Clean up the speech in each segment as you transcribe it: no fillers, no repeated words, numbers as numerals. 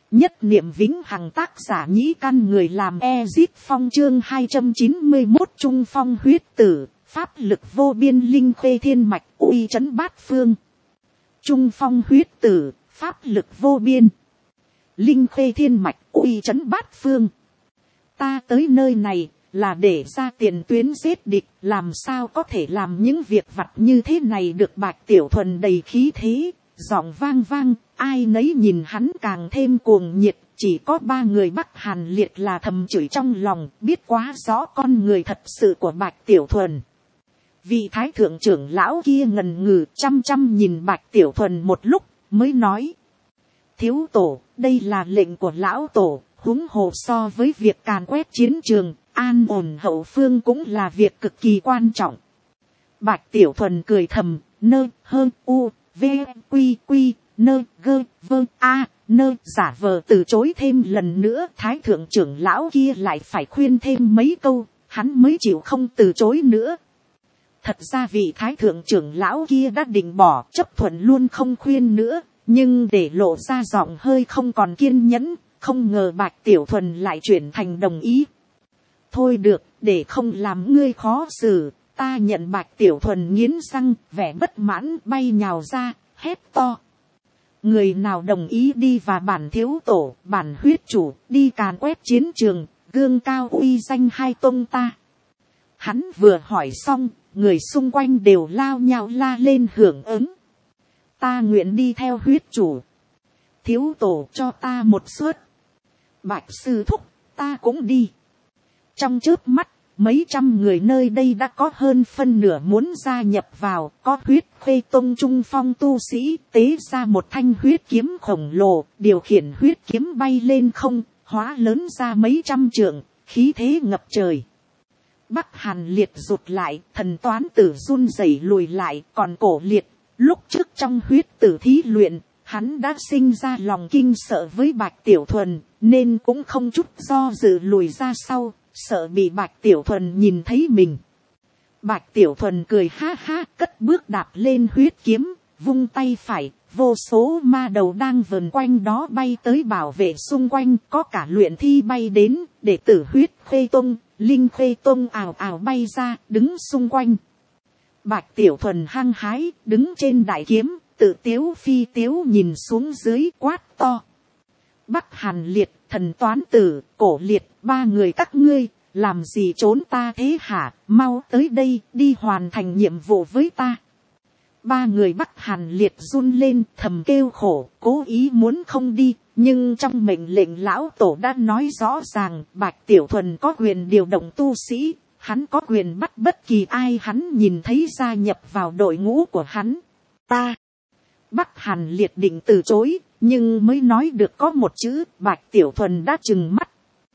Nhất niệm vĩnh hằng, tác giả Nhĩ Căn, người làm Ezip Phong. Chương 291, Trung Phong huyết tử, pháp lực vô biên, linh khuê thiên mạch, uy trấn bát phương. Trung Phong huyết tử, pháp lực vô biên, linh khuê thiên mạch, uy trấn bát phương. Ta tới nơi này là để ra tiền tuyến giết địch, làm sao có thể làm những việc vặt như thế này được. Bạch Tiểu Thuần đầy khí thế, giọng vang vang, ai nấy nhìn hắn càng thêm cuồng nhiệt. Chỉ có ba người Bắc Hàn Liệt là thầm chửi trong lòng, biết quá rõ con người thật sự của Bạch Tiểu Thuần. Vị thái thượng trưởng lão kia ngần ngừ chăm chăm nhìn Bạch Tiểu Thuần một lúc, mới nói: thiếu tổ, đây là lệnh của lão tổ, huống hồ so với việc càn quét chiến trường, an ổn hậu phương cũng là việc cực kỳ quan trọng. Bạch Tiểu Thuần cười thầm, nơ hơ u v quy quy nơ gơ vơ a nơ, giả vờ từ chối thêm lần nữa. Thái thượng trưởng lão kia lại phải khuyên thêm mấy câu, hắn mới chịu không từ chối nữa. Thật ra vị thái thượng trưởng lão kia đã định bỏ, chấp thuận luôn không khuyên nữa, nhưng để lộ ra giọng hơi không còn kiên nhẫn, không ngờ Bạch Tiểu Thuần lại chuyển thành đồng ý. Thôi được, để không làm ngươi khó xử, ta nhận. Bạch Tiểu Thuần nghiến răng, vẻ bất mãn bay nhào ra, hét to: người nào đồng ý đi và bản thiếu tổ, bản huyết chủ, đi càn quét chiến trường, gương cao uy danh hai tông ta. Hắn vừa hỏi xong, người xung quanh đều lao nhao la lên hưởng ứng. Ta nguyện đi theo huyết chủ. Thiếu tổ cho ta một suất. Bạch sư thúc, ta cũng đi. Trong chớp mắt, mấy trăm người nơi đây đã có hơn phân nửa muốn gia nhập vào. Có huyết khuê tông trung phong tu sĩ tế ra một thanh huyết kiếm khổng lồ, điều khiển huyết kiếm bay lên không, hóa lớn ra mấy trăm trượng, khí thế ngập trời. Bắc Hàn Liệt rụt lại, thần toán tử run rẩy lùi lại. Còn Cổ Liệt, lúc trước trong huyết tử thí luyện, hắn đã sinh ra lòng kinh sợ với Bạch Tiểu Thuần, nên cũng không chút do dự lùi ra sau, sợ bị Bạch Tiểu Thuần nhìn thấy mình. Bạch Tiểu Thuần cười ha ha, cất bước đạp lên huyết kiếm, vung tay phải, vô số ma đầu đang vờn quanh đó bay tới bảo vệ xung quanh. Có cả luyện thi bay đến, đệ tử huyết khuê tông, linh khuê tông ào ào bay ra, đứng xung quanh. Bạch Tiểu Thuần hăng hái, đứng trên đại kiếm, tự tiếu phi tiếu nhìn xuống dưới, quát to: Bắc Hàn Liệt, thần toán tử, Cổ Liệt, ba người các ngươi, làm gì trốn ta thế hả? Mau tới đây, đi hoàn thành nhiệm vụ với ta. Ba người Bắc Hàn Liệt run lên, thầm kêu khổ, cố ý muốn không đi, nhưng trong mệnh lệnh lão tổ đã nói rõ ràng, Bạch Tiểu Thuần có quyền điều động tu sĩ, hắn có quyền bắt bất kỳ ai hắn nhìn thấy gia nhập vào đội ngũ của hắn. Ta. Bắc Hàn Liệt định từ chối, nhưng mới nói được có một chữ, Bạch Tiểu Thuần đã trừng mắt.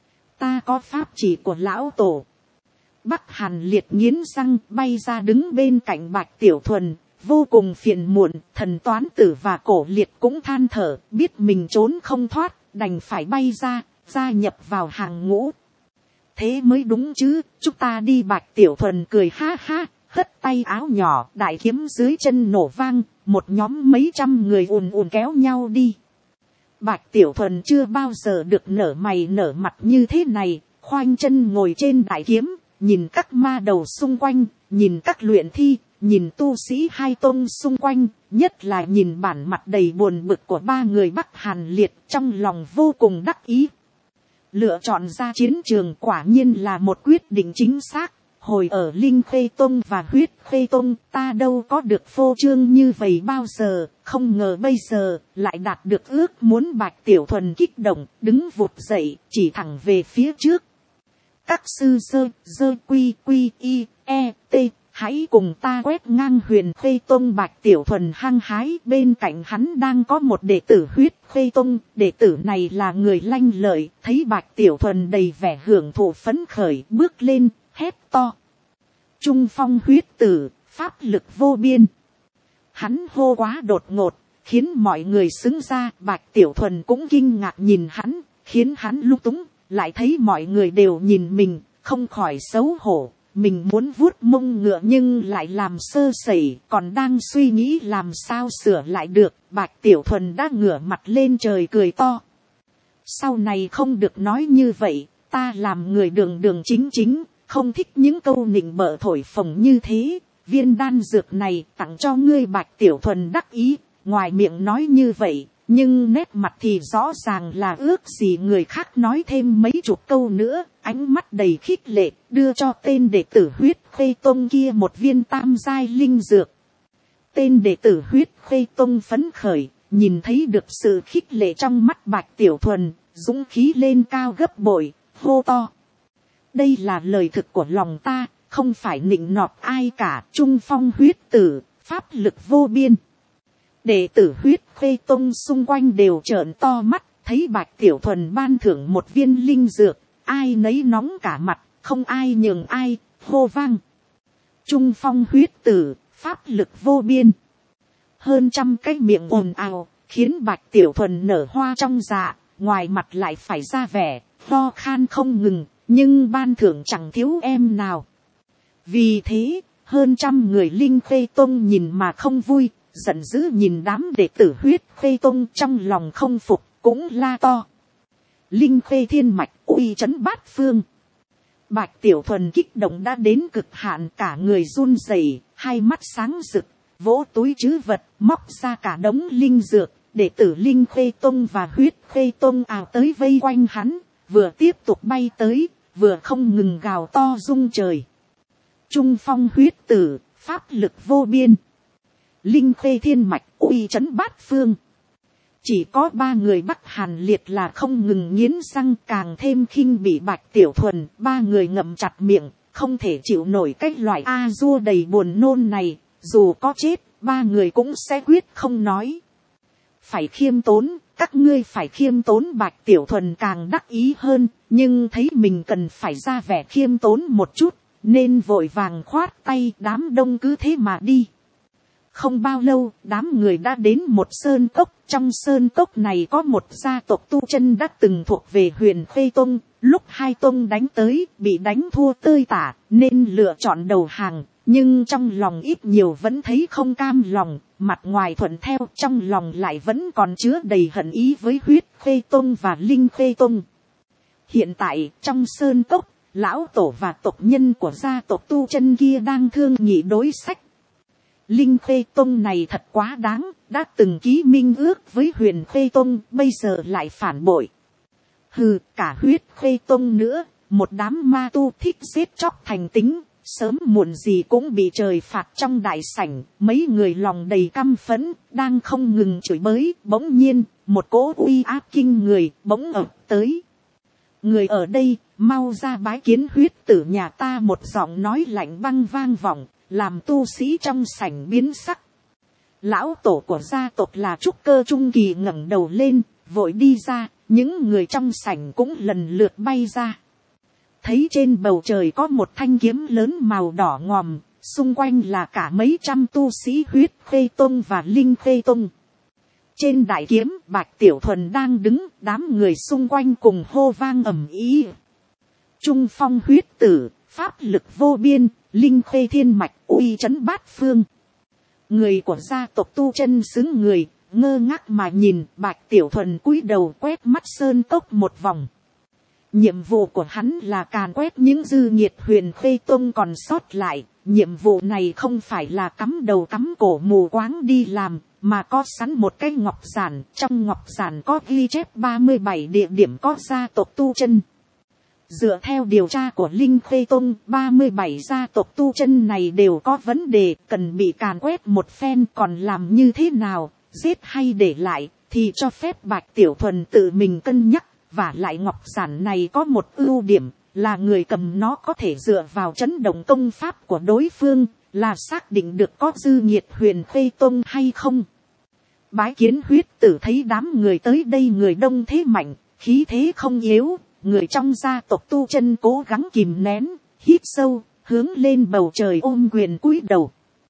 Ta có pháp chỉ của lão tổ. Bắc Hàn Liệt nghiến răng, bay ra đứng bên cạnh Bạch Tiểu Thuần, vô cùng phiền muộn. Thần toán tử và Cổ Liệt cũng than thở, biết mình trốn không thoát, đành phải bay ra, gia nhập vào hàng ngũ. Thế mới đúng chứ, chúng ta đi. Bạch Tiểu Thuần cười ha ha, hất tay áo nhỏ, đại kiếm dưới chân nổ vang, một nhóm mấy trăm người ùn ùn kéo nhau đi. Bạch Tiểu Thuần chưa bao giờ được nở mày nở mặt như thế này, khoanh chân ngồi trên đại kiếm, nhìn các ma đầu xung quanh, nhìn các luyện thi, nhìn tu sĩ hai tông xung quanh, nhất là nhìn bản mặt đầy buồn bực của ba người Bắc Hàn Liệt, trong lòng vô cùng đắc ý. Lựa chọn ra chiến trường quả nhiên là một quyết định chính xác. Hồi ở Linh Khê Tông và Huyết Khê Tông, ta đâu có được phô trương như vậy bao giờ, không ngờ bây giờ lại đạt được ước muốn. Bạch Tiểu Thuần kích động, đứng vụt dậy, chỉ thẳng về phía trước. Các sư dơ quy quy y e t, hãy cùng ta quét ngang Huyền Khê Tông. Bạch Tiểu Thuần hăng hái, bên cạnh hắn đang có một đệ tử Huyết Khê Tông, đệ tử này là người lanh lợi, thấy Bạch Tiểu Thuần đầy vẻ hưởng thụ phấn khởi, bước lên, hét to: Trung Phong huyết tử, pháp lực vô biên. Hắn hô quá đột ngột, khiến mọi người sững ra. Bạch Tiểu Thuần cũng kinh ngạc nhìn hắn, khiến hắn lung túng, lại thấy mọi người đều nhìn mình, không khỏi xấu hổ. Mình muốn vuốt mông ngựa nhưng lại làm sơ sẩy, còn đang suy nghĩ làm sao sửa lại được. Bạch Tiểu Thuần đã ngửa mặt lên trời cười to: Sau này không được nói như vậy, ta làm người đường đường chính chính, không thích những câu nịnh bợ thổi phồng như thế. Viên đan dược này tặng cho ngươi. Bạch Tiểu Thuần đắc ý, ngoài miệng nói như vậy, nhưng nét mặt thì rõ ràng là ước gì người khác nói thêm mấy chục câu nữa. Ánh mắt đầy khích lệ, đưa cho tên đệ tử Huyết Khê Tông kia một viên tam giai linh dược. Tên đệ tử Huyết Khê Tông phấn khởi, nhìn thấy được sự khích lệ trong mắt Bạch Tiểu Thuần, dũng khí lên cao gấp bội, hô to. Đây là lời thực của lòng ta, không phải nịnh nọt ai cả. Trung phong huyết tử, pháp lực vô biên. Đệ tử Huyết Khê Tông xung quanh đều trợn to mắt, thấy Bạch Tiểu Thuần ban thưởng một viên linh dược, ai nấy nóng cả mặt, không ai nhường ai, hô vang. Trung phong huyết tử, pháp lực vô biên. Hơn trăm cái miệng ồn ào, khiến Bạch Tiểu Thuần nở hoa trong dạ, ngoài mặt lại phải ra vẻ, lo khan không ngừng, nhưng ban thưởng chẳng thiếu em nào. Vì thế, hơn trăm người Linh Khê Tông nhìn mà không vui, giận dữ nhìn đám đệ tử Huyết Khê Tông, trong lòng không phục, cũng la to. Linh Khê thiên mạch uy chấn bát phương. Bạch Tiểu Thuần kích động đã đến cực hạn, cả người run rẩy, hai mắt sáng rực, vỗ túi trữ vật, móc ra cả đống linh dược. Đệ tử Linh Khê Tông và Huyết Khê Tông ào tới vây quanh hắn, vừa tiếp tục bay tới, vừa không ngừng gào to rung trời. Trung phong huyết tử, pháp lực vô biên. Linh Khê thiên mạch uy chấn bát phương. Chỉ có ba người Bắc Hàn Liệt là không ngừng nghiến răng, càng thêm khinh bị Bạch Tiểu Thuần. Ba người ngậm chặt miệng, không thể chịu nổi cái loại a dua đầy buồn nôn này. Dù có chết, ba người cũng sẽ quyết không nói. Phải khiêm tốn, các ngươi phải khiêm tốn. Bạch Tiểu Thuần càng đắc ý hơn, nhưng thấy mình cần phải ra vẻ khiêm tốn một chút, nên vội vàng khoát tay. Đám đông cứ thế mà đi. Không bao lâu, đám người đã đến một sơn cốc. Trong sơn cốc này có một gia tộc tu chân đã từng thuộc về Huyền Khê Tông. Lúc hai tông đánh tới, bị đánh thua tơi tả, nên lựa chọn đầu hàng. Nhưng trong lòng ít nhiều vẫn thấy không cam lòng, mặt ngoài thuận theo, trong lòng lại vẫn còn chứa đầy hận ý với Huyết Khê Tông và Linh Khê Tông. Hiện tại, trong sơn cốc, lão tổ và tộc nhân của gia tộc tu chân kia đang thương nghị đối sách. Linh Khê Tông này thật quá đáng, đã từng ký minh ước với Huyền Khê Tông, bây giờ lại phản bội. Hừ, cả Huyết Khê Tông nữa, một đám ma tu thích giết chóc thành tính, sớm muộn gì cũng bị trời phạt. Trong đại sảnh, mấy người lòng đầy căm phẫn, đang không ngừng chửi bới, bỗng nhiên, một cỗ uy áp kinh người, bỗng ập tới. Người ở đây, mau ra bái kiến huyết tử nhà ta. Một giọng nói lạnh băng vang vọng, làm tu sĩ trong sảnh biến sắc. Lão tổ của gia tộc là trúc cơ trung kỳ ngẩng đầu lên, vội đi ra, những người trong sảnh cũng lần lượt bay ra. Thấy trên bầu trời có một thanh kiếm lớn màu đỏ ngòm, xung quanh là cả mấy trăm tu sĩ Huyết Khê Tông và Linh Khê Tông. Trên đại kiếm, Bạch Tiểu Thuần đang đứng, đám người xung quanh cùng hô vang ầm ĩ. Trung phong huyết tử, pháp lực vô biên, Linh Khê thiên mạch uy chấn bát phương. Người của gia tộc tu chân xứng người, ngơ ngác mà nhìn. Bạch Tiểu Thuần cúi đầu quét mắt sơn cốc một vòng. Nhiệm vụ của hắn là càn quét những dư nhiệt Huyền Khê Tông còn sót lại. Nhiệm vụ này không phải là cắm đầu cắm cổ mù quáng đi làm, mà có sẵn một cái ngọc giản. Trong ngọc giản có ghi chép 37 địa điểm có gia tộc tu chân. Dựa theo điều tra của Linh Khê Tông, 37 gia tộc tu chân này đều có vấn đề, cần bị càn quét một phen. Còn làm như thế nào, giết hay để lại, thì cho phép Bạch Tiểu Thuần tự mình cân nhắc. Và lại ngọc giản này có một ưu điểm, là người cầm nó có thể dựa vào chấn động công pháp của đối phương, là xác định được có dư nhiệt Huyền Khê Tông hay không. Bái kiến huyết tử thấy đám người tới đây người đông thế mạnh, khí thế không yếu. Người trong gia tộc tu chân cố gắng kìm nén, hít sâu, hướng lên bầu trời ôm quyền cúi đầu.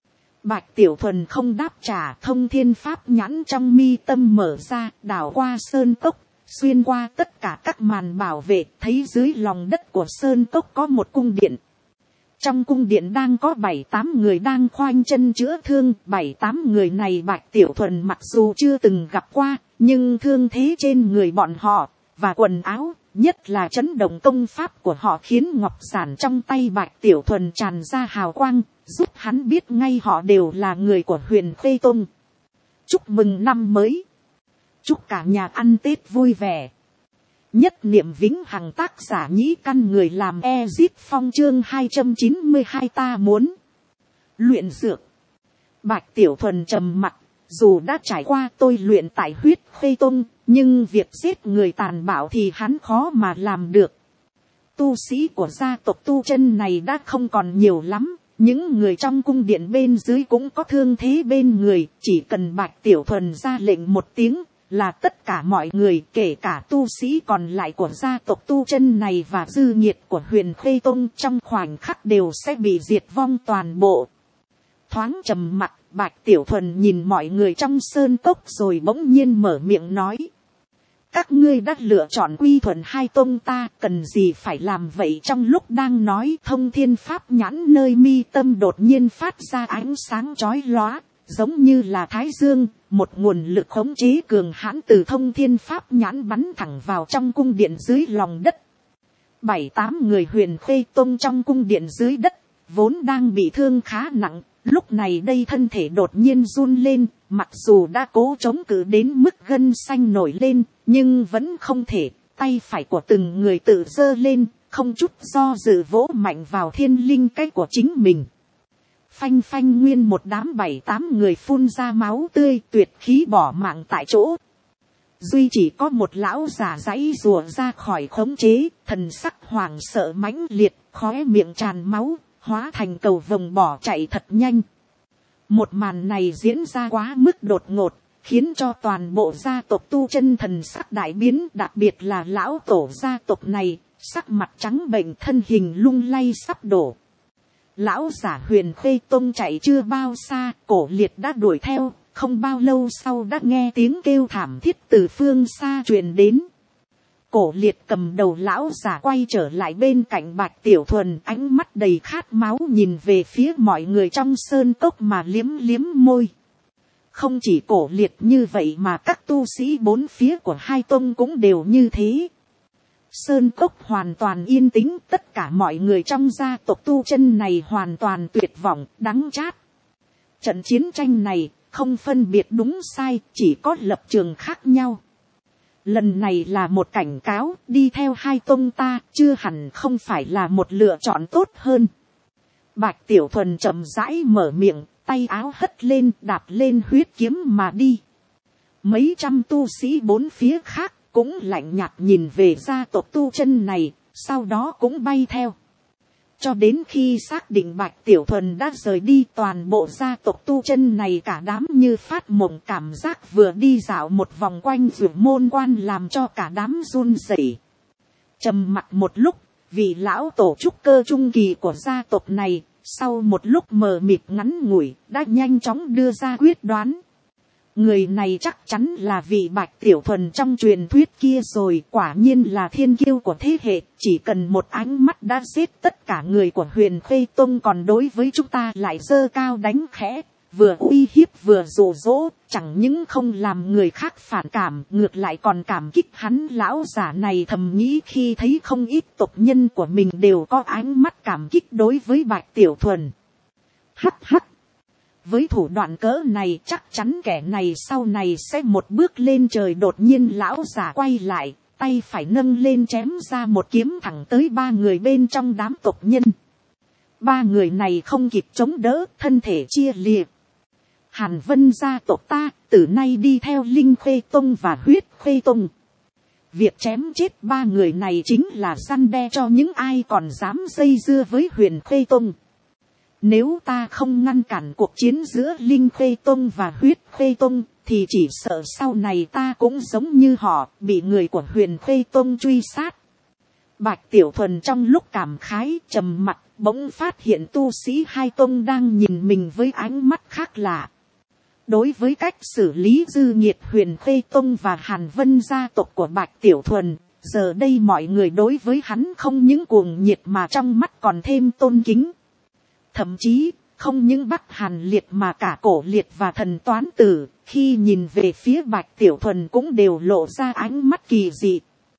Bạch Tiểu Thuần không đáp trả, thông thiên pháp nhãn trong mi tâm mở ra, đảo qua sơn cốc, xuyên qua tất cả các màn bảo vệ, thấy dưới lòng đất của sơn cốc có một cung điện. Trong cung điện đang có 7-8 người đang khoanh chân chữa thương. 7-8 người này Bạch Tiểu Thuần mặc dù chưa từng gặp qua, nhưng thương thế trên người bọn họ và quần áo, nhất là chấn động công pháp của họ khiến ngọc giản trong tay Bạch Tiểu Thuần tràn ra hào quang, giúp hắn biết ngay họ đều là người của Huyền Khê Tông. Chúc mừng năm mới. Chúc cả nhà ăn Tết vui vẻ. Nhất niệm vĩnh hằng, tác giả Nhĩ Căn, người làm Ezip Phong, chương 292, ta muốn luyện dược. Bạch Tiểu Thuần trầm mặc, dù đã trải qua tôi luyện tại Huyết Khê Tông, nhưng việc giết người tàn bạo thì hắn khó mà làm được. Tu sĩ của gia tộc Tu Chân này đã không còn nhiều lắm, những người trong cung điện bên dưới cũng có thương thế bên người, chỉ cần Bạch Tiểu Thuần ra lệnh một tiếng là tất cả mọi người, kể cả tu sĩ còn lại của gia tộc Tu Chân này và dư nhiệt của Huyền Khê Tông, trong khoảnh khắc đều sẽ bị diệt vong toàn bộ. Thoáng trầm mặc, Bạch Tiểu Thuần nhìn mọi người trong sơn cốc rồi bỗng nhiên mở miệng nói: các ngươi đã lựa chọn quy thuận hai tông ta, cần gì phải làm vậy? Trong lúc đang nói, thông thiên pháp nhãn nơi mi tâm đột nhiên phát ra ánh sáng chói lóa, giống như là thái dương, một nguồn lực khống chế cường hãn từ thông thiên pháp nhãn bắn thẳng vào trong cung điện dưới lòng đất. 7-8 người Huyền Khê Tông trong cung điện dưới đất, vốn đang bị thương khá nặng, lúc này đây thân thể đột nhiên run lên, mặc dù đã cố chống cự đến mức gân xanh nổi lên, nhưng vẫn không thể, tay phải của từng người tự giơ lên, không chút do dự vỗ mạnh vào thiên linh cái của chính mình. Phanh phanh, nguyên một đám 7-8 người phun ra máu tươi, tuyệt khí bỏ mạng tại chỗ. Duy chỉ có một lão già giãy rùa ra khỏi khống chế, thần sắc hoảng sợ mãnh liệt, khóe miệng tràn máu, hóa thành cầu vồng bỏ chạy thật nhanh. Một màn này diễn ra quá mức đột ngột, khiến cho toàn bộ gia tộc Tu Chân thần sắc đại biến, đặc biệt là lão tổ gia tộc này, sắc mặt trắng bệch, thân hình lung lay sắp đổ. Lão giả Huyền Khê Tông chạy chưa bao xa, Cổ Liệt đã đuổi theo, không bao lâu sau đã nghe tiếng kêu thảm thiết từ phương xa truyền đến. Cổ Liệt cầm đầu lão giả quay trở lại bên cạnh Bạch Tiểu Thuần, ánh mắt đầy khát máu nhìn về phía mọi người trong sơn cốc mà liếm liếm môi. Không chỉ Cổ Liệt như vậy mà các tu sĩ bốn phía của hai tông cũng đều như thế. Sơn cốc hoàn toàn yên tĩnh, tất cả mọi người trong gia tộc Tu Chân này hoàn toàn tuyệt vọng, đắng chát. Trận chiến tranh này không phân biệt đúng sai, chỉ có lập trường khác nhau. Lần này là một cảnh cáo, đi theo hai tông ta chưa hẳn không phải là một lựa chọn tốt hơn. Bạch Tiểu Thuần chậm rãi mở miệng, tay áo hất lên, đạp lên huyết kiếm mà đi. Mấy trăm tu sĩ bốn phía khác cũng lạnh nhạt nhìn về gia tộc Tu Chân này, sau đó cũng bay theo. Cho đến khi xác định Bạch Tiểu Thuần đã rời đi, toàn bộ gia tộc Tu Chân này cả đám như phát mộng, cảm giác vừa đi dạo một vòng quanh Dược Môn Quan làm cho cả đám run rẩy. Trầm mặc một lúc, vị lão tổ trúc cơ trung kỳ của gia tộc này, sau một lúc mờ mịt ngắn ngủi, đã nhanh chóng đưa ra quyết đoán. Người này chắc chắn là vị Bạch Tiểu Thuần trong truyền thuyết kia rồi, quả nhiên là thiên kiêu của thế hệ, chỉ cần một ánh mắt đã giết tất cả người của Huyền Khê Tông, còn đối với chúng ta lại giơ cao đánh khẽ, vừa uy hiếp vừa dụ dỗ, chẳng những không làm người khác phản cảm, ngược lại còn cảm kích hắn. Lão giả này thầm nghĩ khi thấy không ít tộc nhân của mình đều có ánh mắt cảm kích đối với Bạch Tiểu Thuần. Hắc hắc. Với thủ đoạn cỡ này chắc chắn kẻ này sau này sẽ một bước lên trời. Đột nhiên lão giả quay lại, tay phải nâng lên chém ra một kiếm thẳng tới 3 người bên trong đám tộc nhân. 3 người này không kịp chống đỡ, thân thể chia liệt. Hàn Vân gia tộc ta từ nay đi theo Linh Khê Tông và Huyết Khê Tông. Việc chém chết 3 người này chính là răn đe cho những ai còn dám dây dưa với Huyền Khê Tông. Nếu ta không ngăn cản cuộc chiến giữa Linh Khê Tông và Huyết Khê Tông, thì chỉ sợ sau này ta cũng giống như họ, bị người của Huyền Khê Tông truy sát. Bạch Tiểu Thuần trong lúc cảm khái trầm mặc, bỗng phát hiện tu sĩ hai tông đang nhìn mình với ánh mắt khác lạ. Đối với cách xử lý dư nhiệt Huyền Khê Tông và Hàn Vân gia tộc của Bạch Tiểu Thuần, giờ đây mọi người đối với hắn không những cuồng nhiệt mà trong mắt còn thêm tôn kính. Thậm chí, không những Bắc Hàn Liệt mà cả Cổ Liệt và Thần Toán Tử, khi nhìn về phía Bạch Tiểu Thuần cũng đều lộ ra ánh mắt kỳ dị.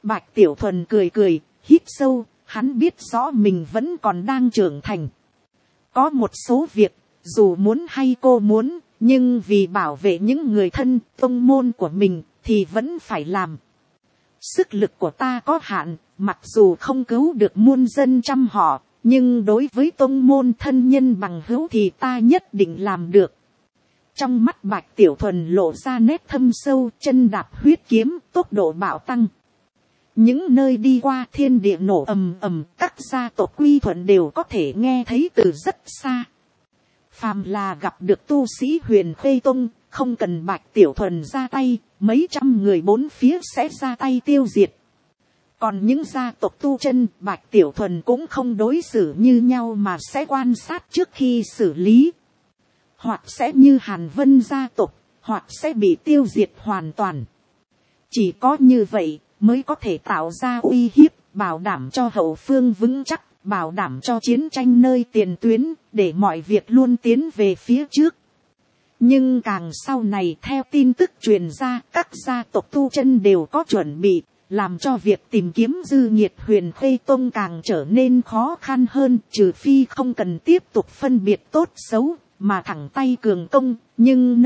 Bạch Tiểu Thuần cười cười, hít sâu, hắn biết rõ mình vẫn còn đang trưởng thành. Có một số việc, dù muốn hay cô muốn, nhưng vì bảo vệ những người thân, tông môn của mình, thì vẫn phải làm. Sức lực của ta có hạn, mặc dù không cứu được muôn dân trăm họ, nhưng đối với tông môn thân nhân bằng hữu thì ta nhất định làm được. Trong mắt Bạch Tiểu Thuần lộ ra nét thâm sâu, chân đạp huyết kiếm, tốc độ bạo tăng. Những nơi đi qua thiên địa nổ ầm ầm, các gia tộc quy thuận đều có thể nghe thấy từ rất xa. Phàm là gặp được tu sĩ Huyền Khê Tông, không cần Bạch Tiểu Thuần ra tay, mấy trăm người bốn phía sẽ ra tay tiêu diệt. Còn những gia tộc tu chân, Bạch Tiểu Thuần cũng không đối xử như nhau mà sẽ quan sát trước khi xử lý. Hoặc sẽ như Hàn Vân gia tộc, hoặc sẽ bị tiêu diệt hoàn toàn. Chỉ có như vậy mới có thể tạo ra uy hiếp, bảo đảm cho hậu phương vững chắc, bảo đảm cho chiến tranh nơi tiền tuyến, để mọi việc luôn tiến về phía trước. Nhưng càng sau này theo tin tức truyền ra, các gia tộc tu chân đều có chuẩn bị, làm cho việc tìm kiếm dư nhiệt Huyền Khê Tông càng trở nên khó khăn hơn, trừ phi không cần tiếp tục phân biệt tốt xấu, mà thẳng tay cường công, nhưng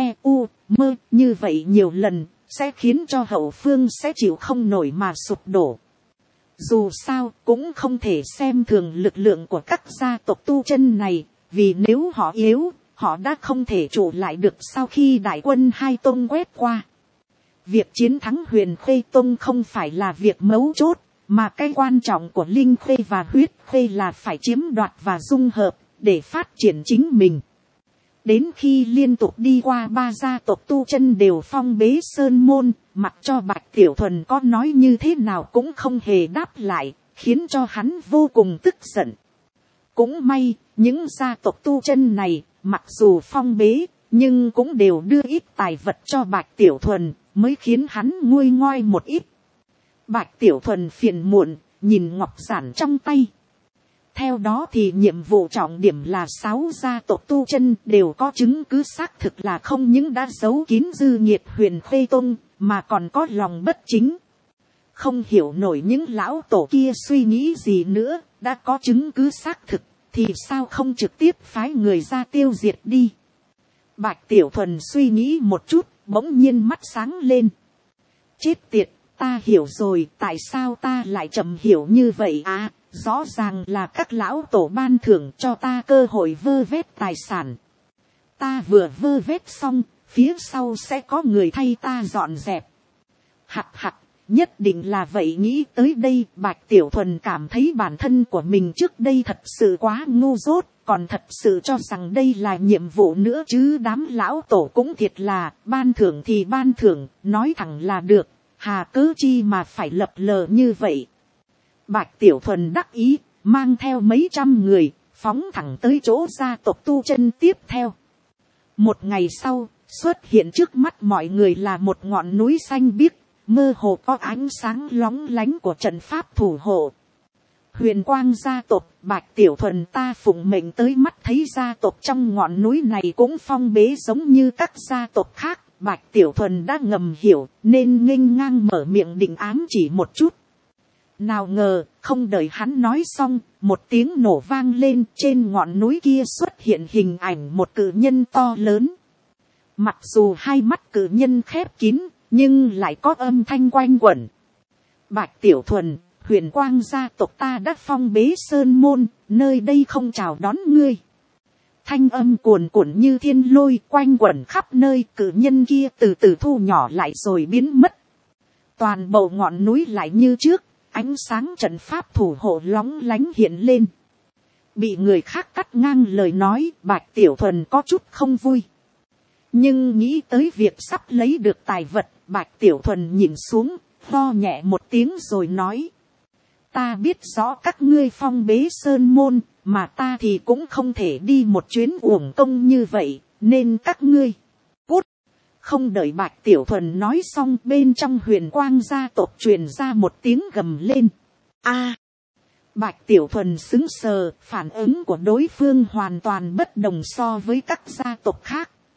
như vậy nhiều lần, sẽ khiến cho hậu phương sẽ chịu không nổi mà sụp đổ. Dù sao cũng không thể xem thường lực lượng của các gia tộc tu chân này, vì nếu họ yếu, họ đã không thể trụ lại được sau khi đại quân hai tông quét qua. Việc chiến thắng Huyền Khê Tông không phải là việc mấu chốt, mà cái quan trọng của Linh Khê và Huyết Khê là phải chiếm đoạt và dung hợp, để phát triển chính mình. Đến khi liên tục đi qua ba gia tộc tu chân đều phong bế sơn môn, mặc cho Bạch Tiểu Thuần có nói như thế nào cũng không hề đáp lại, khiến cho hắn vô cùng tức giận. Cũng may, những gia tộc tu chân này, mặc dù phong bế, nhưng cũng đều đưa ít tài vật cho Bạch Tiểu Thuần, mới khiến hắn nguôi ngoai một ít. Bạch Tiểu Thuần phiền muộn, nhìn ngọc giản trong tay. Theo đó thì nhiệm vụ trọng điểm là 6 gia tộc tu chân đều có chứng cứ xác thực là không những đã giấu kín dư nhiệt Huyền Khê Tông, mà còn có lòng bất chính. Không hiểu nổi những lão tổ kia suy nghĩ gì nữa, đã có chứng cứ xác thực, thì sao không trực tiếp phái người ra tiêu diệt đi. Bạch Tiểu Thuần suy nghĩ một chút, bỗng nhiên mắt sáng lên. Chết tiệt, ta hiểu rồi, tại sao ta lại chậm hiểu như vậy à? Rõ ràng là các lão tổ ban thưởng cho ta cơ hội vơ vét tài sản. Ta vừa vơ vét xong, phía sau sẽ có người thay ta dọn dẹp. Hặc hặc, nhất định là vậy. Nghĩ tới đây, Bạch Tiểu Thuần cảm thấy bản thân của mình trước đây thật sự quá ngu dốt, còn thật sự cho rằng đây là nhiệm vụ nữa chứ. Đám lão tổ cũng thiệt là, ban thưởng thì ban thưởng, nói thẳng là được, hà cớ chi mà phải lập lờ như vậy. Bạch Tiểu Thuần đắc ý, mang theo mấy trăm người, phóng thẳng tới chỗ gia tộc tu chân tiếp theo. Một ngày sau, xuất hiện trước mắt mọi người là một ngọn núi xanh biếc, mơ hồ có ánh sáng lóng lánh của trận pháp thủ hộ. Huyền Quang gia tộc, Bạch Tiểu Thuần ta phụng mệnh tới mắt thấy gia tộc trong ngọn núi này cũng phong bế giống như các gia tộc khác. Bạch Tiểu Thuần đã ngầm hiểu, nên nghênh ngang mở miệng định ám chỉ một chút. Nào ngờ, không đợi hắn nói xong, một tiếng nổ vang lên, trên ngọn núi kia xuất hiện hình ảnh một cự nhân to lớn. Mặc dù hai mắt cự nhân khép kín, nhưng lại có âm thanh quanh quẩn. Bạch Tiểu Thuần, Huyền Quang gia tộc ta đã phong bế sơn môn, nơi đây không chào đón ngươi. Thanh âm cuồn cuộn như thiên lôi quanh quẩn khắp nơi, cự nhân kia từ từ thu nhỏ lại rồi biến mất. Toàn bộ ngọn núi lại như trước. Ánh sáng trận pháp thủ hộ lóng lánh hiện lên. Bị người khác cắt ngang lời nói, Bạch Tiểu Thuần có chút không vui. Nhưng nghĩ tới việc sắp lấy được tài vật, Bạch Tiểu Thuần nhìn xuống, ho nhẹ một tiếng rồi nói. Ta biết rõ các ngươi phong bế sơn môn, mà ta thì cũng không thể đi một chuyến uổng công như vậy, nên các ngươi cút. Không đợi Bạch Tiểu Thuần nói xong, bên trong Huyền Quang gia tộc truyền ra một tiếng gầm lên. A! Bạch Tiểu Thuần sững sờ, phản ứng của đối phương hoàn toàn bất đồng so với các gia tộc khác.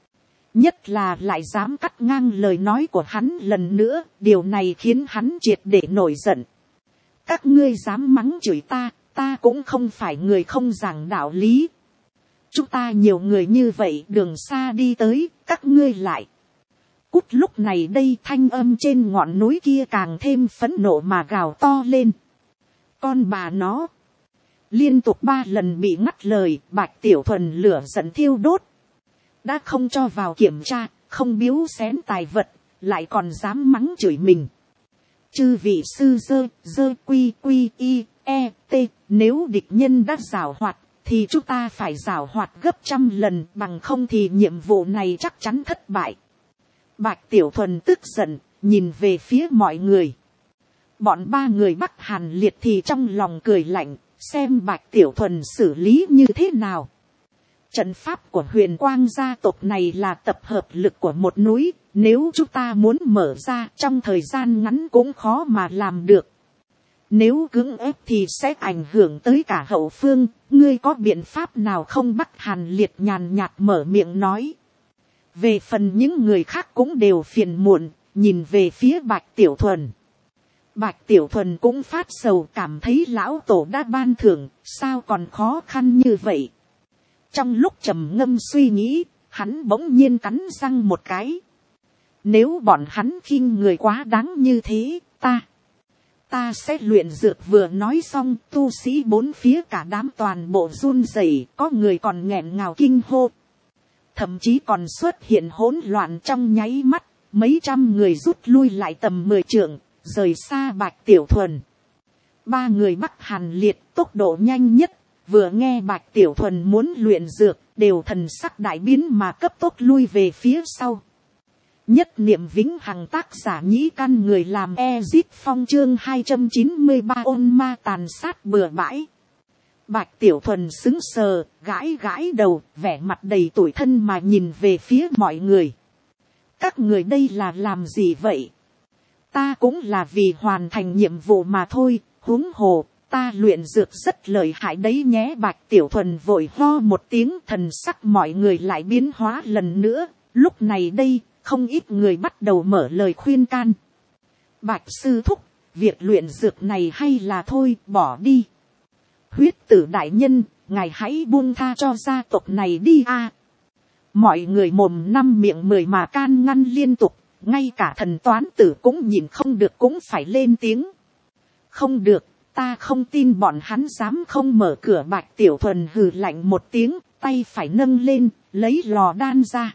nhất là lại dám cắt ngang lời nói của hắn lần nữa, điều này khiến hắn triệt để nổi giận. Các ngươi dám mắng chửi ta, ta cũng không phải người không giảng đạo lý. Chúng ta nhiều người như vậy đường xa đi tới, các ngươi lại. Cút, lúc này đây thanh âm trên ngọn núi kia càng thêm phẫn nộ mà gào to lên. Con bà nó. Liên tục 3 lần bị ngắt lời, Bạch Tiểu Thuần lửa giận thiêu đốt. Đã không cho vào kiểm tra, không biếu xén tài vật, lại còn dám mắng chửi mình. Chư vị sư dơ quy quy y e t, nếu địch nhân đã giảo hoạt, thì chúng ta phải giảo hoạt gấp 100 lần, bằng không thì nhiệm vụ này chắc chắn thất bại. Bạch Tiểu Thuần tức giận, nhìn về phía mọi người. Bọn 3 người Bắc Hàn Liệt thì trong lòng cười lạnh, xem Bạch Tiểu Thuần xử lý như thế nào. Trận pháp của Huyền Quang gia tộc này là tập hợp lực của một núi, nếu chúng ta muốn mở ra trong thời gian ngắn cũng khó mà làm được. Nếu cưỡng ép thì sẽ ảnh hưởng tới cả hậu phương, ngươi có biện pháp nào không? Bắc Hàn Liệt nhàn nhạt mở miệng nói. Về phần những người khác cũng đều phiền muộn, nhìn về phía Bạch Tiểu Thuần. Bạch Tiểu Thuần cũng phát sầu, cảm thấy lão tổ đã ban thưởng, sao còn khó khăn như vậy. Trong lúc trầm ngâm suy nghĩ, hắn bỗng nhiên cắn răng một cái. Nếu bọn hắn khinh người quá đáng như thế, ta sẽ luyện dược. Vừa nói xong, tu sĩ 4 phía cả đám toàn bộ run rẩy, có người còn nghẹn ngào kinh hô. Thậm chí còn xuất hiện hỗn loạn trong nháy mắt, mấy trăm người rút lui lại tầm 10 trượng, rời xa Bạch Tiểu Thuần. 3 người Bắc Hàn Liệt tốc độ nhanh nhất, vừa nghe Bạch Tiểu Thuần muốn luyện dược, đều thần sắc đại biến mà cấp tốc lui về phía sau. Nhất niệm vĩnh hằng, tác giả Nhĩ Căn, người làm Ezit Phong, chương 293 ôn ma tàn sát bừa bãi. Bạch Tiểu Thuần sững sờ, gãi đầu, vẻ mặt đầy tủi thân mà nhìn về phía mọi người. Các người đây là làm gì vậy? Ta cũng là vì hoàn thành nhiệm vụ mà thôi, huống hồ, ta luyện dược rất lợi hại đấy nhé. Bạch Tiểu Thuần vội ho một tiếng, thần sắc mọi người lại biến hóa lần nữa. Lúc này đây, không ít người bắt đầu mở lời khuyên can. Bạch sư thúc, việc luyện dược này hay là thôi, bỏ đi. Huyết tử đại nhân, ngài hãy buông tha cho gia tộc này đi a. Mọi người mồm 5 miệng 10 mà can ngăn liên tục, ngay cả thần toán tử cũng nhìn không được cũng phải lên tiếng. Không được, ta không tin bọn hắn dám không mở cửa. Bạch Tiểu Thuần hừ lạnh một tiếng, tay phải nâng lên, lấy lò đan ra.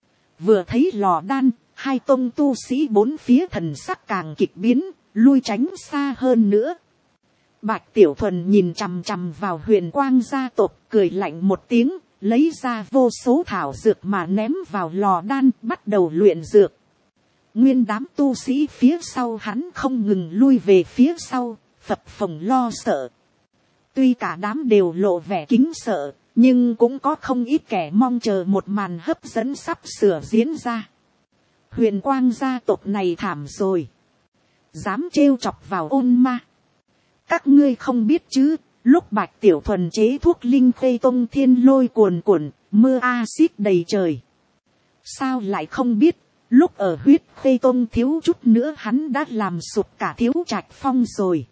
Vừa thấy lò đan, 2 tông tu sĩ 4 phía thần sắc càng kịch biến, lui tránh xa hơn nữa. Bạch Tiểu Thuần nhìn chằm chằm vào Huyền Quang gia tộc, cười lạnh một tiếng, lấy ra vô số thảo dược mà ném vào lò đan, bắt đầu luyện dược. Nguyên đám tu sĩ phía sau hắn không ngừng lui về phía sau, phập phồng lo sợ. Tuy cả đám đều lộ vẻ kính sợ, nhưng cũng có không ít kẻ mong chờ một màn hấp dẫn sắp sửa diễn ra. Huyền Quang gia tộc này thảm rồi. Dám trêu chọc vào ôn ma. Các ngươi không biết chứ, lúc Bạch Tiểu Thuần chế thuốc linh khê tông thiên lôi cuồn cuộn, mưa axit đầy trời. Sao lại không biết, lúc ở huyết khê tông thiếu chút nữa hắn đã làm sụp cả Thiếu Trạch Phong rồi.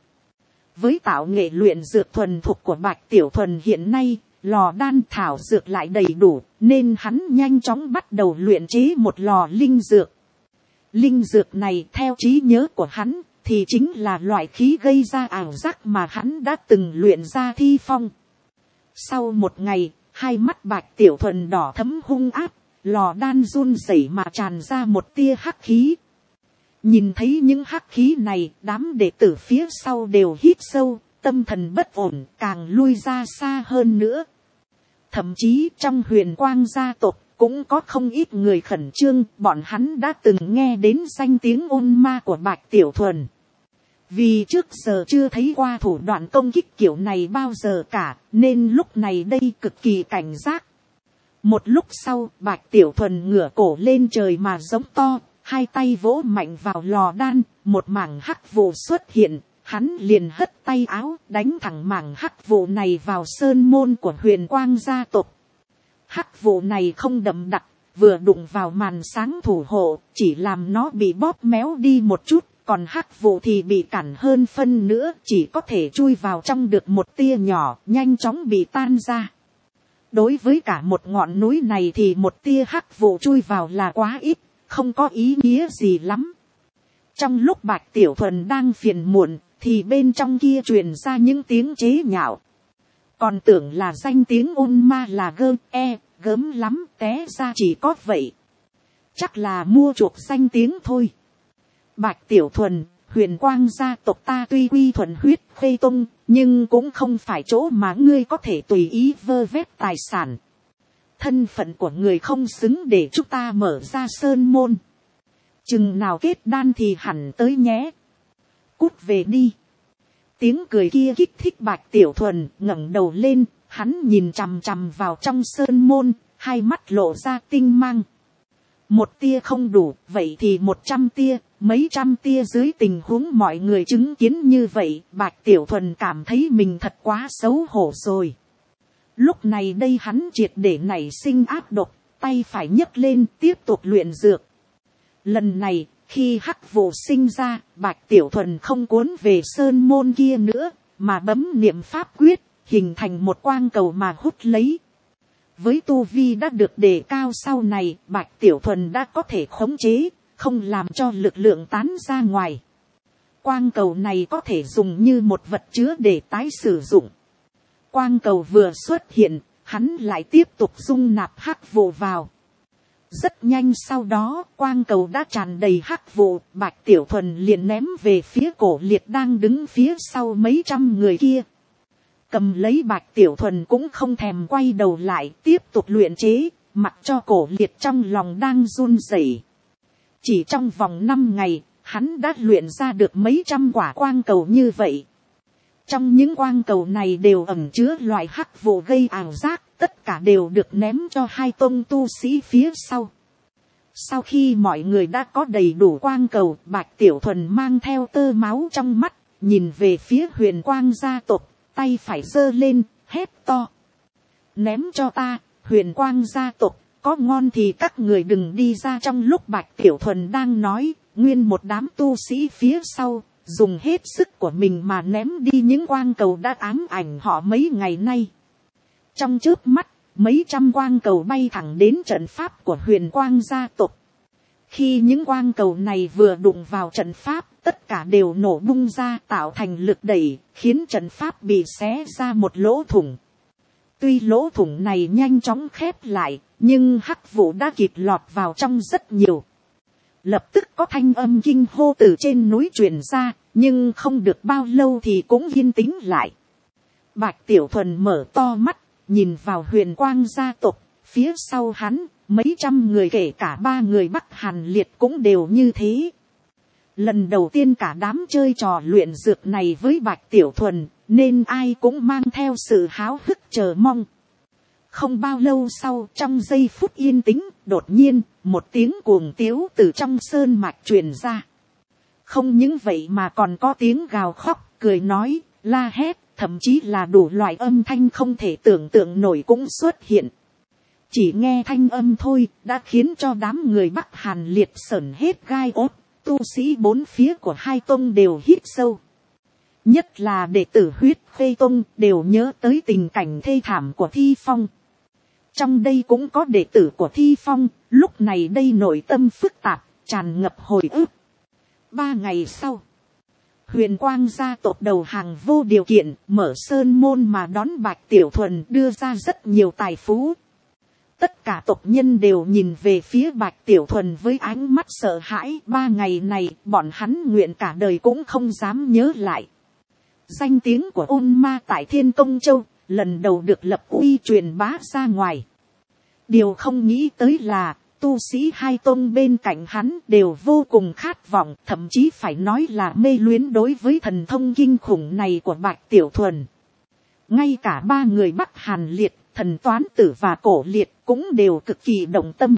Với tạo nghệ luyện dược thuần thục của Bạch Tiểu Thuần hiện nay, lò đan thảo dược lại đầy đủ, nên hắn nhanh chóng bắt đầu luyện chế một lò linh dược. Linh dược này theo trí nhớ của hắn, thì chính là loại khí gây ra ảo giác mà hắn đã từng luyện ra thi phong. Sau một ngày, 2 mắt Bạch Tiểu Thuần đỏ thấm hung ác, lò đan run rẩy mà tràn ra một tia hắc khí. Nhìn thấy những hắc khí này, đám đệ tử phía sau đều hít sâu, tâm thần bất ổn, càng lui ra xa hơn nữa. Thậm chí trong Huyền Quang gia tộc cũng có không ít người khẩn trương, bọn hắn đã từng nghe đến danh tiếng ôn ma của Bạch Tiểu Thuần. Vì trước giờ chưa thấy qua thủ đoạn công kích kiểu này bao giờ cả, nên lúc này đây cực kỳ cảnh giác. Một lúc sau, Bạch Tiểu Thuần ngửa cổ lên trời mà giống to, 2 tay vỗ mạnh vào lò đan, một mảng hắc vụ xuất hiện, hắn liền hất tay áo, đánh thẳng mảng hắc vụ này vào sơn môn của Huyền Quang gia tộc. Hắc vụ này không đậm đặc, vừa đụng vào màn sáng thủ hộ, chỉ làm nó bị bóp méo đi một chút, còn hắc vụ thì bị cản hơn phân nữa, chỉ có thể chui vào trong được một tia nhỏ, nhanh chóng bị tan ra. Đối với cả một ngọn núi này thì một tia hắc vụ chui vào là quá ít, không có ý nghĩa gì lắm. Trong lúc Bạch Tiểu Thuần đang phiền muộn, thì bên trong kia truyền ra những tiếng chế nhạo. Còn tưởng là danh tiếng ôn ma là gớm lắm, té ra chỉ có vậy. Chắc là mua chuộc danh tiếng thôi. Bạch Tiểu Thuần, Huyền Quang gia tộc ta tuy quy thuần huyết Khê Tông, nhưng cũng không phải chỗ mà ngươi có thể tùy ý vơ vét tài sản. Thân phận của người không xứng để chúng ta mở ra sơn môn. Chừng nào kết đan thì hẳn tới nhé. Cút về đi. Tiếng cười kia kích thích Bạch Tiểu Thuần, ngẩng đầu lên, hắn nhìn chằm chằm vào trong sơn môn, hai mắt lộ ra tinh mang. Một tia không đủ, vậy thì 100 tia, mấy trăm tia dưới tình huống mọi người chứng kiến như vậy, Bạch Tiểu Thuần cảm thấy mình thật quá xấu hổ rồi. Lúc này đây hắn triệt để nảy sinh áp độc, tay phải nhấc lên tiếp tục luyện dược. Lần này, khi hắc vụ sinh ra, Bạch Tiểu Thuần không cuốn về sơn môn kia nữa, mà bấm niệm pháp quyết, hình thành một quang cầu mà hút lấy. Với tu vi đã được đề cao sau này, Bạch Tiểu Thuần đã có thể khống chế, không làm cho lực lượng tán ra ngoài. Quang cầu này có thể dùng như một vật chứa để tái sử dụng. Quang cầu vừa xuất hiện, hắn lại tiếp tục dung nạp hắc vụ vào. Rất nhanh sau đó, quang cầu đã tràn đầy hắc vụ, Bạch Tiểu Thuần liền ném về phía Cổ Liệt đang đứng phía sau mấy trăm người kia. Cầm lấy Bạch Tiểu Thuần cũng không thèm quay đầu lại, tiếp tục luyện chế, mặc cho Cổ Liệt trong lòng đang run rẩy. Chỉ trong vòng 5 ngày, hắn đã luyện ra được mấy trăm quả quang cầu như vậy. Trong những quang cầu này đều ẩn chứa loại hắc vụ gây ảo giác, tất cả đều được ném cho hai tông tu sĩ phía sau. Sau khi mọi người đã có đầy đủ quang cầu, Bạch Tiểu Thuần mang theo tơ máu trong mắt, nhìn về phía Huyền Quang gia tộc, tay phải giơ lên, hét to. Ném cho ta, Huyền Quang gia tộc, có ngon thì các người đừng đi ra. Trong lúc Bạch Tiểu Thuần đang nói, nguyên một đám tu sĩ phía sau, dùng hết sức của mình mà ném đi những quang cầu đã ám ảnh họ mấy ngày nay. Trong chớp mắt, mấy trăm quang cầu bay thẳng đến trận pháp của Huyền Quang gia tộc. Khi những quang cầu này vừa đụng vào trận pháp, tất cả đều nổ bung ra tạo thành lực đẩy, khiến trận pháp bị xé ra một lỗ thủng. Tuy lỗ thủng này nhanh chóng khép lại, nhưng hắc vụ đã kịp lọt vào trong rất nhiều. Lập tức có thanh âm kinh hô từ trên núi truyền ra, nhưng không được bao lâu thì cũng yên tĩnh lại. Bạch Tiểu Thuần mở to mắt, nhìn vào Huyền Quang gia tộc, phía sau hắn, mấy trăm người kể cả 3 người Bắc Hàn Liệt cũng đều như thế. Lần đầu tiên cả đám chơi trò luyện dược này với Bạch Tiểu Thuần, nên ai cũng mang theo sự háo hức chờ mong. Không bao lâu sau, trong giây phút yên tĩnh, đột nhiên, một tiếng cuồng tiếu từ trong sơn mạch truyền ra. Không những vậy mà còn có tiếng gào khóc, cười nói, la hét, thậm chí là đủ loại âm thanh không thể tưởng tượng nổi cũng xuất hiện. Chỉ nghe thanh âm thôi, đã khiến cho đám người Bắc Hàn Liệt sởn hết gai ốt, tu sĩ 4 phía của hai tông đều hít sâu. Nhất là đệ tử Huyết Khê Tông đều nhớ tới tình cảnh thê thảm của Thi Phong. Trong đây cũng có đệ tử của Thi Phong, lúc này đây nội tâm phức tạp, tràn ngập hồi ức. 3 ngày sau, Huyền Quang gia tộc đầu hàng vô điều kiện, mở sơn môn mà đón Bạch Tiểu Thuần, đưa ra rất nhiều tài phú. Tất cả tộc nhân đều nhìn về phía Bạch Tiểu Thuần với ánh mắt sợ hãi. 3 ngày này, bọn hắn nguyện cả đời cũng không dám nhớ lại. Danh tiếng của ôn ma tại Thiên Công Châu, lần đầu được lập uy truyền bá ra ngoài. Điều không nghĩ tới là, tu sĩ hai tông bên cạnh hắn đều vô cùng khát vọng, thậm chí phải nói là mê luyến đối với thần thông kinh khủng này của Bạch Tiểu Thuần. Ngay cả 3 người Bắc Hàn Liệt, Thần Toán Tử và Cổ Liệt cũng đều cực kỳ động tâm.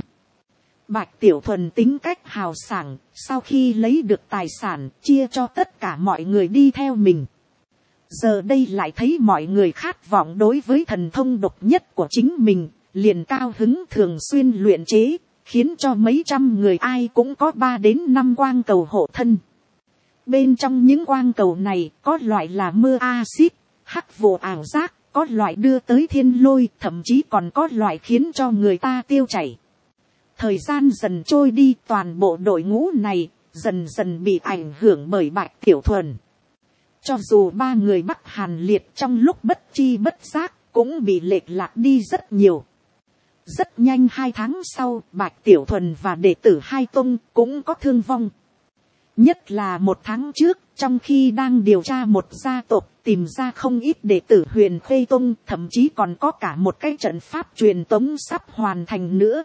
Bạch Tiểu Thuần tính cách hào sảng, sau khi lấy được tài sản, chia cho tất cả mọi người đi theo mình. Giờ đây lại thấy mọi người khát vọng đối với thần thông độc nhất của chính mình, liền cao hứng thường xuyên luyện chế, khiến cho mấy trăm người ai cũng có 3 đến 5 quang cầu hộ thân. Bên trong những quang cầu này có loại là mưa axit, hắc vụ ảo giác, có loại đưa tới thiên lôi, thậm chí còn có loại khiến cho người ta tiêu chảy. Thời gian dần trôi đi, toàn bộ đội ngũ này dần dần bị ảnh hưởng bởi Bạch Tiểu Thuần. Cho dù 3 người Bắc Hàn Liệt trong lúc bất chi bất giác cũng bị lệch lạc đi rất nhiều. Rất nhanh 2 tháng sau, Bạch Tiểu Thuần và đệ tử Hai Tông cũng có thương vong. Nhất là 1 tháng trước, trong khi đang điều tra một gia tộc, tìm ra không ít đệ tử Huyền Khê Tông, thậm chí còn có cả một cái trận pháp truyền tống sắp hoàn thành nữa.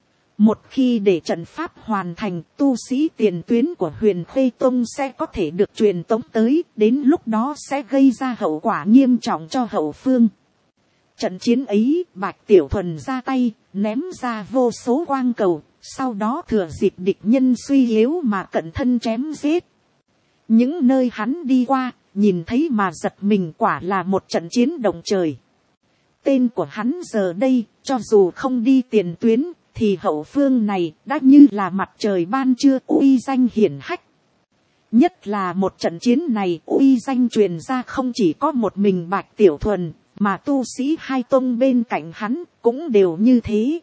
Một khi để trận pháp hoàn thành, tu sĩ tiền tuyến của Huyền Khê Tông sẽ có thể được truyền tống tới, đến lúc đó sẽ gây ra hậu quả nghiêm trọng cho hậu phương. Trận chiến ấy, Bạch Tiểu Thuần ra tay, ném ra vô số quang cầu, sau đó thừa dịp địch nhân suy yếu mà cận thân chém giết. Những nơi hắn đi qua, nhìn thấy mà giật mình, quả là một trận chiến động trời. Tên của hắn giờ đây, cho dù không đi tiền tuyến, thì hậu phương này đã như là mặt trời ban trưa, uy danh hiển hách. Nhất là một trận chiến này, uy danh truyền ra không chỉ có một mình Bạch Tiểu Thuần, mà tu sĩ Hai Tông bên cạnh hắn cũng đều như thế.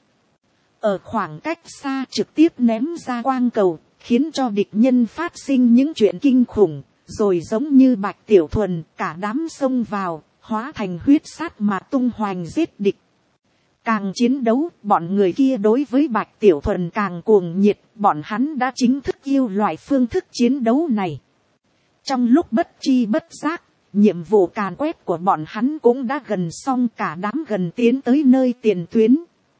Ở khoảng cách xa trực tiếp ném ra quang cầu, khiến cho địch nhân phát sinh những chuyện kinh khủng, rồi giống như Bạch Tiểu Thuần, cả đám xông vào, hóa thành huyết sát mà tung hoành giết địch. Càng chiến đấu, bọn người kia đối với Bạch Tiểu Thuần càng cuồng nhiệt, bọn hắn đã chính thức yêu loại phương thức chiến đấu này. Trong lúc bất chi bất giác, nhiệm vụ càn quét của bọn hắn cũng đã gần xong, cả đám gần tiến tới nơi tiền tuyến.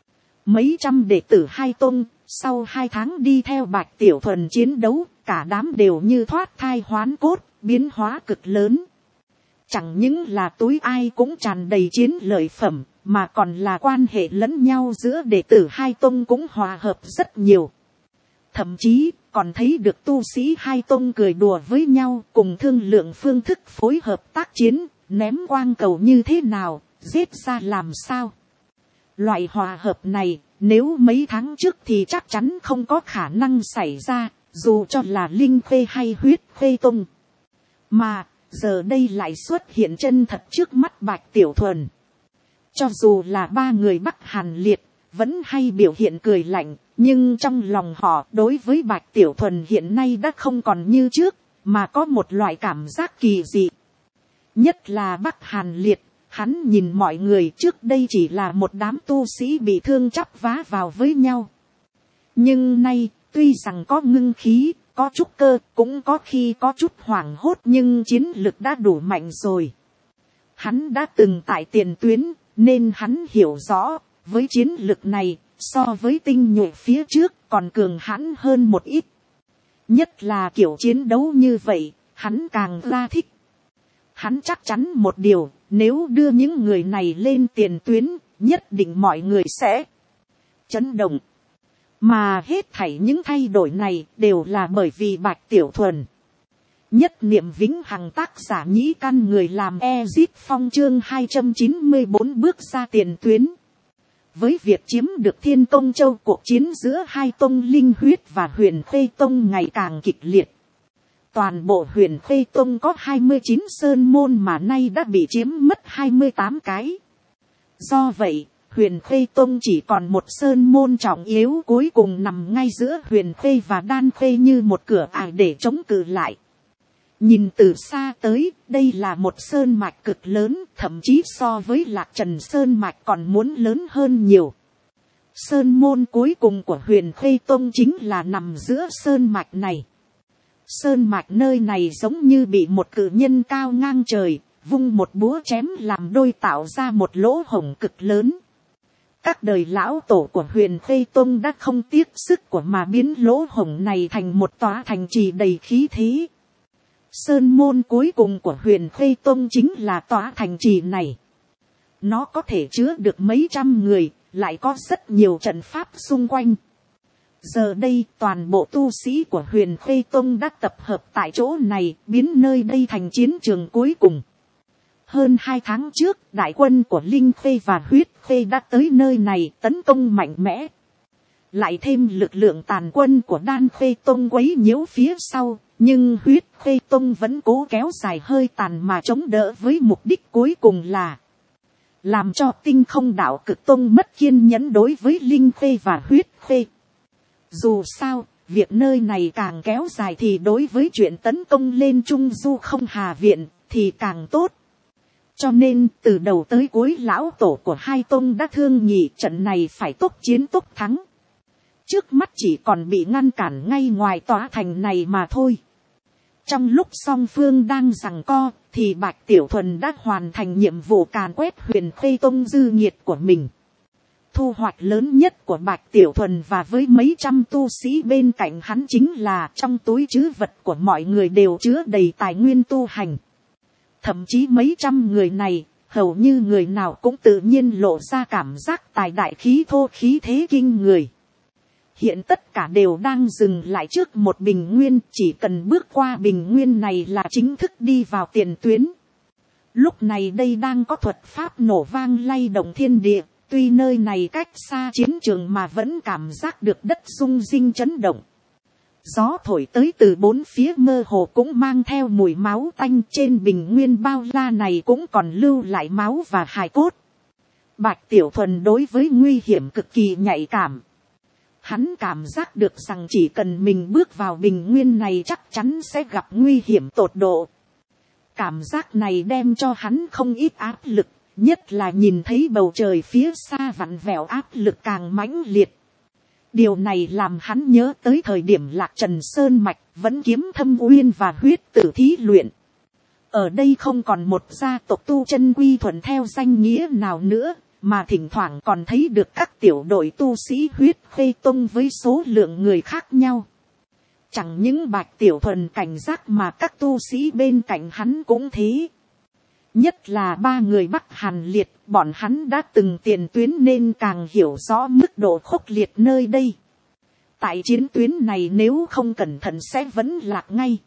Mấy trăm đệ tử Hai Tông, sau 2 tháng đi theo Bạch Tiểu Thuần chiến đấu, cả đám đều như thoát thai hoán cốt, biến hóa cực lớn. Chẳng những là túi ai cũng tràn đầy chiến lợi phẩm, mà còn là quan hệ lẫn nhau giữa đệ tử Hai Tông cũng hòa hợp rất nhiều. Thậm chí còn thấy được tu sĩ Hai Tông cười đùa với nhau, cùng thương lượng phương thức phối hợp tác chiến, ném quang cầu như thế nào, giết ra làm sao. Loại hòa hợp này, nếu mấy tháng trước thì chắc chắn không có khả năng xảy ra, dù cho là Linh Khê hay Huyết Khê Tông. Mà, giờ đây lại xuất hiện chân thật trước mắt Bạch Tiểu Thuần. Cho dù là 3 người Bắc Hàn Liệt, vẫn hay biểu hiện cười lạnh, nhưng trong lòng họ đối với Bạch Tiểu Thuần hiện nay đã không còn như trước, mà có một loại cảm giác kỳ dị. Nhất là Bắc Hàn Liệt, hắn nhìn mọi người trước đây chỉ là một đám tu sĩ bị thương chắp vá vào với nhau. Nhưng nay, tuy rằng có ngưng khí, có chút cơ, cũng có khi có chút hoảng hốt, nhưng chiến lực đã đủ mạnh rồi. Hắn đã từng tại tiền tuyến, nên hắn hiểu rõ, với chiến lực này, so với tinh nhuệ phía trước còn cường hãn hơn một ít. Nhất là kiểu chiến đấu như vậy, hắn càng ra thích. Hắn chắc chắn một điều, nếu đưa những người này lên tiền tuyến, nhất định mọi người sẽ chấn động. Mà hết thảy những thay đổi này đều là bởi vì Bạch Tiểu Thuần. Nhất niệm vĩnh hằng, tác giả Nhĩ Căn, người làm Ezip Phong, chương 294, bước ra tiền tuyến. Với việc chiếm được Thiên Công Châu, cuộc chiến giữa Hai Tông Linh Huyết và Huyền Khê Tông ngày càng kịch liệt. Toàn bộ Huyền Khê Tông có 29 sơn môn mà nay đã bị chiếm mất 28 cái. Do vậy, Huyền Khê Tông chỉ còn một sơn môn trọng yếu cuối cùng nằm ngay giữa Huyền Khê và Đan Khê như một cửa ải để chống cự lại. Nhìn từ xa tới, đây là một sơn mạch cực lớn, thậm chí so với Lạc Trần sơn mạch còn muốn lớn hơn nhiều. Sơn môn cuối cùng của Huyền Khê Tông chính là nằm giữa sơn mạch này. Sơn mạch nơi này giống như bị một cự nhân cao ngang trời, vung một búa chém làm đôi, tạo ra một lỗ hổng cực lớn. Các đời lão tổ của Huyền Khê Tông đã không tiếc sức của mà biến lỗ hổng này thành một tòa thành trì đầy khí thế. Sơn môn cuối cùng của Huyền Khê Tông chính là tòa thành trì này. Nó có thể chứa được mấy trăm người, lại có rất nhiều trận pháp xung quanh. Giờ đây toàn bộ tu sĩ của Huyền Khê Tông đã tập hợp tại chỗ này, biến nơi đây thành chiến trường cuối cùng. Hơn 2 tháng trước, đại quân của Linh Khê và Huyết Khê đã tới nơi này tấn công mạnh mẽ. lại thêm lực lượng tàn quân của Đan Khê Tông quấy nhiễu phía sau, nhưng Huyết Khê Tông vẫn cố kéo dài hơi tàn mà chống đỡ với mục đích cuối cùng là làm cho Tinh Không Đạo Cực Tông mất kiên nhẫn đối với Linh Khê và Huyết Khê. Dù sao, việc nơi này càng kéo dài thì đối với chuyện tấn công lên Trung Du Không Hà Viện thì càng tốt. Cho nên từ đầu tới cuối lão tổ của hai tông đã thương nghị trận này phải tốc chiến tốc thắng. Trước mắt chỉ còn bị ngăn cản ngay ngoài tòa thành này mà thôi. Trong lúc song phương đang giằng co thì Bạch Tiểu Thuần đã hoàn thành nhiệm vụ càn quét Huyền Khê Tông dư nhiệt của mình. Thu hoạch lớn nhất của Bạch Tiểu Thuần và với mấy trăm tu sĩ bên cạnh hắn chính là trong túi trữ vật của mọi người đều chứa đầy tài nguyên tu hành. Thậm chí mấy trăm người này, hầu như người nào cũng tự nhiên lộ ra cảm giác tài đại khí thô khí thế kinh người. Hiện tất cả đều đang dừng lại trước một bình nguyên, chỉ cần bước qua bình nguyên này là chính thức đi vào tiền tuyến. Lúc này đây đang có thuật pháp nổ vang lay động thiên địa, tuy nơi này cách xa chiến trường mà vẫn cảm giác được đất rung rinh chấn động. Gió thổi tới từ bốn phía mơ hồ cũng mang theo mùi máu tanh, trên bình nguyên bao la này cũng còn lưu lại máu và hài cốt. Bạch Tiểu Thuần đối với nguy hiểm cực kỳ nhạy cảm. Hắn cảm giác được rằng chỉ cần mình bước vào bình nguyên này chắc chắn sẽ gặp nguy hiểm tột độ. Cảm giác này đem cho hắn không ít áp lực, nhất là nhìn thấy bầu trời phía xa vặn vẹo áp lực càng mãnh liệt. Điều này làm hắn nhớ tới thời điểm Lạc Trần Sơn Mạch vẫn kiếm Thâm Uyên và Huyết Tử thí luyện. Ở đây không còn một gia tộc tu chân quy thuần theo danh nghĩa nào nữa, mà thỉnh thoảng còn thấy được các tiểu đội tu sĩ Huyết Khê Tông với số lượng người khác nhau. Chẳng những Bạch Tiểu Thuần cảnh giác mà các tu sĩ bên cạnh hắn cũng thế. Nhất là ba người Bắc Hàn Liệt, bọn hắn đã từng tiền tuyến nên càng hiểu rõ mức độ khốc liệt nơi đây. Tại chiến tuyến này nếu không cẩn thận sẽ vẫn lạc ngay.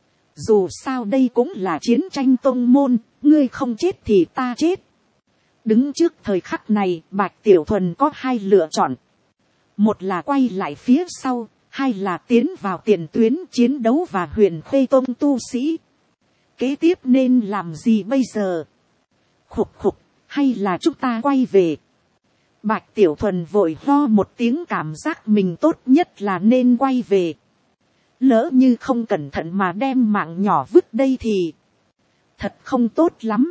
Dù sao đây cũng là chiến tranh tông môn, ngươi không chết thì ta chết. Đứng trước thời khắc này, Bạch Tiểu Thuần có hai lựa chọn. Một là quay lại phía sau, hai là tiến vào tiền tuyến chiến đấu và Huyền Khê Tông tu sĩ. Kế tiếp nên làm gì bây giờ? Khục khục, hay là chúng ta quay về? Bạch Tiểu Thuần vội ho một tiếng, cảm giác mình tốt nhất là nên quay về. Lỡ như không cẩn thận mà đem mạng nhỏ vứt đây thì thật không tốt lắm.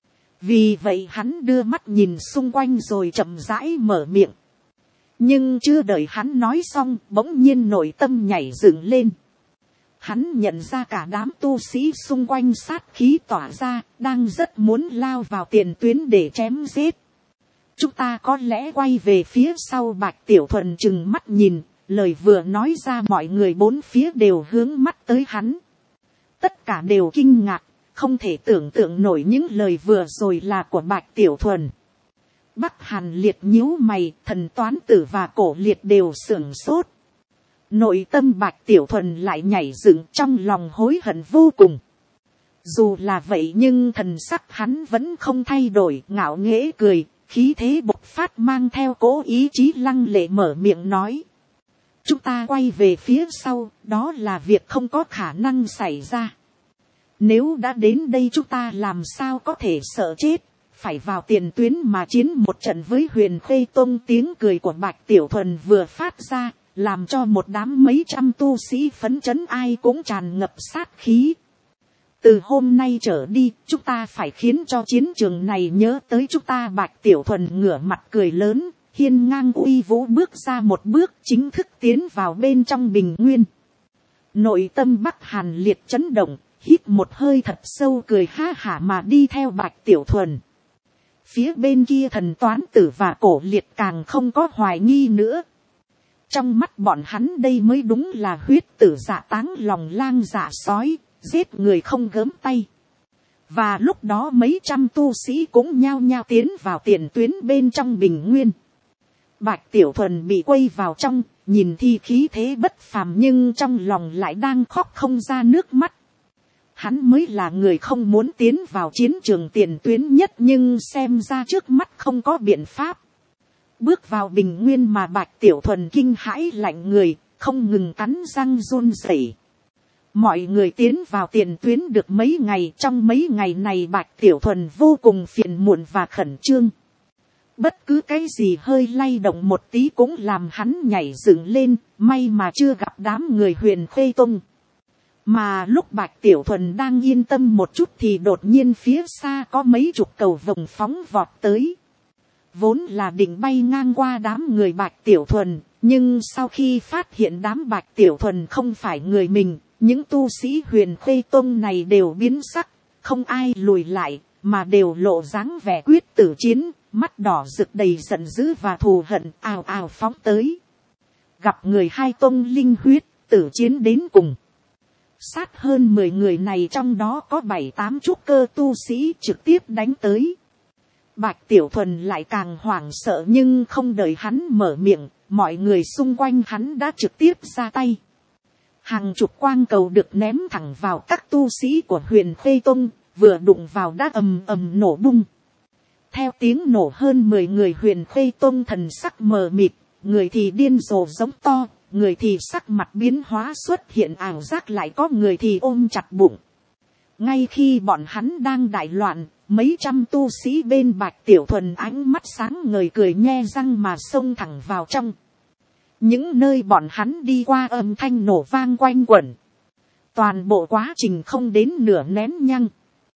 Vì vậy hắn đưa mắt nhìn xung quanh rồi chậm rãi mở miệng. Nhưng chưa đợi hắn nói xong, bỗng nhiên nội tâm nhảy dựng lên. Hắn nhận ra cả đám tu sĩ xung quanh sát khí tỏa ra, đang rất muốn lao vào tiền tuyến để chém giết. Chúng ta có lẽ quay về phía sau. Bạch Tiểu Thuần trừng mắt nhìn, lời vừa nói ra mọi người bốn phía đều hướng mắt tới hắn. Tất cả đều kinh ngạc, không thể tưởng tượng nổi những lời vừa rồi là của Bạch Tiểu Thuần. Bắc Hàn Liệt nhíu mày, Thần Toán Tử và Cổ Liệt đều sửng sốt. Nội tâm Bạch Tiểu Thuần lại nhảy dựng, trong lòng hối hận vô cùng. Dù là vậy nhưng thần sắc hắn vẫn không thay đổi, ngạo nghễ cười, khí thế bộc phát mang theo cố ý chí lăng lệ mở miệng nói. Chúng ta quay về phía sau, đó là việc không có khả năng xảy ra. Nếu đã đến đây chúng ta làm sao có thể sợ chết, phải vào tiền tuyến mà chiến một trận với Huyền Khê Tông. Tiếng cười của Bạch Tiểu Thuần vừa phát ra, làm cho một đám mấy trăm tu sĩ phấn chấn ai cũng tràn ngập sát khí. Từ hôm nay trở đi, chúng ta phải khiến cho chiến trường này nhớ tới chúng ta. Bạch Tiểu Thuần ngửa mặt cười lớn, hiên ngang uy vũ bước ra một bước, chính thức tiến vào bên trong bình nguyên. Nội tâm Bắc Hàn Liệt chấn động, hít một hơi thật sâu, cười ha hả mà đi theo Bạch Tiểu Thuần. Phía bên kia Thần Toán Tử và Cổ Liệt càng không có hoài nghi nữa. Trong mắt bọn hắn đây mới đúng là huyết tử dạ táng, lòng lang dạ sói, giết người không gớm tay. Và lúc đó mấy trăm tu sĩ cũng nhao nhao tiến vào tiền tuyến bên trong bình nguyên. Bạch Tiểu Thuần bị quây vào trong, nhìn thi khí thế bất phàm nhưng trong lòng lại đang khóc không ra nước mắt. Hắn mới là người không muốn tiến vào chiến trường tiền tuyến nhất, nhưng xem ra trước mắt không có biện pháp. Bước vào bình nguyên mà Bạch Tiểu Thuần kinh hãi lạnh người, không ngừng cắn răng run rẩy. Mọi người tiến vào tiền tuyến được mấy ngày, trong mấy ngày này Bạch Tiểu Thuần vô cùng phiền muộn và khẩn trương. Bất cứ cái gì hơi lay động một tí cũng làm hắn nhảy dựng lên, may mà chưa gặp đám người Huyền Khê Tông. Mà lúc Bạch Tiểu Thuần đang yên tâm một chút thì đột nhiên phía xa có mấy chục cầu vồng phóng vọt tới. Vốn là định bay ngang qua đám người Bạch Tiểu Thuần, nhưng sau khi phát hiện đám Bạch Tiểu Thuần không phải người mình, những tu sĩ Huyền Khê Tông này đều biến sắc, không ai lùi lại, mà đều lộ dáng vẻ quyết tử chiến, mắt đỏ rực đầy giận dữ và thù hận ào ào phóng tới. Gặp người hai tông linh huyết, tử chiến đến cùng. Sát hơn 10 người này trong đó có 7-8 trúc cơ tu sĩ trực tiếp đánh tới. Bạch Tiểu Thuần lại càng hoảng sợ, nhưng không đợi hắn mở miệng, mọi người xung quanh hắn đã trực tiếp ra tay. Hàng chục quang cầu được ném thẳng vào các tu sĩ của Huyền Khê Tông, vừa đụng vào đã ầm ầm nổ bung. Theo tiếng nổ hơn 10 người Huyền Khê Tông thần sắc mờ mịt, người thì điên rồ giống to, người thì sắc mặt biến hóa xuất hiện ảo giác, lại có người thì ôm chặt bụng. Ngay khi bọn hắn đang đại loạn, mấy trăm tu sĩ bên Bạch Tiểu Thuần ánh mắt sáng ngời cười nhe răng mà xông thẳng vào trong. Những nơi bọn hắn đi qua âm thanh nổ vang quanh quẩn. Toàn bộ quá trình không đến nửa nén nhăng.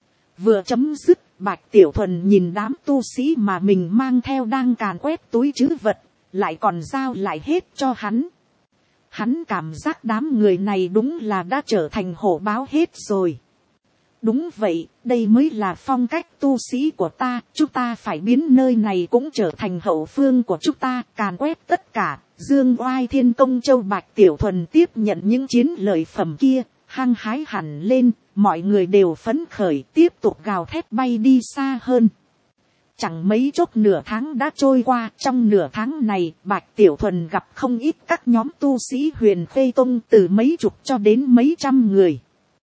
Vừa chấm dứt, Bạch Tiểu Thuần nhìn đám tu sĩ mà mình mang theo đang càn quét túi trữ vật, lại còn giao lại hết cho hắn. Hắn cảm giác đám người này đúng là đã trở thành hổ báo hết rồi. Đúng vậy, đây mới là phong cách tu sĩ của ta, chúng ta phải biến nơi này cũng trở thành hậu phương của chúng ta, càn quét tất cả. Dương Oai Thiên Công Châu Bạch Tiểu Thuần tiếp nhận những chiến lợi phẩm kia, hăng hái hẳn lên, mọi người đều phấn khởi tiếp tục gào thét bay đi xa hơn. Chẳng mấy chốc nửa tháng đã trôi qua, trong nửa tháng này Bạch Tiểu Thuần gặp không ít các nhóm tu sĩ Huyền Khê Tông từ mấy chục cho đến mấy trăm người.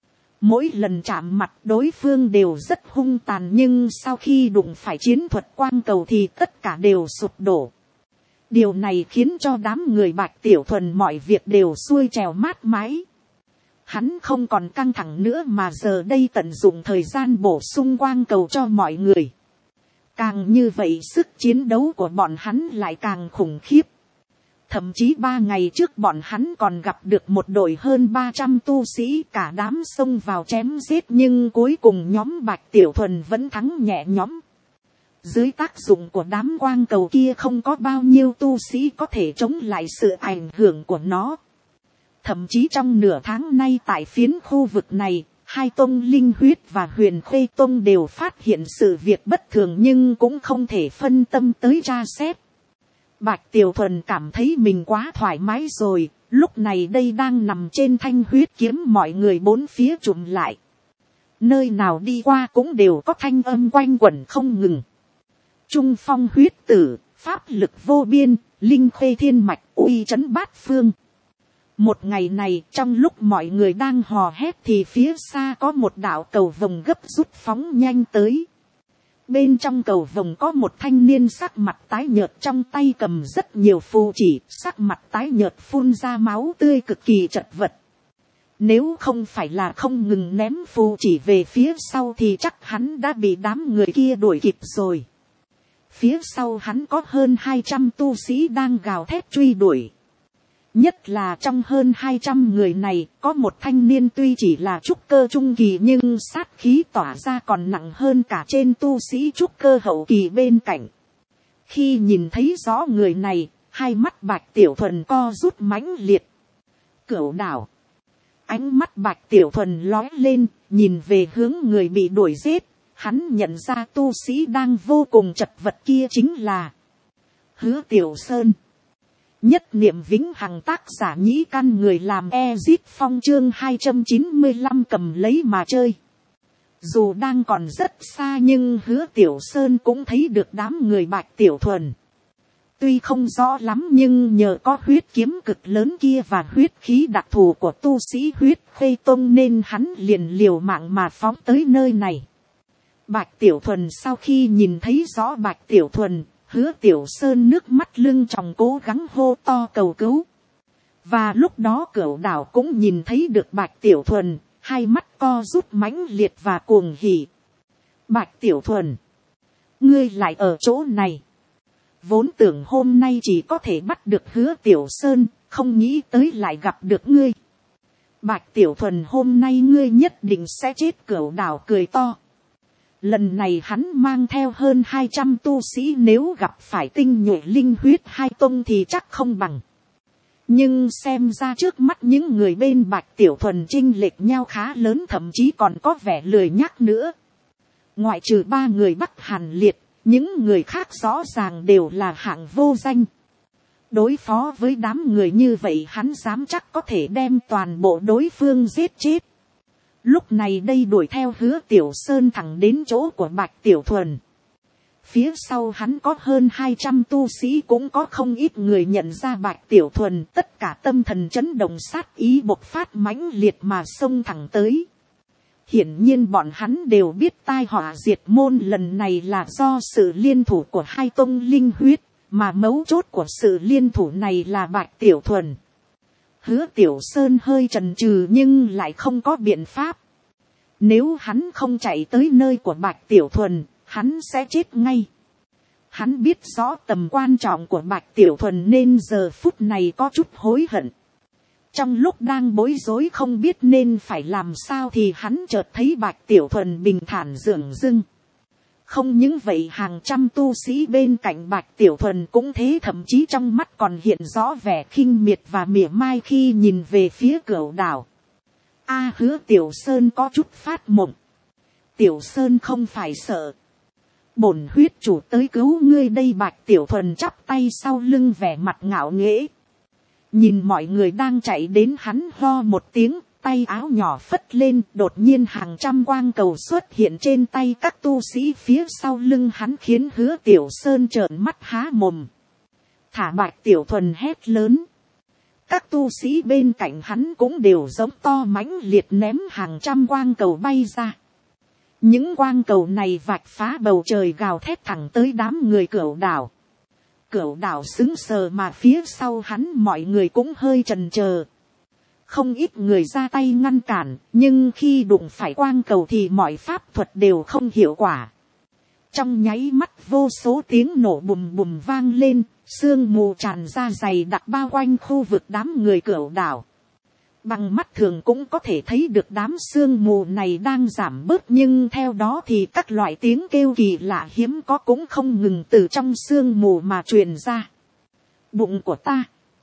Mỗi lần chạm mặt đối phương đều rất hung tàn, nhưng sau khi đụng phải chiến thuật quang cầu thì tất cả đều sụp đổ. Điều này khiến cho đám người Bạch Tiểu Thuần mọi việc đều xuôi trèo mát mái. Hắn không còn căng thẳng nữa mà giờ đây tận dụng thời gian bổ sung quang cầu cho mọi người. Càng như vậy sức chiến đấu của bọn hắn lại càng khủng khiếp. Thậm chí 3 ngày trước bọn hắn còn gặp được một đội hơn 300 tu sĩ, cả đám xông vào chém giết, nhưng cuối cùng nhóm Bạch Tiểu Thuần vẫn thắng nhẹ nhõm. Dưới tác dụng của đám quang cầu kia không có bao nhiêu tu sĩ có thể chống lại sự ảnh hưởng của nó. Thậm chí trong nửa tháng nay tại phiến khu vực này, hai tông Linh Huyết và Huyền Khê Tông đều phát hiện sự việc bất thường, nhưng cũng không thể phân tâm tới tra xét. Bạch Tiểu Thuần cảm thấy mình quá thoải mái rồi, lúc này đây đang nằm trên thanh huyết kiếm, mọi người bốn phía trùm lại. Nơi nào đi qua cũng đều có thanh âm quanh quẩn không ngừng. Trung phong huyết tử, pháp lực vô biên, linh khê thiên mạch, uy trấn bát phương. Một ngày này, trong lúc mọi người đang hò hét thì phía xa có một đạo cầu vồng gấp rút phóng nhanh tới. Bên trong cầu vồng có một thanh niên sắc mặt tái nhợt, trong tay cầm rất nhiều phù chỉ, sắc mặt tái nhợt phun ra máu tươi cực kỳ chật vật. Nếu không phải là không ngừng ném phù chỉ về phía sau thì chắc hắn đã bị đám người kia đuổi kịp rồi. Phía sau hắn có hơn 200 tu sĩ đang gào thét truy đuổi. Nhất là trong hơn 200 người này, có một thanh niên tuy chỉ là trúc cơ trung kỳ nhưng sát khí tỏa ra còn nặng hơn cả trên tu sĩ trúc cơ hậu kỳ bên cạnh. Khi nhìn thấy rõ người này, hai mắt Bạch Tiểu Thuần co rút mãnh liệt. Cửu đảo. Ánh mắt Bạch Tiểu Thuần lóe lên, nhìn về hướng người bị đuổi giết. Hắn nhận ra tu sĩ đang vô cùng chật vật kia chính là Hứa Tiểu Sơn. Nhất niệm vĩnh hằng, tác giả Nhĩ Căn, người làm Ezit Phong, chương 295 cầm lấy mà chơi. Dù đang còn rất xa nhưng Hứa Tiểu Sơn cũng thấy được đám người Bạch Tiểu Thuần. Tuy không rõ lắm nhưng nhờ có huyết kiếm cực lớn kia và huyết khí đặc thù của tu sĩ Huyết Khê Tông nên hắn liền liều mạng mà phóng tới nơi này. Bạch Tiểu Thuần sau khi nhìn thấy rõ Bạch Tiểu Thuần, Hứa Tiểu Sơn nước mắt lưng tròng cố gắng hô to cầu cứu. Và lúc đó Cửu Đảo cũng nhìn thấy được Bạch Tiểu Thuần, hai mắt co rút mãnh liệt và cuồng hỉ. Bạch Tiểu Thuần, ngươi lại ở chỗ này. Vốn tưởng hôm nay chỉ có thể bắt được Hứa Tiểu Sơn, không nghĩ tới lại gặp được ngươi. Bạch Tiểu Thuần, hôm nay ngươi nhất định sẽ chết. Cửu Đảo cười to. Lần này hắn mang theo hơn 200 tu sĩ, nếu gặp phải tinh nhuệ linh huyết hai tông thì chắc không bằng. Nhưng xem ra trước mắt những người bên Bạch Tiểu Thuần chênh lệch nhau khá lớn, thậm chí còn có vẻ lười nhác nữa. Ngoại trừ 3 người Bắc Hàn Liệt, những người khác rõ ràng đều là hạng vô danh. Đối phó với đám người như vậy hắn dám chắc có thể đem toàn bộ đối phương giết chết. Lúc này đây đuổi theo Hứa Tiểu Sơn thẳng đến chỗ của Bạch Tiểu Thuần. Phía sau hắn có hơn 200 tu sĩ, cũng có không ít người nhận ra Bạch Tiểu Thuần, tất cả tâm thần chấn động, sát ý bộc phát mãnh liệt mà xông thẳng tới. Hiển nhiên bọn hắn đều biết tai họa diệt môn lần này là do sự liên thủ của hai tông linh huyết, mà mấu chốt của sự liên thủ này là Bạch Tiểu Thuần. Hứa Tiểu Sơn hơi chần chừ nhưng lại không có biện pháp. Nếu hắn không chạy tới nơi của Bạch Tiểu Thuần, hắn sẽ chết ngay. Hắn biết rõ tầm quan trọng của Bạch Tiểu Thuần nên giờ phút này có chút hối hận. Trong lúc đang bối rối không biết nên phải làm sao thì hắn chợt thấy Bạch Tiểu Thuần bình thản dửng dưng. Không những vậy, hàng trăm tu sĩ bên cạnh Bạch Tiểu Thuần cũng thế, thậm chí trong mắt còn hiện rõ vẻ khinh miệt và mỉa mai khi nhìn về phía Cửu Đảo. Hứa Tiểu Sơn có chút phát mộng. Tiểu Sơn không phải sợ. Bổn huyết chủ tới cứu ngươi đây. Bạch Tiểu Thuần chắp tay sau lưng, vẻ mặt ngạo nghễ. Nhìn mọi người đang chạy đến, hắn ho một tiếng, tay áo nhỏ phất lên, đột nhiên hàng trăm quang cầu xuất hiện trên tay các tu sĩ phía sau lưng hắn, khiến Hứa Tiểu Sơn trợn mắt há mồm. Thả! Bạch Tiểu Thuần hét lớn. Các tu sĩ bên cạnh hắn cũng đều giống to mãnh liệt ném hàng trăm quang cầu bay ra. Những quang cầu này vạch phá bầu trời, gào thét thẳng tới đám người Cửu Đảo. Cửu Đảo sững sờ, mà phía sau hắn mọi người cũng hơi chần chờ. Không ít người ra tay ngăn cản, nhưng khi đụng phải quang cầu thì mọi pháp thuật đều không hiệu quả. Trong nháy mắt vô số tiếng nổ bùm bùm vang lên, sương mù tràn ra dày đặc bao quanh khu vực đám người Cửu Đảo. Bằng mắt thường cũng có thể thấy được đám sương mù này đang giảm bớt, nhưng theo đó thì các loại tiếng kêu kỳ lạ hiếm có cũng không ngừng từ trong sương mù mà truyền ra. Bụng của ta!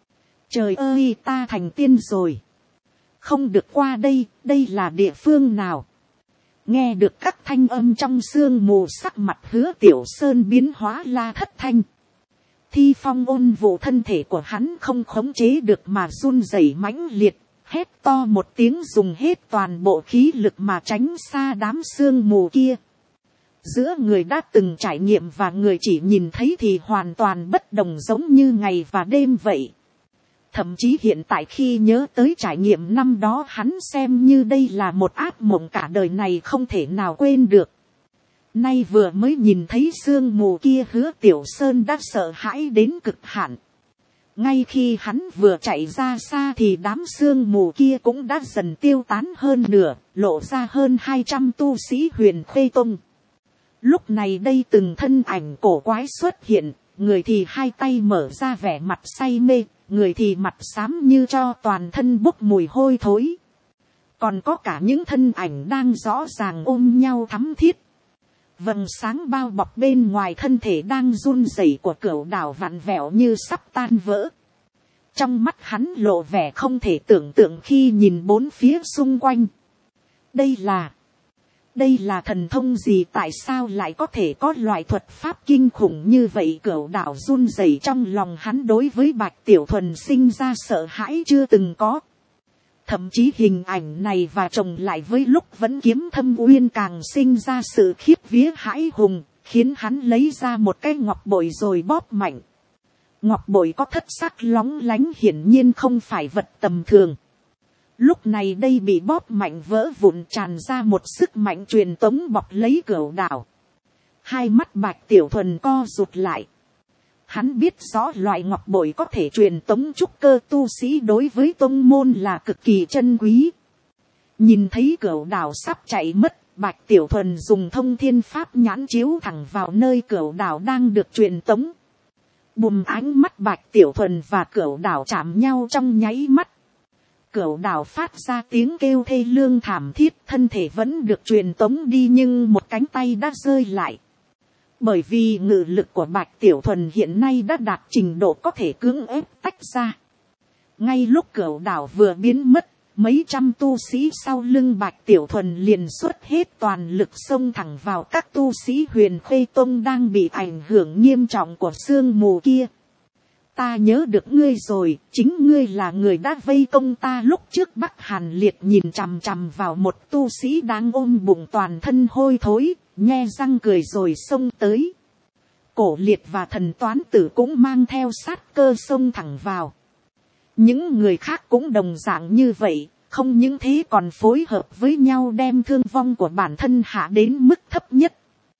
Trời ơi, ta thành tiên rồi! Không được qua đây, đây là địa phương nào? Nghe được các thanh âm trong sương mù, sắc mặt Hứa Tiểu Sơn biến hóa la thất thanh. Thi phong ôn vụ, thân thể của hắn không khống chế được mà run rẩy mãnh liệt, hét to một tiếng, dùng hết toàn bộ khí lực mà tránh xa đám sương mù kia. Giữa người đã từng trải nghiệm và người chỉ nhìn thấy thì hoàn toàn bất đồng, giống như ngày và đêm vậy. Thậm chí hiện tại khi nhớ tới trải nghiệm năm đó, hắn xem như đây là một ác mộng cả đời này không thể nào quên được. Nay vừa mới nhìn thấy sương mù kia, Hứa Tiểu Sơn đã sợ hãi đến cực hạn. Ngay khi hắn vừa chạy ra xa thì đám sương mù kia cũng đã dần tiêu tán hơn nửa, lộ ra hơn 200 tu sĩ Huyền Khuê Tông. Lúc này đây từng thân ảnh cổ quái xuất hiện, người thì hai tay mở ra vẻ mặt say mê, người thì mặt xám như cho, toàn thân bốc mùi hôi thối. Còn có cả những thân ảnh đang rõ ràng ôm nhau thắm thiết. Vầng sáng bao bọc bên ngoài thân thể đang run rẩy của Cửu Đảo vặn vẹo như sắp tan vỡ. Trong mắt hắn lộ vẻ không thể tưởng tượng khi nhìn bốn phía xung quanh. Đây là thần thông gì? Tại sao lại có thể có loại thuật pháp kinh khủng như vậy? Cửu Đảo run rẩy, trong lòng hắn đối với Bạch Tiểu Thuần sinh ra sợ hãi chưa từng có. Thậm chí hình ảnh này và chồng lại với lúc vẫn kiếm thâm uyên càng sinh ra sự khiếp vía hãi hùng, khiến hắn lấy ra một cái ngọc bội rồi bóp mạnh. Ngọc bội có thất sắc lóng lánh, hiển nhiên không phải vật tầm thường. Lúc này đây bị bóp mạnh vỡ vụn, tràn ra một sức mạnh truyền tống bọc lấy Cửu Đảo. Hai mắt Bạch Tiểu Thuần co rụt lại. Hắn biết rõ loại ngọc bội có thể truyền tống trúc cơ tu sĩ đối với tông môn là cực kỳ chân quý. Nhìn thấy Cửu Đảo sắp chạy mất, Bạch Tiểu Thuần dùng thông thiên pháp nhãn chiếu thẳng vào nơi Cửu Đảo đang được truyền tống. Bùm, ánh mắt Bạch Tiểu Thuần và Cửu Đảo chạm nhau trong nháy mắt. Cửu Đảo phát ra tiếng kêu thê lương thảm thiết, thân thể vẫn được truyền tống đi nhưng một cánh tay đã rơi lại. Bởi vì ngự lực của Bạch Tiểu Thuần hiện nay đã đạt trình độ có thể cưỡng ép tách ra. Ngay lúc Cửu Đảo vừa biến mất, mấy trăm tu sĩ sau lưng Bạch Tiểu Thuần liền xuất hết toàn lực xông thẳng vào các tu sĩ Huyền Khê Tông đang bị ảnh hưởng nghiêm trọng của sương mù kia. Ta nhớ được ngươi rồi, chính ngươi là người đã vây công ta lúc trước. Bắc Hàn Liệt nhìn chằm chằm vào một tu sĩ đang ôm bụng toàn thân hôi thối, nhe răng cười rồi xông tới. Cổ Liệt và Thần Toán Tử cũng mang theo sát cơ xông thẳng vào. Những người khác cũng đồng dạng như vậy, không những thế còn phối hợp với nhau đem thương vong của bản thân hạ đến mức thấp nhất.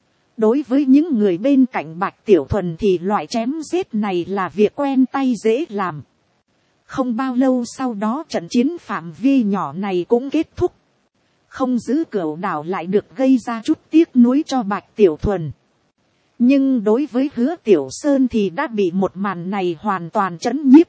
Đối với những người bên cạnh Bạch Tiểu Thuần thì loại chém giết này là việc quen tay dễ làm. Không bao lâu sau đó trận chiến phạm vi nhỏ này cũng kết thúc. Không giữ Cửu Đảo lại được gây ra chút tiếc nuối cho Bạch Tiểu Thuần. Nhưng đối với Hứa Tiểu Sơn thì đã bị một màn này hoàn toàn trấn nhiếp.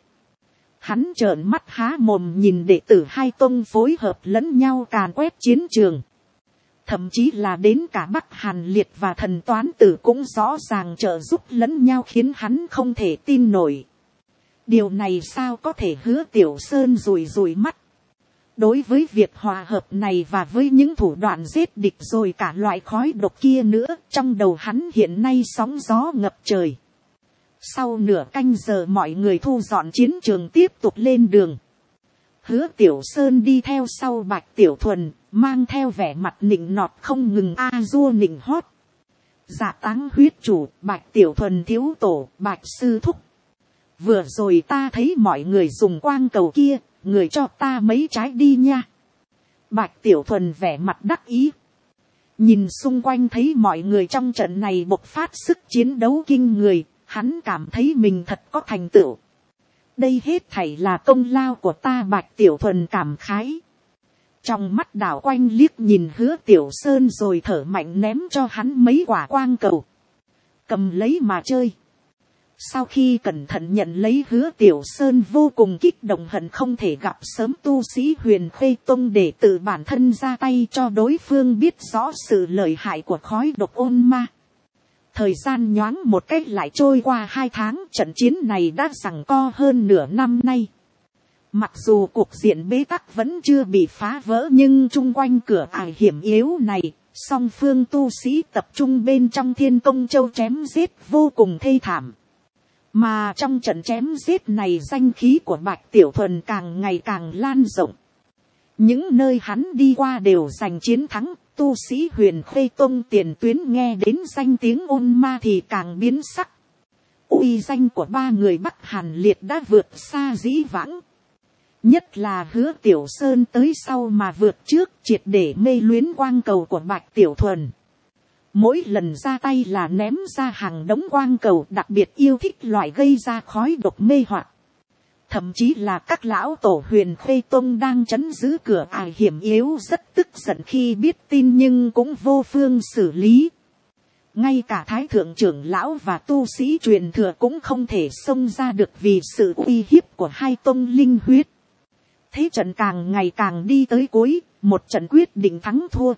Hắn trợn mắt há mồm nhìn đệ tử hai tông phối hợp lẫn nhau càn quét chiến trường. Thậm chí là đến cả Bắc Hàn Liệt và Thần Toán Tử cũng rõ ràng trợ giúp lẫn nhau khiến hắn không thể tin nổi. Điều này sao có thể? Hứa Tiểu Sơn rủi rủi mắt. Đối với việc hòa hợp này và với những thủ đoạn giết địch rồi cả loại khói độc kia nữa, trong đầu hắn hiện nay sóng gió ngập trời. Sau nửa canh giờ mọi người thu dọn chiến trường tiếp tục lên đường. Hứa Tiểu Sơn đi theo sau Bạch Tiểu Thuần, mang theo vẻ mặt nịnh nọt không ngừng dua nịnh hót. Dạ Táng huyết chủ, Bạch Tiểu Thuần thiếu tổ, Bạch sư thúc. Vừa rồi ta thấy mọi người dùng quang cầu kia, người cho ta mấy trái đi nha. Bạch Tiểu Thuần vẻ mặt đắc ý. Nhìn xung quanh thấy mọi người trong trận này bộc phát sức chiến đấu kinh người, hắn cảm thấy mình thật có thành tựu. Đây hết thảy là công lao của ta. Bạch Tiểu Thuần cảm khái. Trong mắt đảo quanh liếc nhìn Hứa Tiểu Sơn rồi thở mạnh ném cho hắn mấy quả quang cầu. Cầm lấy mà chơi. Sau khi cẩn thận nhận lấy, Hứa Tiểu Sơn vô cùng kích động, hận không thể gặp sớm tu sĩ Huyền Khê Tông để tự bản thân ra tay cho đối phương biết rõ sự lợi hại của khói độc ôn ma. Thời gian nhoáng một cách lại trôi qua 2 tháng, trận chiến này đã giằng co hơn nửa năm nay. Mặc dù cục diện bế tắc vẫn chưa bị phá vỡ nhưng chung quanh cửa ải hiểm yếu này, song phương tu sĩ tập trung bên trong Thiên Công Châu chém giết vô cùng thê thảm. Mà trong trận chém giết này danh khí của Bạch Tiểu Thuần càng ngày càng lan rộng. Những nơi hắn đi qua đều giành chiến thắng, tu sĩ Huyền Khê Tông tiền tuyến nghe đến danh tiếng ôn ma thì càng biến sắc. Uy danh của 3 người Bắc Hàn Liệt đã vượt xa dĩ vãng. Nhất là Hứa Tiểu Sơn tới sau mà vượt trước, triệt để mê luyến quang cầu của Bạch Tiểu Thuần. Mỗi lần ra tay là ném ra hàng đống quang cầu, đặc biệt yêu thích loại gây ra khói độc mê hoặc. Thậm chí là các lão tổ Huyền Khê Tông đang trấn giữ cửa ải hiểm yếu rất tức giận khi biết tin nhưng cũng vô phương xử lý. Ngay cả Thái Thượng trưởng lão và tu sĩ truyền thừa cũng không thể xông ra được vì sự uy hiếp của hai tông linh huyết. Thế trận càng ngày càng đi tới cuối, một trận quyết định thắng thua.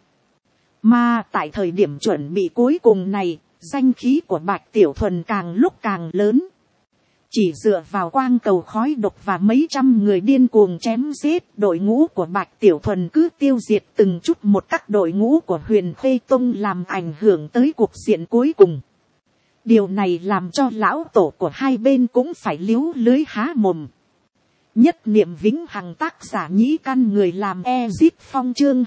Mà tại thời điểm chuẩn bị cuối cùng này, danh khí của Bạch Tiểu Thuần càng lúc càng lớn. Chỉ dựa vào quang cầu khói độc và mấy trăm người điên cuồng chém giết, đội ngũ của Bạch Tiểu Thuần cứ tiêu diệt từng chút một các đội ngũ của Huyền Khê Tông, làm ảnh hưởng tới cuộc diện cuối cùng. Điều này làm cho lão tổ của hai bên cũng phải liếu lưới há mồm. Nhất niệm vĩnh hằng, tác giả Nhĩ Căn, người làm Ezip Phong, chương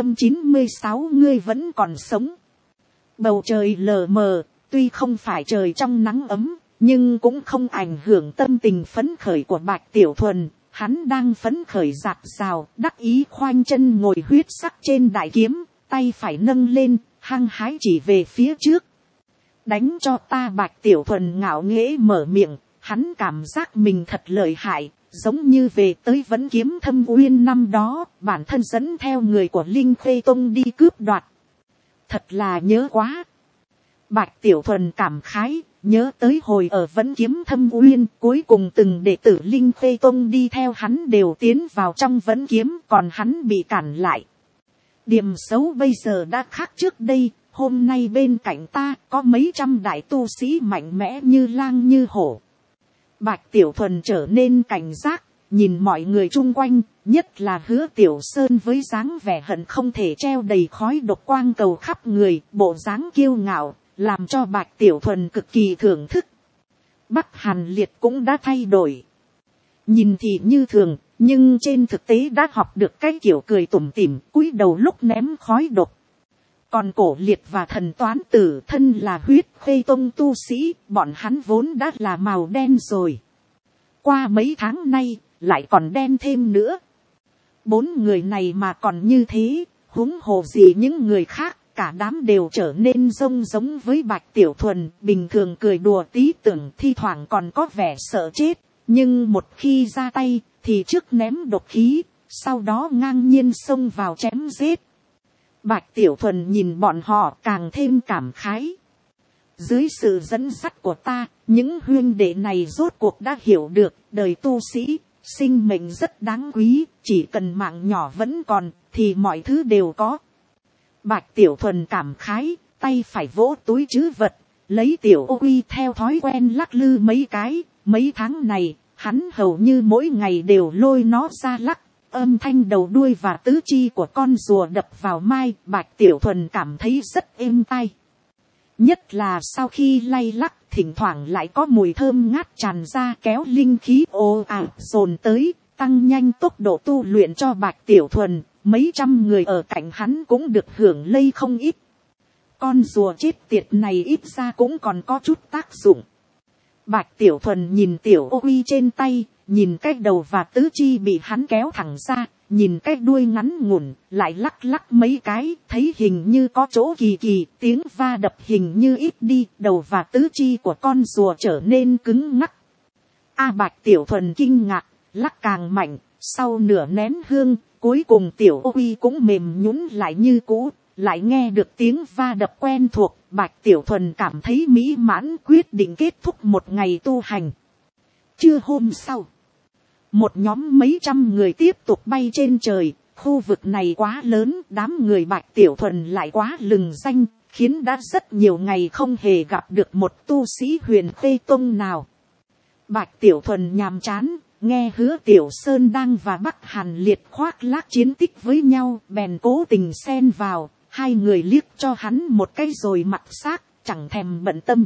296, ngươi vẫn còn sống. Bầu trời lờ mờ, tuy không phải trời trong nắng ấm, nhưng cũng không ảnh hưởng tâm tình phấn khởi của Bạch Tiểu Thuần. Hắn đang phấn khởi dạt dào, đắc ý khoanh chân ngồi huyết sắc trên đại kiếm, tay phải nâng lên, hăng hái chỉ về phía trước. Đánh cho ta. Bạch Tiểu Thuần ngạo nghễ mở miệng, hắn cảm giác mình thật lợi hại, giống như về tới Vẫn Kiếm Thâm Uyên năm đó, bản thân dẫn theo người của Linh Khê Tông đi cướp đoạt. Thật là nhớ quá. Bạch Tiểu Thuần cảm khái, nhớ tới hồi ở Vẫn Kiếm Thâm Uyên, cuối cùng từng đệ tử Linh Khê Tông đi theo hắn đều tiến vào trong Vẫn Kiếm, còn hắn bị cản lại. Điểm xấu bây giờ đã khác trước đây, hôm nay bên cạnh ta có mấy trăm đại tu sĩ mạnh mẽ như lang như hổ. Bạch Tiểu Thuần trở nên cảnh giác, nhìn mọi người chung quanh, nhất là Hứa Tiểu Sơn với dáng vẻ hận không thể treo đầy khói độc quang cầu khắp người, bộ dáng kiêu ngạo, làm cho Bạch Tiểu Thuần cực kỳ thưởng thức. Bắc Hàn Liệt cũng đã thay đổi. Nhìn thì như thường, nhưng trên thực tế đã học được cái kiểu cười tủm tỉm, cúi đầu lúc ném khói độc. Còn Cổ Liệt và Thần Toán Tử thân là Huyết Khê Tông tu sĩ, bọn hắn vốn đã là màu đen rồi. Qua mấy tháng nay, lại còn đen thêm nữa. 4 người này mà còn như thế, huống hồ gì những người khác, cả đám đều trở nên giống với Bạch Tiểu Thuần, bình thường cười đùa tí tưởng, thi thoảng còn có vẻ sợ chết, nhưng một khi ra tay, thì trước ném độc khí, sau đó ngang nhiên xông vào chém giết. Bạch Tiểu Thuần nhìn bọn họ càng thêm cảm khái. Dưới sự dẫn dắt của ta, những huynh đệ này rốt cuộc đã hiểu được, đời tu sĩ, sinh mệnh rất đáng quý, chỉ cần mạng nhỏ vẫn còn, thì mọi thứ đều có. Bạch Tiểu Thuần cảm khái, tay phải vỗ túi trữ vật, lấy Tiểu Ô Uy theo thói quen lắc lư mấy cái, mấy tháng này, hắn hầu như mỗi ngày đều lôi nó ra lắc. Âm thanh đầu đuôi và tứ chi của con rùa đập vào mai, Bạch Tiểu Thuần cảm thấy rất êm tai. Nhất là sau khi lay lắc, thỉnh thoảng lại có mùi thơm ngát tràn ra, kéo linh khí ồ ạt dồn tới, tăng nhanh tốc độ tu luyện cho Bạch Tiểu Thuần. Mấy trăm người ở cạnh hắn cũng được hưởng lây không ít. Con rùa chết tiệt này ít ra cũng còn có chút tác dụng. Bạch Tiểu Thuần nhìn Tiểu Ô Uy trên tay, nhìn cái đầu và tứ chi bị hắn kéo thẳng ra, nhìn cái đuôi ngắn ngủn, lại lắc lắc mấy cái, thấy hình như có chỗ kỳ kỳ, tiếng va đập hình như ít đi, đầu và tứ chi của con rùa trở nên cứng ngắc. Bạch Tiểu Thuần kinh ngạc, lắc càng mạnh, sau nửa nén hương, cuối cùng Tiểu Ô Uy cũng mềm nhũn lại như cũ, lại nghe được tiếng va đập quen thuộc, Bạch Tiểu Thuần cảm thấy mỹ mãn, quyết định kết thúc một ngày tu hành. Trưa hôm sau, một nhóm mấy trăm người tiếp tục bay trên trời, khu vực này quá lớn, đám người Bạch Tiểu Thuần lại quá lừng danh, khiến đã rất nhiều ngày không hề gặp được một tu sĩ Huyền Khê Tông nào. Bạch Tiểu Thuần nhàm chán, nghe Hứa Tiểu Sơn đang và Bắc Hàn Liệt khoác lác chiến tích với nhau, bèn cố tình xen vào, hai người liếc cho hắn một cái rồi mặt xác, chẳng thèm bận tâm.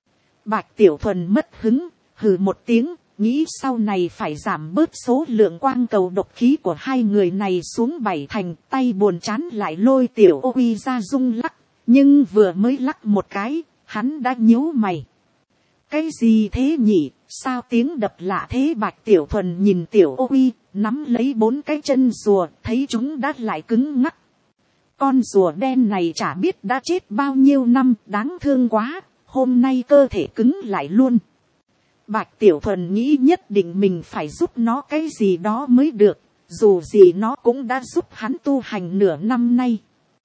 Bạch Tiểu Thuần mất hứng, hừ một tiếng, nghĩ sau này phải giảm bớt số lượng quang cầu độc khí của hai người này xuống 7 thành, tay buồn chán lại lôi Tiểu Ô Uy ra rung lắc, nhưng vừa mới lắc một cái, hắn đã nhíu mày. Cái gì thế nhỉ, sao tiếng đập lạ thế? Bạch Tiểu Thuần nhìn Tiểu Ô Uy, nắm lấy 4 cái chân rùa, thấy chúng đã lại cứng ngắc. Con rùa đen này chả biết đã chết bao nhiêu năm, đáng thương quá, hôm nay cơ thể cứng lại luôn. Bạch Tiểu Thuần nghĩ nhất định mình phải giúp nó cái gì đó mới được, dù gì nó cũng đã giúp hắn tu hành nửa năm nay.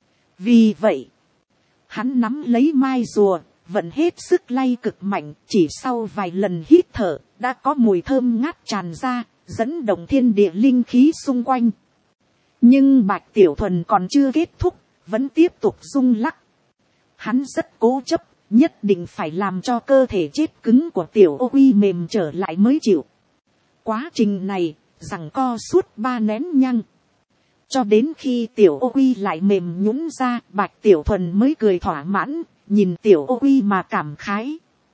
Vì vậy, hắn nắm lấy mai rùa, vận hết sức lay cực mạnh, chỉ sau vài lần hít thở, đã có mùi thơm ngát tràn ra, dẫn động thiên địa linh khí xung quanh. Nhưng Bạch Tiểu Thuần còn chưa kết thúc, vẫn tiếp tục rung lắc. Hắn rất cố chấp, nhất định phải làm cho cơ thể chết cứng của Tiểu Ô Uy mềm trở lại mới chịu. Quá trình này, giằng co suốt 3 nén nhăng. Cho đến khi Tiểu Ô Uy lại mềm nhũn ra, Bạch Tiểu Thuần mới cười thỏa mãn, nhìn Tiểu Ô Uy mà cảm khái.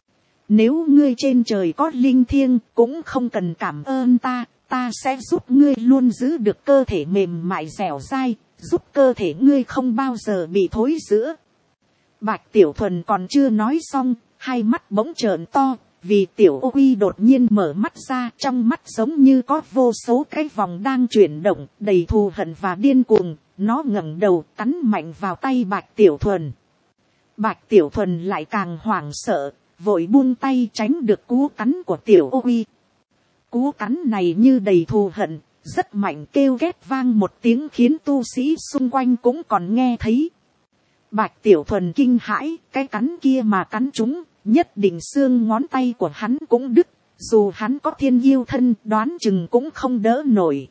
Nếu ngươi trên trời có linh thiêng, cũng không cần cảm ơn ta, ta sẽ giúp ngươi luôn giữ được cơ thể mềm mại dẻo dai, giúp cơ thể ngươi không bao giờ bị thối rữa. Bạch Tiểu Thuần còn chưa nói xong, hai mắt bỗng trợn to, vì Tiểu Ô Uy đột nhiên mở mắt ra, trong mắt giống như có vô số cái vòng đang chuyển động, đầy thù hận và điên cuồng, nó ngẩng đầu cắn mạnh vào tay Bạch Tiểu Thuần. Bạch Tiểu Thuần lại càng hoảng sợ, vội buông tay tránh được cú cắn của Tiểu Ô Uy. Cú cắn này như đầy thù hận, rất mạnh, kêu ghét vang một tiếng khiến tu sĩ xung quanh cũng còn nghe thấy. Bạch Tiểu Thuần kinh hãi, cái cắn kia mà cắn chúng, nhất định xương ngón tay của hắn cũng đứt, dù hắn có thiên yêu thân đoán chừng cũng không đỡ nổi.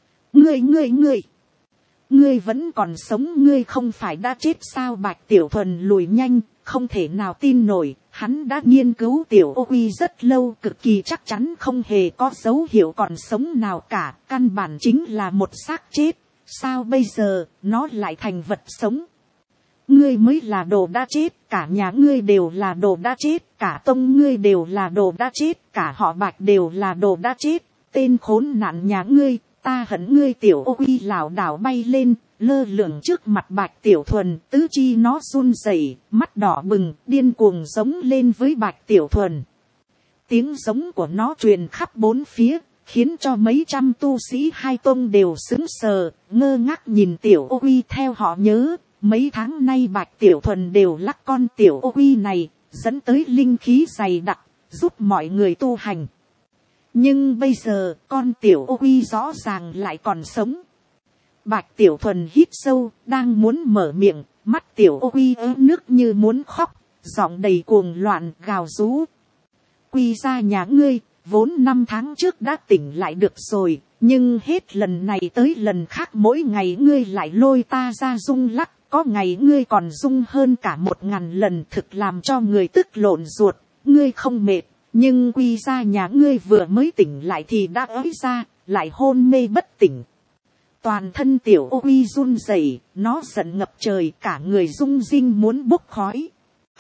Ngươi vẫn còn sống, ngươi không phải đã chết sao? Bạch Tiểu Thuần lùi nhanh, không thể nào tin nổi, hắn đã nghiên cứu Tiểu Ô Uy rất lâu, cực kỳ chắc chắn không hề có dấu hiệu còn sống nào cả, căn bản chính là một xác chết, sao bây giờ nó lại thành vật sống? Ngươi mới là đồ đã chết, cả nhà ngươi đều là đồ đã chết, cả tông ngươi đều là đồ đã chết, cả họ Bạch đều là đồ đã chết, tên khốn nạn nhà ngươi, ta hận ngươi. Tiểu Ô Uy lảo đảo bay lên, lơ lửng trước mặt Bạch Tiểu Thuần, tứ chi nó run rẩy, mắt đỏ bừng, điên cuồng giống lên với Bạch Tiểu Thuần. Tiếng giống của nó truyền khắp bốn phía, khiến cho mấy trăm tu sĩ hai tông đều sững sờ, ngơ ngác nhìn Tiểu Ô Uy. Theo họ nhớ, mấy tháng nay Bạch Tiểu Thuần đều lắc con Tiểu Ô Uy này, dẫn tới linh khí dày đặc, giúp mọi người tu hành. Nhưng bây giờ, con Tiểu Ô Uy rõ ràng lại còn sống. Bạch Tiểu Thuần hít sâu, đang muốn mở miệng, mắt Tiểu Ô Uy ớ nước như muốn khóc, giọng đầy cuồng loạn gào rú. Quy ra nhà ngươi, vốn 5 tháng trước đã tỉnh lại được rồi, nhưng hết lần này tới lần khác mỗi ngày ngươi lại lôi ta ra rung lắc, có ngày ngươi còn rung hơn cả 1000 lần, thực làm cho người tức lộn ruột. Ngươi không mệt, nhưng Quy ra nhà ngươi vừa mới tỉnh lại thì đã ới ra, lại hôn mê bất tỉnh. Toàn thân Tiểu Ô Uy run rẩy, nó giận ngập trời, cả người rung rinh muốn bốc khói.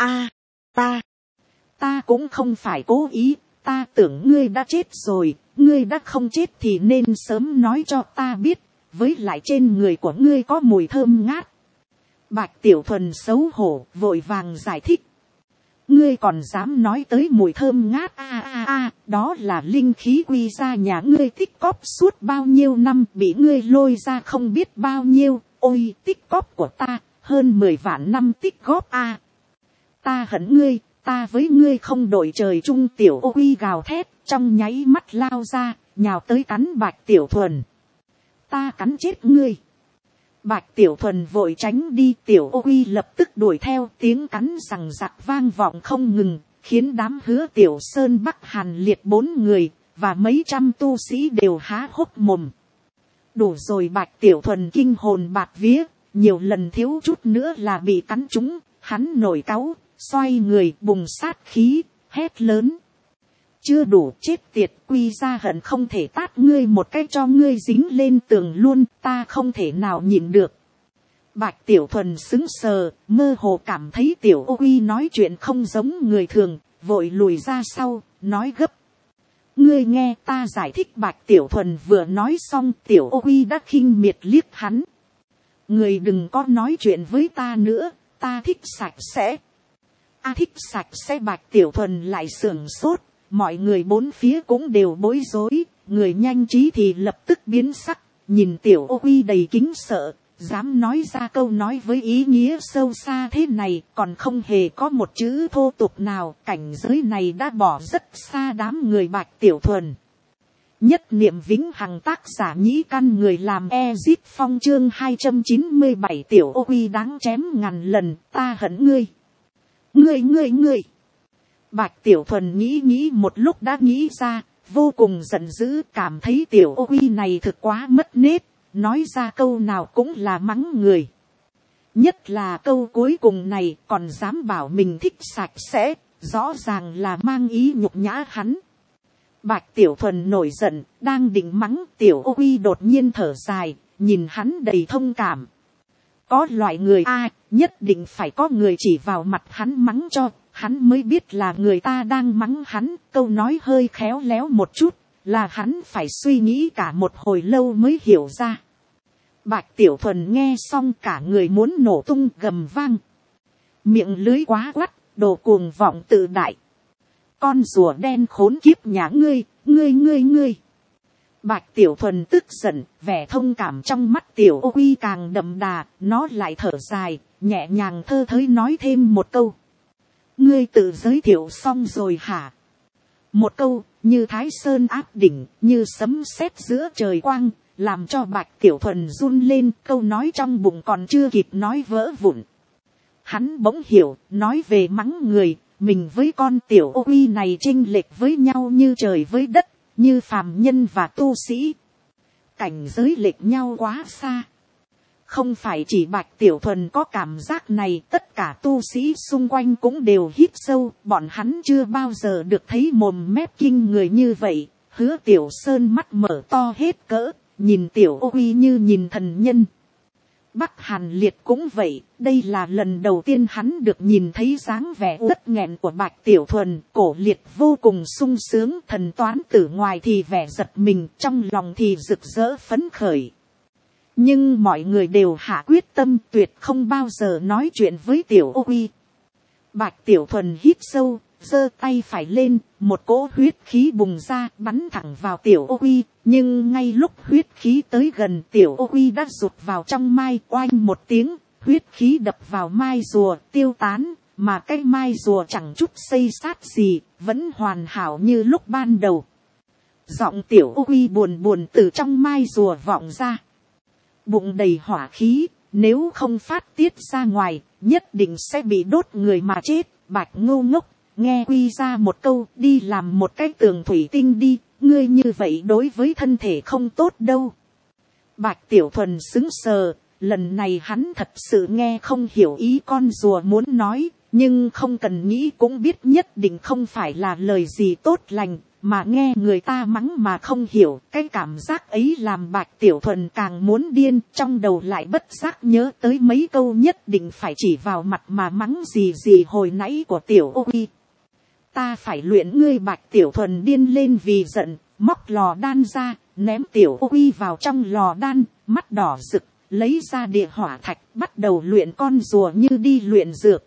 Ta cũng không phải cố ý, ta tưởng ngươi đã chết rồi, ngươi đã không chết thì nên sớm nói cho ta biết, với lại trên người của ngươi có mùi thơm ngát. Bạch Tiểu Thuần xấu hổ, vội vàng giải thích. Ngươi còn dám nói tới mùi thơm ngát? Đó là linh khí Quy ra nhà ngươi tích cóp suốt bao nhiêu năm, bị ngươi lôi ra không biết bao nhiêu. Ôi, tích cóp của ta, hơn 10 vạn năm tích góp Ta hận ngươi, ta với ngươi không đổi trời chung. Tiểu Ô Uy gào thét, trong nháy mắt lao ra, nhào tới cắn Bạch Tiểu Thuần. Ta cắn chết ngươi. Bạch Tiểu Thuần vội tránh đi, Tiểu Ô Uy lập tức đuổi theo, tiếng cắn rằng rặc vang vọng không ngừng, khiến đám Hứa Tiểu Sơn Bắc Hàn Liệt 4 người, và mấy trăm tu sĩ đều há hốc mồm. Đủ rồi, Bạch Tiểu Thuần kinh hồn bạt vía, nhiều lần thiếu chút nữa là bị cắn trúng, hắn nổi cáu, xoay người bùng sát khí, hét lớn. Chưa đủ, chết tiệt, Quy ra hận không thể tát ngươi một cái cho ngươi dính lên tường luôn, ta không thể nào nhịn được. Bạch Tiểu Thuần sững sờ, mơ hồ cảm thấy Tiểu Ô Uy nói chuyện không giống người thường, vội lùi ra sau, nói gấp. Ngươi nghe ta giải thích. Bạch Tiểu Thuần vừa nói xong, Tiểu Ô Uy đã khinh miệt liếc hắn. Ngươi đừng có nói chuyện với ta nữa, ta thích sạch sẽ. Thích sạch sẽ? Bạch Tiểu Thuần lại sưởng sốt. Mọi người bốn phía cũng đều bối rối, người nhanh trí thì lập tức biến sắc, nhìn Tiểu Ô Uy đầy kính sợ, dám nói ra câu nói với ý nghĩa sâu xa thế này, còn không hề có một chữ thô tục nào, cảnh giới này đã bỏ rất xa đám người Bạch Tiểu Thuần. Nhất niệm vĩnh hằng, tác giả Nhĩ Căn, người làm Ezip Phong, chương 297. Tiểu Ô Uy đáng chém ngàn lần, ta hận ngươi. Ngươi. Bạch Tiểu Thuần nghĩ một lúc đã nghĩ ra, vô cùng giận dữ, cảm thấy Tiểu Ô Uy này thực quá mất nết, nói ra câu nào cũng là mắng người. Nhất là câu cuối cùng này, còn dám bảo mình thích sạch sẽ, rõ ràng là mang ý nhục nhã hắn. Bạch Tiểu Thuần nổi giận, đang định mắng, Tiểu Ô Uy đột nhiên thở dài, nhìn hắn đầy thông cảm. Có loại người nhất định phải có người chỉ vào mặt hắn mắng cho, hắn mới biết là người ta đang mắng hắn. Câu nói hơi khéo léo một chút, là hắn phải suy nghĩ cả một hồi lâu mới hiểu ra. Bạch Tiểu Thuần nghe xong cả người muốn nổ tung, gầm vang. Miệng lưới quá quắt, đồ cuồng vọng tự đại. Con rùa đen khốn kiếp nhà ngươi. Bạch Tiểu Thuần tức giận, vẻ thông cảm trong mắt Tiểu Ô Quy càng đậm đà, nó lại thở dài, nhẹ nhàng thơ thới nói thêm một câu. Ngươi tự giới thiệu xong rồi hả? Một câu, như Thái Sơn áp đỉnh, như sấm sét giữa trời quang, làm cho Bạch Tiểu Thuần run lên, câu nói trong bụng còn chưa kịp nói vỡ vụn. Hắn bỗng hiểu, nói về mắng người, mình với con Tiểu Ô Quy này chênh lệch với nhau như trời với đất, như phàm nhân và tu sĩ. Cảnh giới lệch nhau quá xa. Không phải chỉ Bạch Tiểu Thuần có cảm giác này, tất cả tu sĩ xung quanh cũng đều hít sâu, bọn hắn chưa bao giờ được thấy mồm mép kinh người như vậy. Hứa Tiểu Sơn mắt mở to hết cỡ, nhìn Tiểu Ô Quy như nhìn thần nhân. Bắc Hàn Liệt cũng vậy, đây là lần đầu tiên hắn được nhìn thấy dáng vẻ uất nghẹn của Bạch Tiểu Thuần, cổ liệt vô cùng sung sướng, thần toán tử ngoài thì vẻ giật mình, trong lòng thì rực rỡ phấn khởi. Nhưng mọi người đều hạ quyết tâm tuyệt không bao giờ nói chuyện với Tiểu Ô Quy. Bạch Tiểu Thuần hít sâu, giơ tay phải lên, một cỗ huyết khí bùng ra, bắn thẳng vào Tiểu Ô Quy. Nhưng ngay lúc huyết khí tới gần, Tiểu Ô Quy đã rụt vào trong mai, oanh một tiếng, huyết khí đập vào mai rùa, tiêu tán, mà cái mai rùa chẳng chút xây sát gì, vẫn hoàn hảo như lúc ban đầu. Giọng Tiểu Ô Quy buồn buồn từ trong mai rùa vọng ra. Bụng đầy hỏa khí, nếu không phát tiết ra ngoài, nhất định sẽ bị đốt người mà chết. Bạch Ngô ngốc, nghe Quy ra một câu, đi làm một cái tường thủy tinh đi, ngươi như vậy đối với thân thể không tốt đâu. Bạch Tiểu Thuần sững sờ, lần này hắn thật sự nghe không hiểu ý con rùa muốn nói, nhưng không cần nghĩ cũng biết nhất định không phải là lời gì tốt lành, mà nghe người ta mắng mà không hiểu, cái cảm giác ấy làm Bạch Tiểu Thuần càng muốn điên, trong đầu lại bất giác nhớ tới mấy câu nhất định phải chỉ vào mặt mà mắng gì gì hồi nãy của Tiểu Ô Quy. Ta phải luyện ngươi. Bạch Tiểu Thuần điên lên vì giận, móc lò đan ra, ném Tiểu Ô Quy vào trong lò đan, mắt đỏ rực, lấy ra địa hỏa thạch, bắt đầu luyện con rùa như đi luyện dược.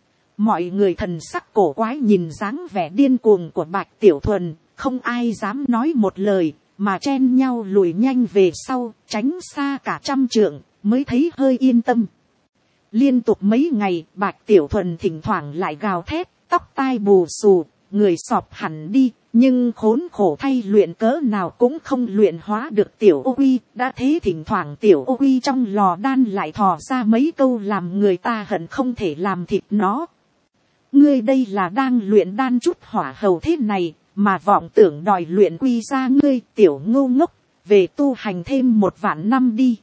Mọi người thần sắc cổ quái nhìn dáng vẻ điên cuồng của Bạch Tiểu Thuần, không ai dám nói một lời, mà chen nhau lùi nhanh về sau, tránh xa cả trăm trượng, mới thấy hơi yên tâm. Liên tục mấy ngày, Bạch Tiểu Thuần thỉnh thoảng lại gào thét, tóc tai bù xù, người sọp hẳn đi, nhưng khốn khổ thay luyện cỡ nào cũng không luyện hóa được Tiểu Ô Quy. Đã thế thỉnh thoảng Tiểu Ô Quy trong lò đan lại thò ra mấy câu làm người ta hận không thể làm thịt nó. Ngươi đây là đang luyện đan chút hỏa hầu thế này, mà vọng tưởng đòi luyện Quy ra ngươi. Tiểu Ngô ngốc, về tu hành thêm 1.000 năm đi.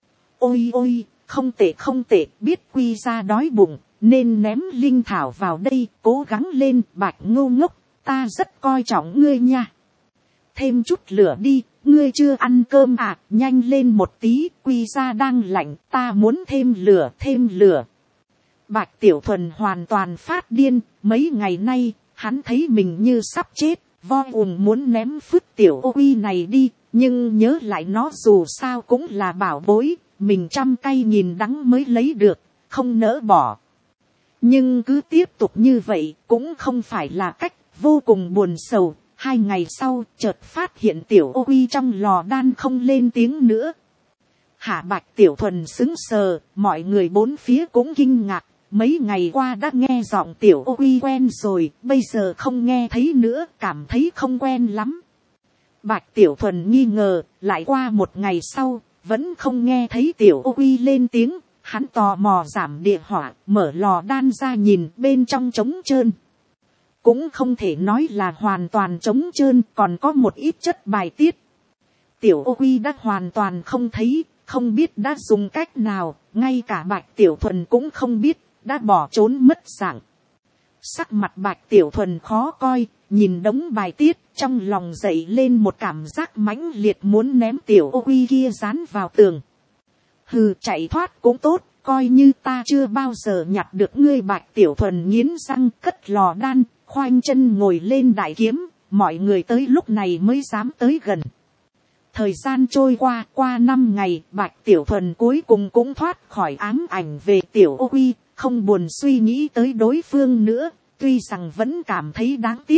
Ôi ôi, không tệ không tệ, biết Quy ra đói bụng, nên ném linh thảo vào đây, cố gắng lên. Bạch Ngô ngốc, ta rất coi trọng ngươi nha. Thêm chút lửa đi, ngươi chưa ăn cơm à, nhanh lên một tí, Quy ra đang lạnh, ta muốn thêm lửa, thêm lửa. Bạch Tiểu Thuần hoàn toàn phát điên, mấy ngày nay, hắn thấy mình như sắp chết, vo ùm muốn ném phứt Tiểu Ô Quy này đi, nhưng nhớ lại nó dù sao cũng là bảo bối, mình trăm cay nghìn đắng mới lấy được, không nỡ bỏ. Nhưng cứ tiếp tục như vậy cũng không phải là cách, vô cùng buồn sầu. 2 ngày sau chợt phát hiện Tiểu Ô Quy trong lò đan không lên tiếng nữa. Hạ Bạch Tiểu Thuần sững sờ, mọi người bốn phía cũng kinh ngạc. Mấy ngày qua đã nghe giọng Tiểu Ô Quy quen rồi, bây giờ không nghe thấy nữa, cảm thấy không quen lắm. Bạch Tiểu Thuần nghi ngờ, lại qua 1 ngày sau, vẫn không nghe thấy Tiểu Ô Quy lên tiếng. Hắn tò mò giảm địa hỏa, mở lò đan ra nhìn, bên trong trống trơn. Cũng không thể nói là hoàn toàn trống trơn, còn có một ít chất bài tiết. Tiểu Ô Quy đã hoàn toàn không thấy, không biết đã dùng cách nào, ngay cả Bạch Tiểu Thuần cũng không biết, đã bỏ trốn mất dạng. Sắc mặt Bạch Tiểu Thuần khó coi, nhìn đống bài tiết, trong lòng dậy lên một cảm giác mãnh liệt muốn ném Tiểu Ô Quy kia dán vào tường. Hừ, chạy thoát cũng tốt, coi như ta chưa bao giờ nhặt được ngươi. Bạch Tiểu Thuần nghiến răng cất lò đan, khoanh chân ngồi lên đại kiếm, mọi người tới lúc này mới dám tới gần. Thời gian trôi qua 5 ngày, Bạch Tiểu Thuần cuối cùng cũng thoát khỏi ám ảnh về Tiểu Ô Quy, không buồn suy nghĩ tới đối phương nữa, tuy rằng vẫn cảm thấy đáng tiếc,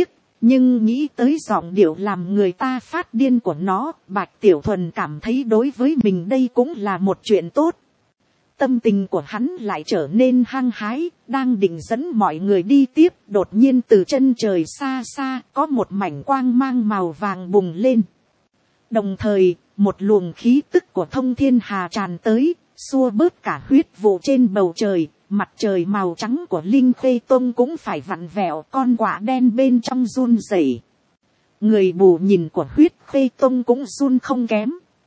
nhưng nghĩ tới giọng điệu làm người ta phát điên của nó, Bạch Tiểu Thuần cảm thấy đối với mình đây cũng là một chuyện tốt. Tâm tình của hắn lại trở nên hăng hái, đang định dẫn mọi người đi tiếp, đột nhiên từ chân trời xa xa có một mảnh quang mang màu vàng bùng lên. Đồng thời, một luồng khí tức của Thông Thiên Hà tràn tới, xua bớt cả huyết vụ trên bầu trời. Mặt trời màu trắng của Linh Khê Tông cũng phải vặn vẹo, con quạ đen bên trong run rẩy. Người bù nhìn của Huyết Khê Tông cũng run không kém.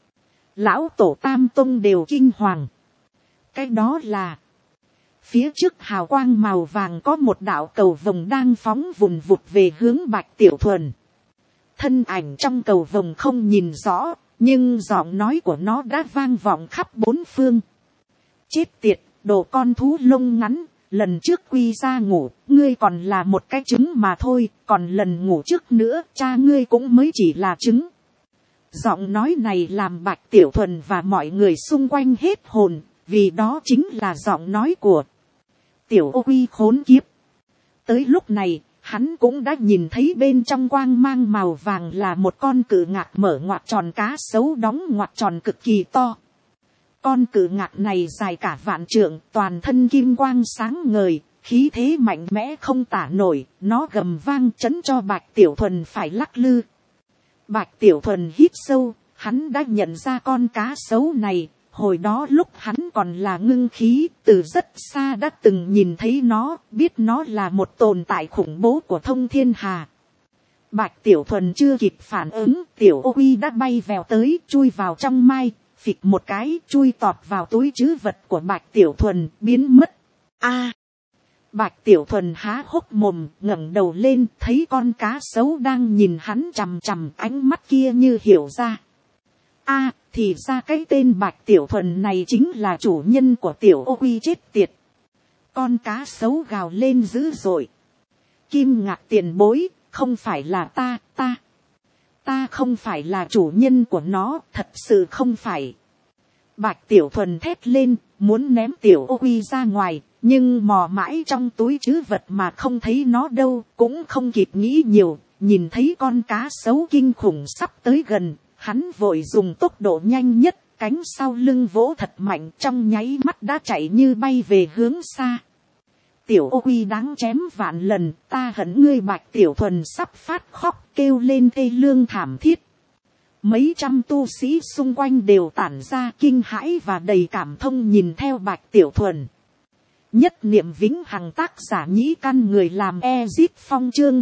Lão tổ Tam Tông đều kinh hoàng. Cái đó là phía trước hào quang màu vàng có một đạo cầu vồng đang phóng vùn vụt về hướng Bạch Tiểu Thuần. Thân ảnh trong cầu vồng không nhìn rõ, nhưng giọng nói của nó đã vang vọng khắp bốn phương. Chết tiệt, đồ con thú lông ngắn, lần trước quy ra ngủ, ngươi còn là một cái trứng mà thôi, còn lần ngủ trước nữa, cha ngươi cũng mới chỉ là trứng. Giọng nói này làm Bạch Tiểu Thuần và mọi người xung quanh hết hồn, vì đó chính là giọng nói của Tiểu Ô Quy khốn kiếp. Tới lúc này, hắn cũng đã nhìn thấy bên trong quang mang màu vàng là một con cự ngạc mở ngoặt tròn, cá sấu đóng ngoặt tròn cực kỳ to. Con cự ngạc này dài cả vạn trượng, toàn thân kim quang sáng ngời, khí thế mạnh mẽ không tả nổi, nó gầm vang chấn cho Bạch Tiểu Thuần phải lắc lư. Bạch Tiểu Thuần hít sâu, hắn đã nhận ra con cá sấu này, hồi đó lúc hắn còn là ngưng khí, từ rất xa đã từng nhìn thấy nó, biết nó là một tồn tại khủng bố của Thông Thiên Hà. Bạch Tiểu Thuần chưa kịp phản ứng, Tiểu Ô Quy đã bay vèo tới, chui vào trong mai, phịch một cái, chui tọt vào túi trữ vật của Bạch Tiểu Thuần, biến mất. A! Bạch Tiểu Thuần há hốc mồm, ngẩng đầu lên, thấy con cá sấu đang nhìn hắn chằm chằm, ánh mắt kia như hiểu ra. A, thì ra cái tên Bạch Tiểu Thuần này chính là chủ nhân của Tiểu Ô Quy chết tiệt. Con cá sấu gào lên dữ dội. Kim Ngạc tiền bối, không phải là ta không phải là chủ nhân của nó, thật sự không phải. Bạch Tiểu Thuần thét lên, muốn ném Tiểu Ô Quy ra ngoài, nhưng mò mãi trong túi trữ vật mà không thấy nó đâu, cũng không kịp nghĩ nhiều, nhìn thấy con cá sấu kinh khủng sắp tới gần, hắn vội dùng tốc độ nhanh nhất, cánh sau lưng vỗ thật mạnh, trong nháy mắt đã chạy như bay về hướng xa. Tiểu Ô Quy đáng chém vạn lần, ta hận ngươi. Bạch Tiểu Thuần sắp phát khóc, kêu lên thê lương thảm thiết. Mấy trăm tu sĩ xung quanh đều tản ra kinh hãi và đầy cảm thông nhìn theo Bạch Tiểu Thuần. Nhất niệm vĩnh hằng, tác giả Nhĩ Căn, người làm Ezip Phong, chương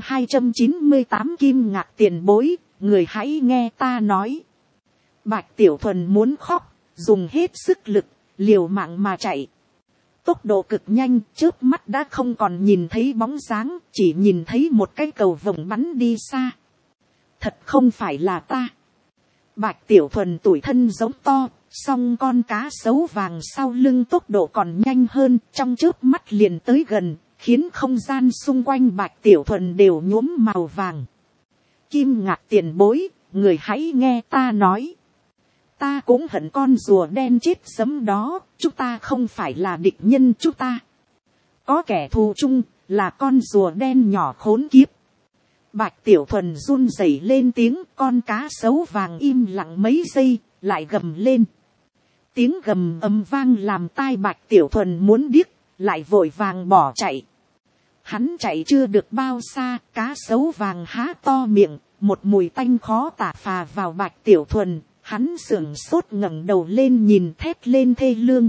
298 Kim Ngạc tiền bối, người hãy nghe ta nói. Bạch Tiểu Thuần muốn khóc, dùng hết sức lực, liều mạng mà chạy. Tốc độ cực nhanh, chớp mắt đã không còn nhìn thấy bóng dáng, chỉ nhìn thấy một cái cầu vồng bắn đi xa. Thật không phải là ta. Bạch Tiểu Thuần tủi thân giống to, song con cá sấu vàng sau lưng tốc độ còn nhanh hơn, trong chớp mắt liền tới gần, khiến không gian xung quanh Bạch Tiểu Thuần đều nhuốm màu vàng. Kim Ngạc tiền bối, người hãy nghe ta nói. Ta cũng hận con rùa đen chết sấm đó, chúng ta không phải là địch nhân, chúng ta có kẻ thù chung, là con rùa đen nhỏ khốn kiếp. Bạch Tiểu Thuần run rẩy lên tiếng, con cá sấu vàng im lặng mấy giây, lại gầm lên. Tiếng gầm ầm vang làm tai Bạch Tiểu Thuần muốn điếc, lại vội vàng bỏ chạy. Hắn chạy chưa được bao xa, cá sấu vàng há to miệng, một mùi tanh khó tả phà vào Bạch Tiểu Thuần. Hắn sưởng sốt ngẩng đầu lên nhìn, thét lên thê lương.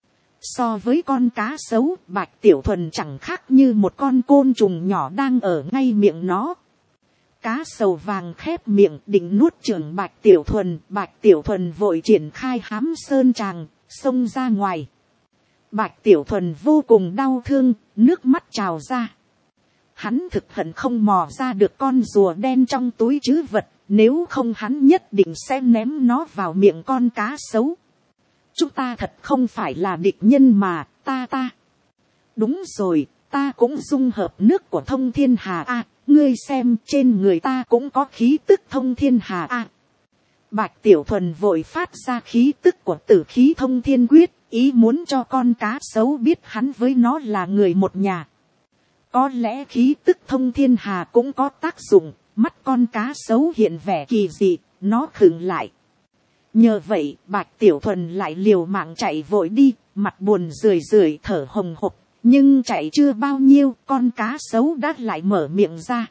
So với con cá sấu, Bạch Tiểu Thuần chẳng khác như một con côn trùng nhỏ đang ở ngay miệng nó. Cá sấu vàng khép miệng định nuốt chửng Bạch Tiểu Thuần. Bạch Tiểu Thuần vội triển khai hám sơn tràng, xông ra ngoài. Bạch Tiểu Thuần vô cùng đau thương, nước mắt trào ra. Hắn thực hận không mò ra được con rùa đen trong túi trữ vật. Nếu không hắn nhất định sẽ ném nó vào miệng con cá sấu. Chúng ta thật không phải là địch nhân mà, ta. Đúng rồi, ta cũng dung hợp nước của Thông Thiên Hà a. Ngươi xem, trên người ta cũng có khí tức Thông Thiên Hà a. Bạch Tiểu Thuần vội phát ra khí tức của Tử Khí Thông Thiên Quyết, ý muốn cho con cá sấu biết hắn với nó là người một nhà. Có lẽ khí tức thông thiên hà cũng có tác dụng, mắt con cá sấu hiện vẻ kỳ dị, nó khựng lại. Nhờ vậy Bạch Tiểu Thuần lại liều mạng chạy vội đi, mặt buồn rười rượi thở hồng hộc, nhưng chạy chưa bao nhiêu con cá sấu đã lại mở miệng ra.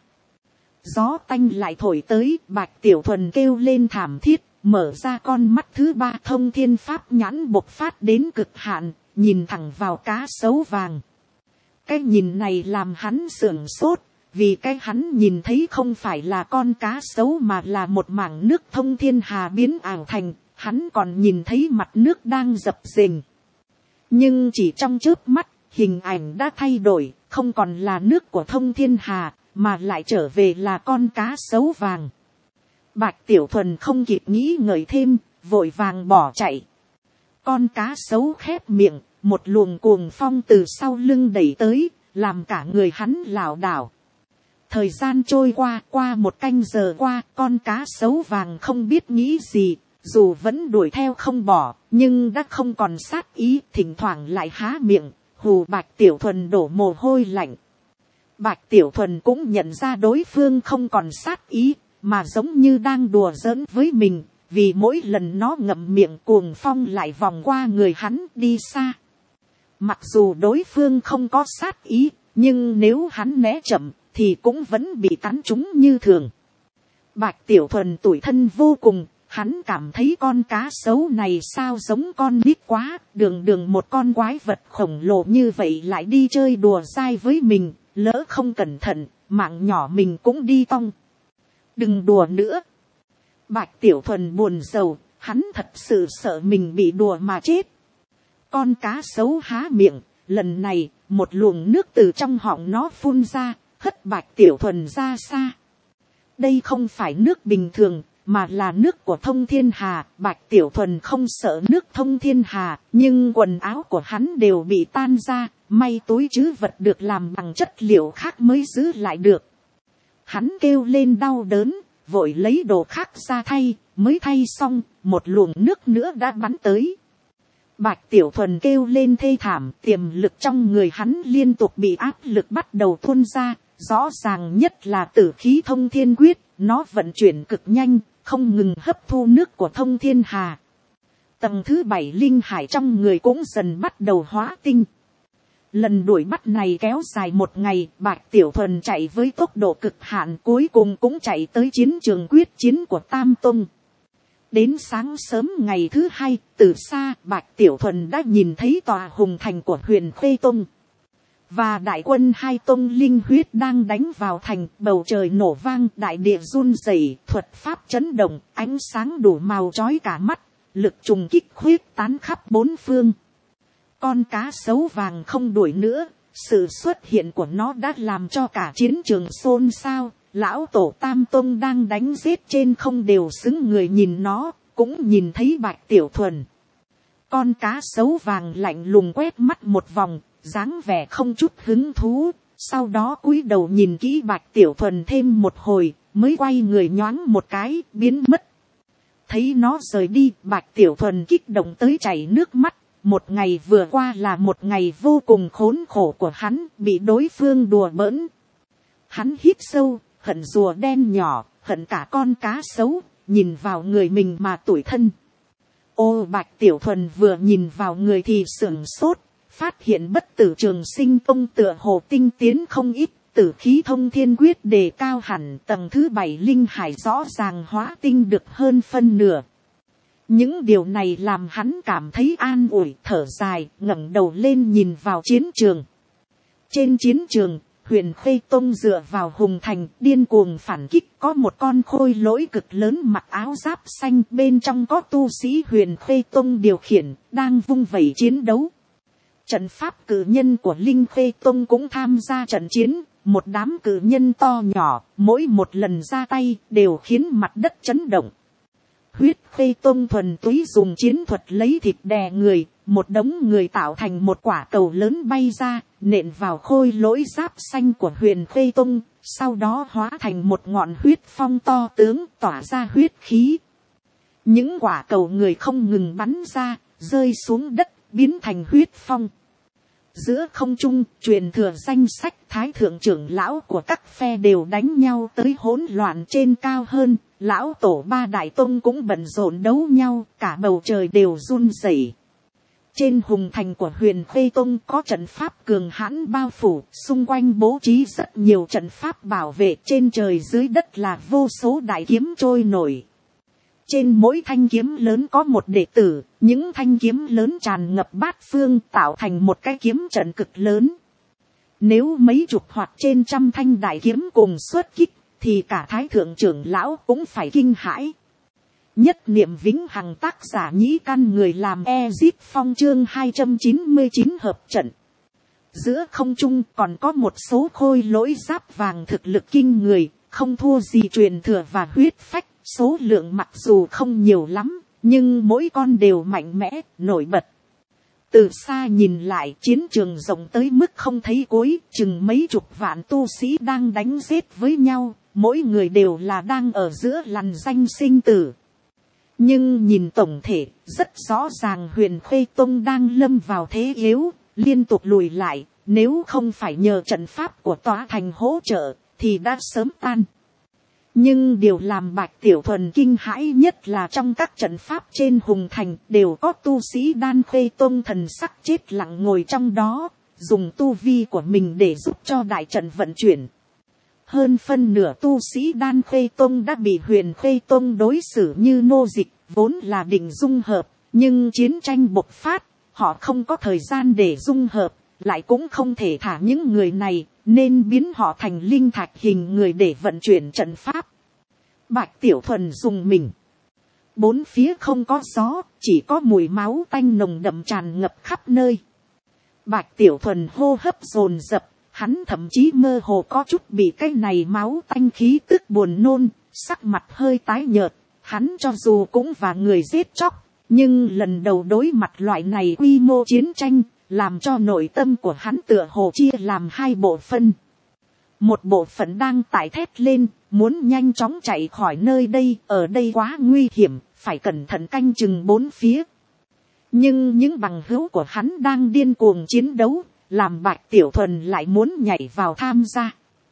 Gió tanh lại thổi tới, Bạch Tiểu Thuần kêu lên thảm thiết, mở ra con mắt thứ ba, thông thiên pháp nhãn bộc phát đến cực hạn, nhìn thẳng vào cá sấu vàng. Cái nhìn này làm hắn sưởng sốt, vì cái hắn nhìn thấy không phải là con cá sấu mà là một mảng nước thông thiên hà biến ảo thành, hắn còn nhìn thấy mặt nước đang dập dềnh. Nhưng chỉ trong chớp mắt, hình ảnh đã thay đổi, không còn là nước của thông thiên hà, mà lại trở về là con cá sấu vàng. Bạch Tiểu Thuần không kịp nghĩ ngợi thêm, vội vàng bỏ chạy. Con cá sấu khép miệng, một luồng cuồng phong từ sau lưng đẩy tới, làm cả người hắn lảo đảo. Thời gian trôi qua một canh giờ qua, con cá sấu vàng không biết nghĩ gì, dù vẫn đuổi theo không bỏ, nhưng đã không còn sát ý, thỉnh thoảng lại há miệng, hù Bạch Tiểu Thuần đổ mồ hôi lạnh. Bạch Tiểu Thuần cũng nhận ra đối phương không còn sát ý, mà giống như đang đùa giỡn với mình, vì mỗi lần nó ngậm miệng cuồng phong lại vòng qua người hắn đi xa. Mặc dù đối phương không có sát ý, nhưng nếu hắn né chậm, thì cũng vẫn bị cắn trúng như thường. Bạch Tiểu Thuần tủi thân vô cùng, hắn cảm thấy con cá sấu này sao giống con nít quá, đường một con quái vật khổng lồ như vậy lại đi chơi đùa dai với mình, lỡ không cẩn thận, mạng nhỏ mình cũng đi tong. Đừng đùa nữa. Bạch Tiểu Thuần buồn rầu, hắn thật sự sợ mình bị đùa mà chết. Con cá sấu há miệng, lần này, một luồng nước từ trong họng nó phun ra, hất Bạch Tiểu Thuần ra xa. Đây không phải nước bình thường, mà là nước của thông thiên hà. Bạch Tiểu Thuần không sợ nước thông thiên hà, nhưng quần áo của hắn đều bị tan ra, may túi trữ vật được làm bằng chất liệu khác mới giữ lại được. Hắn kêu lên đau đớn, vội lấy đồ khác ra thay, mới thay xong, một luồng nước nữa đã bắn tới. Bạch Tiểu Thuần kêu lên thê thảm, tiềm lực trong người hắn liên tục bị áp lực bắt đầu tuôn ra, rõ ràng nhất là tử khí thông thiên quyết, nó vận chuyển cực nhanh, không ngừng hấp thu nước của thông thiên hà. Tầng thứ 7 linh hải trong người cũng dần bắt đầu hóa tinh. Lần đuổi bắt này kéo dài một ngày, Bạch Tiểu Thuần chạy với tốc độ cực hạn, cuối cùng cũng chạy tới chiến trường quyết chiến của Tam Tông. Đến sáng sớm ngày thứ hai, từ xa Bạch Tiểu Thuần đã nhìn thấy tòa hùng thành của Huyền Khê Tông. Và đại quân hai tông linh huyết đang đánh vào thành, bầu trời nổ vang, đại địa run rẩy, thuật pháp chấn động, ánh sáng đủ màu chói cả mắt, lực trùng kích khuyết tán khắp bốn phương. Con cá sấu vàng không đuổi nữa, sự xuất hiện của nó đã làm cho cả chiến trường xôn xao. Lão tổ Tam Tông đang đánh giết trên không đều xứng người nhìn nó, cũng nhìn thấy Bạch Tiểu Thuần. Con cá sấu vàng lạnh lùng quét mắt một vòng, dáng vẻ không chút hứng thú, sau đó cúi đầu nhìn kỹ Bạch Tiểu Thuần thêm một hồi, mới quay người nhoáng một cái, biến mất. Thấy nó rời đi, Bạch Tiểu Thuần kích động tới chảy nước mắt. Một ngày vừa qua là một ngày vô cùng khốn khổ của hắn, bị đối phương đùa bỡn. Hắn hít sâu, hận rùa đen nhỏ, hận cả con cá sấu, nhìn vào người mình mà tủi thân. Ô Bạch Tiểu Thuần vừa nhìn vào người thì sửng sốt, phát hiện Bất Tử Trường Sinh Tông tựa hồ tinh tiến không ít, tử khí thông thiên quyết đề cao hẳn, tầng thứ 7 linh hải rõ ràng hóa tinh được hơn phân nửa. Những điều này làm hắn cảm thấy an ủi, thở dài, ngẩng đầu lên nhìn vào chiến trường. Trên chiến trường, Huyền Khê Tông dựa vào hùng thành, điên cuồng phản kích, có một con khôi lỗi cực lớn mặc áo giáp xanh, bên trong có tu sĩ Huyền Khê Tông điều khiển, đang vung vẩy chiến đấu. Trận pháp cử nhân của Linh Khê Tông cũng tham gia trận chiến, một đám cử nhân to nhỏ, mỗi một lần ra tay đều khiến mặt đất chấn động. Huyết Khê Tông thuần túy dùng chiến thuật lấy thịt đè người, một đống người tạo thành một quả cầu lớn bay ra, nện vào khôi lỗi giáp xanh của Huyền Khê Tông, sau đó hóa thành một ngọn huyết phong to tướng, tỏa ra huyết khí. Những quả cầu người không ngừng bắn ra, rơi xuống đất, biến thành huyết phong. Giữa không trung, truyền thừa danh sách thái thượng trưởng lão của các phe đều đánh nhau tới hỗn loạn trên cao hơn. Lão tổ ba đại tông cũng bận rộn đấu nhau, cả bầu trời đều run rẩy. Trên hùng thành của Huyền Khê Tông có trận pháp cường hãn bao phủ, xung quanh bố trí rất nhiều trận pháp bảo vệ, trên trời dưới đất là vô số đại kiếm trôi nổi. Trên mỗi thanh kiếm lớn có một đệ tử, những thanh kiếm lớn tràn ngập bát phương tạo thành một cái kiếm trận cực lớn. Nếu mấy chục hoặc trên trăm thanh đại kiếm cùng xuất kích, thì cả thái thượng trưởng lão cũng phải kinh hãi. Nhất niệm vĩnh hằng tác giả nhĩ căn người làm Ezip Phong chương 299 hợp trận. Giữa không trung còn có một số khôi lỗi giáp vàng thực lực kinh người, không thua gì truyền thừa và huyết phách. Số lượng mặc dù không nhiều lắm, nhưng mỗi con đều mạnh mẽ, nổi bật. Từ xa nhìn lại, chiến trường rộng tới mức không thấy cuối, chừng mấy chục vạn tu sĩ đang đánh giết với nhau, mỗi người đều là đang ở giữa lằn ranh sinh tử. Nhưng nhìn tổng thể, rất rõ ràng Huyền Khê Tông đang lâm vào thế yếu, liên tục lùi lại, nếu không phải nhờ trận pháp của tòa thành hỗ trợ, thì đã sớm tan. Nhưng điều làm Bạch Tiểu Thuần kinh hãi nhất là trong các trận pháp trên hùng thành đều có tu sĩ Đan Khê Tông thần sắc chết lặng ngồi trong đó, dùng tu vi của mình để giúp cho đại trận vận chuyển. Hơn phân nửa tu sĩ Đan Khê Tông đã bị Huyền Khê Tông đối xử như nô dịch, vốn là định dung hợp, nhưng chiến tranh bộc phát, họ không có thời gian để dung hợp, lại cũng không thể thả những người này, nên biến họ thành linh thạch hình người để vận chuyển trận pháp. Bạch Tiểu Thuần dùng mình. Bốn phía không có gió, chỉ có mùi máu tanh nồng đậm tràn ngập khắp nơi. Bạch Tiểu Thuần hô hấp dồn dập, hắn thậm chí mơ hồ có chút bị cái này máu tanh khí tức buồn nôn, sắc mặt hơi tái nhợt. Hắn cho dù cũng và người giết chóc, nhưng lần đầu đối mặt loại này quy mô chiến tranh, làm cho nội tâm của hắn tựa hồ chia làm hai bộ phận. Một bộ phận đang tải thét lên, muốn nhanh chóng chạy khỏi nơi đây, ở đây quá nguy hiểm, phải cẩn thận canh chừng bốn phía. Nhưng những bằng hữu của hắn đang điên cuồng chiến đấu, làm Bạch Tiểu Thuần lại muốn nhảy vào tham gia.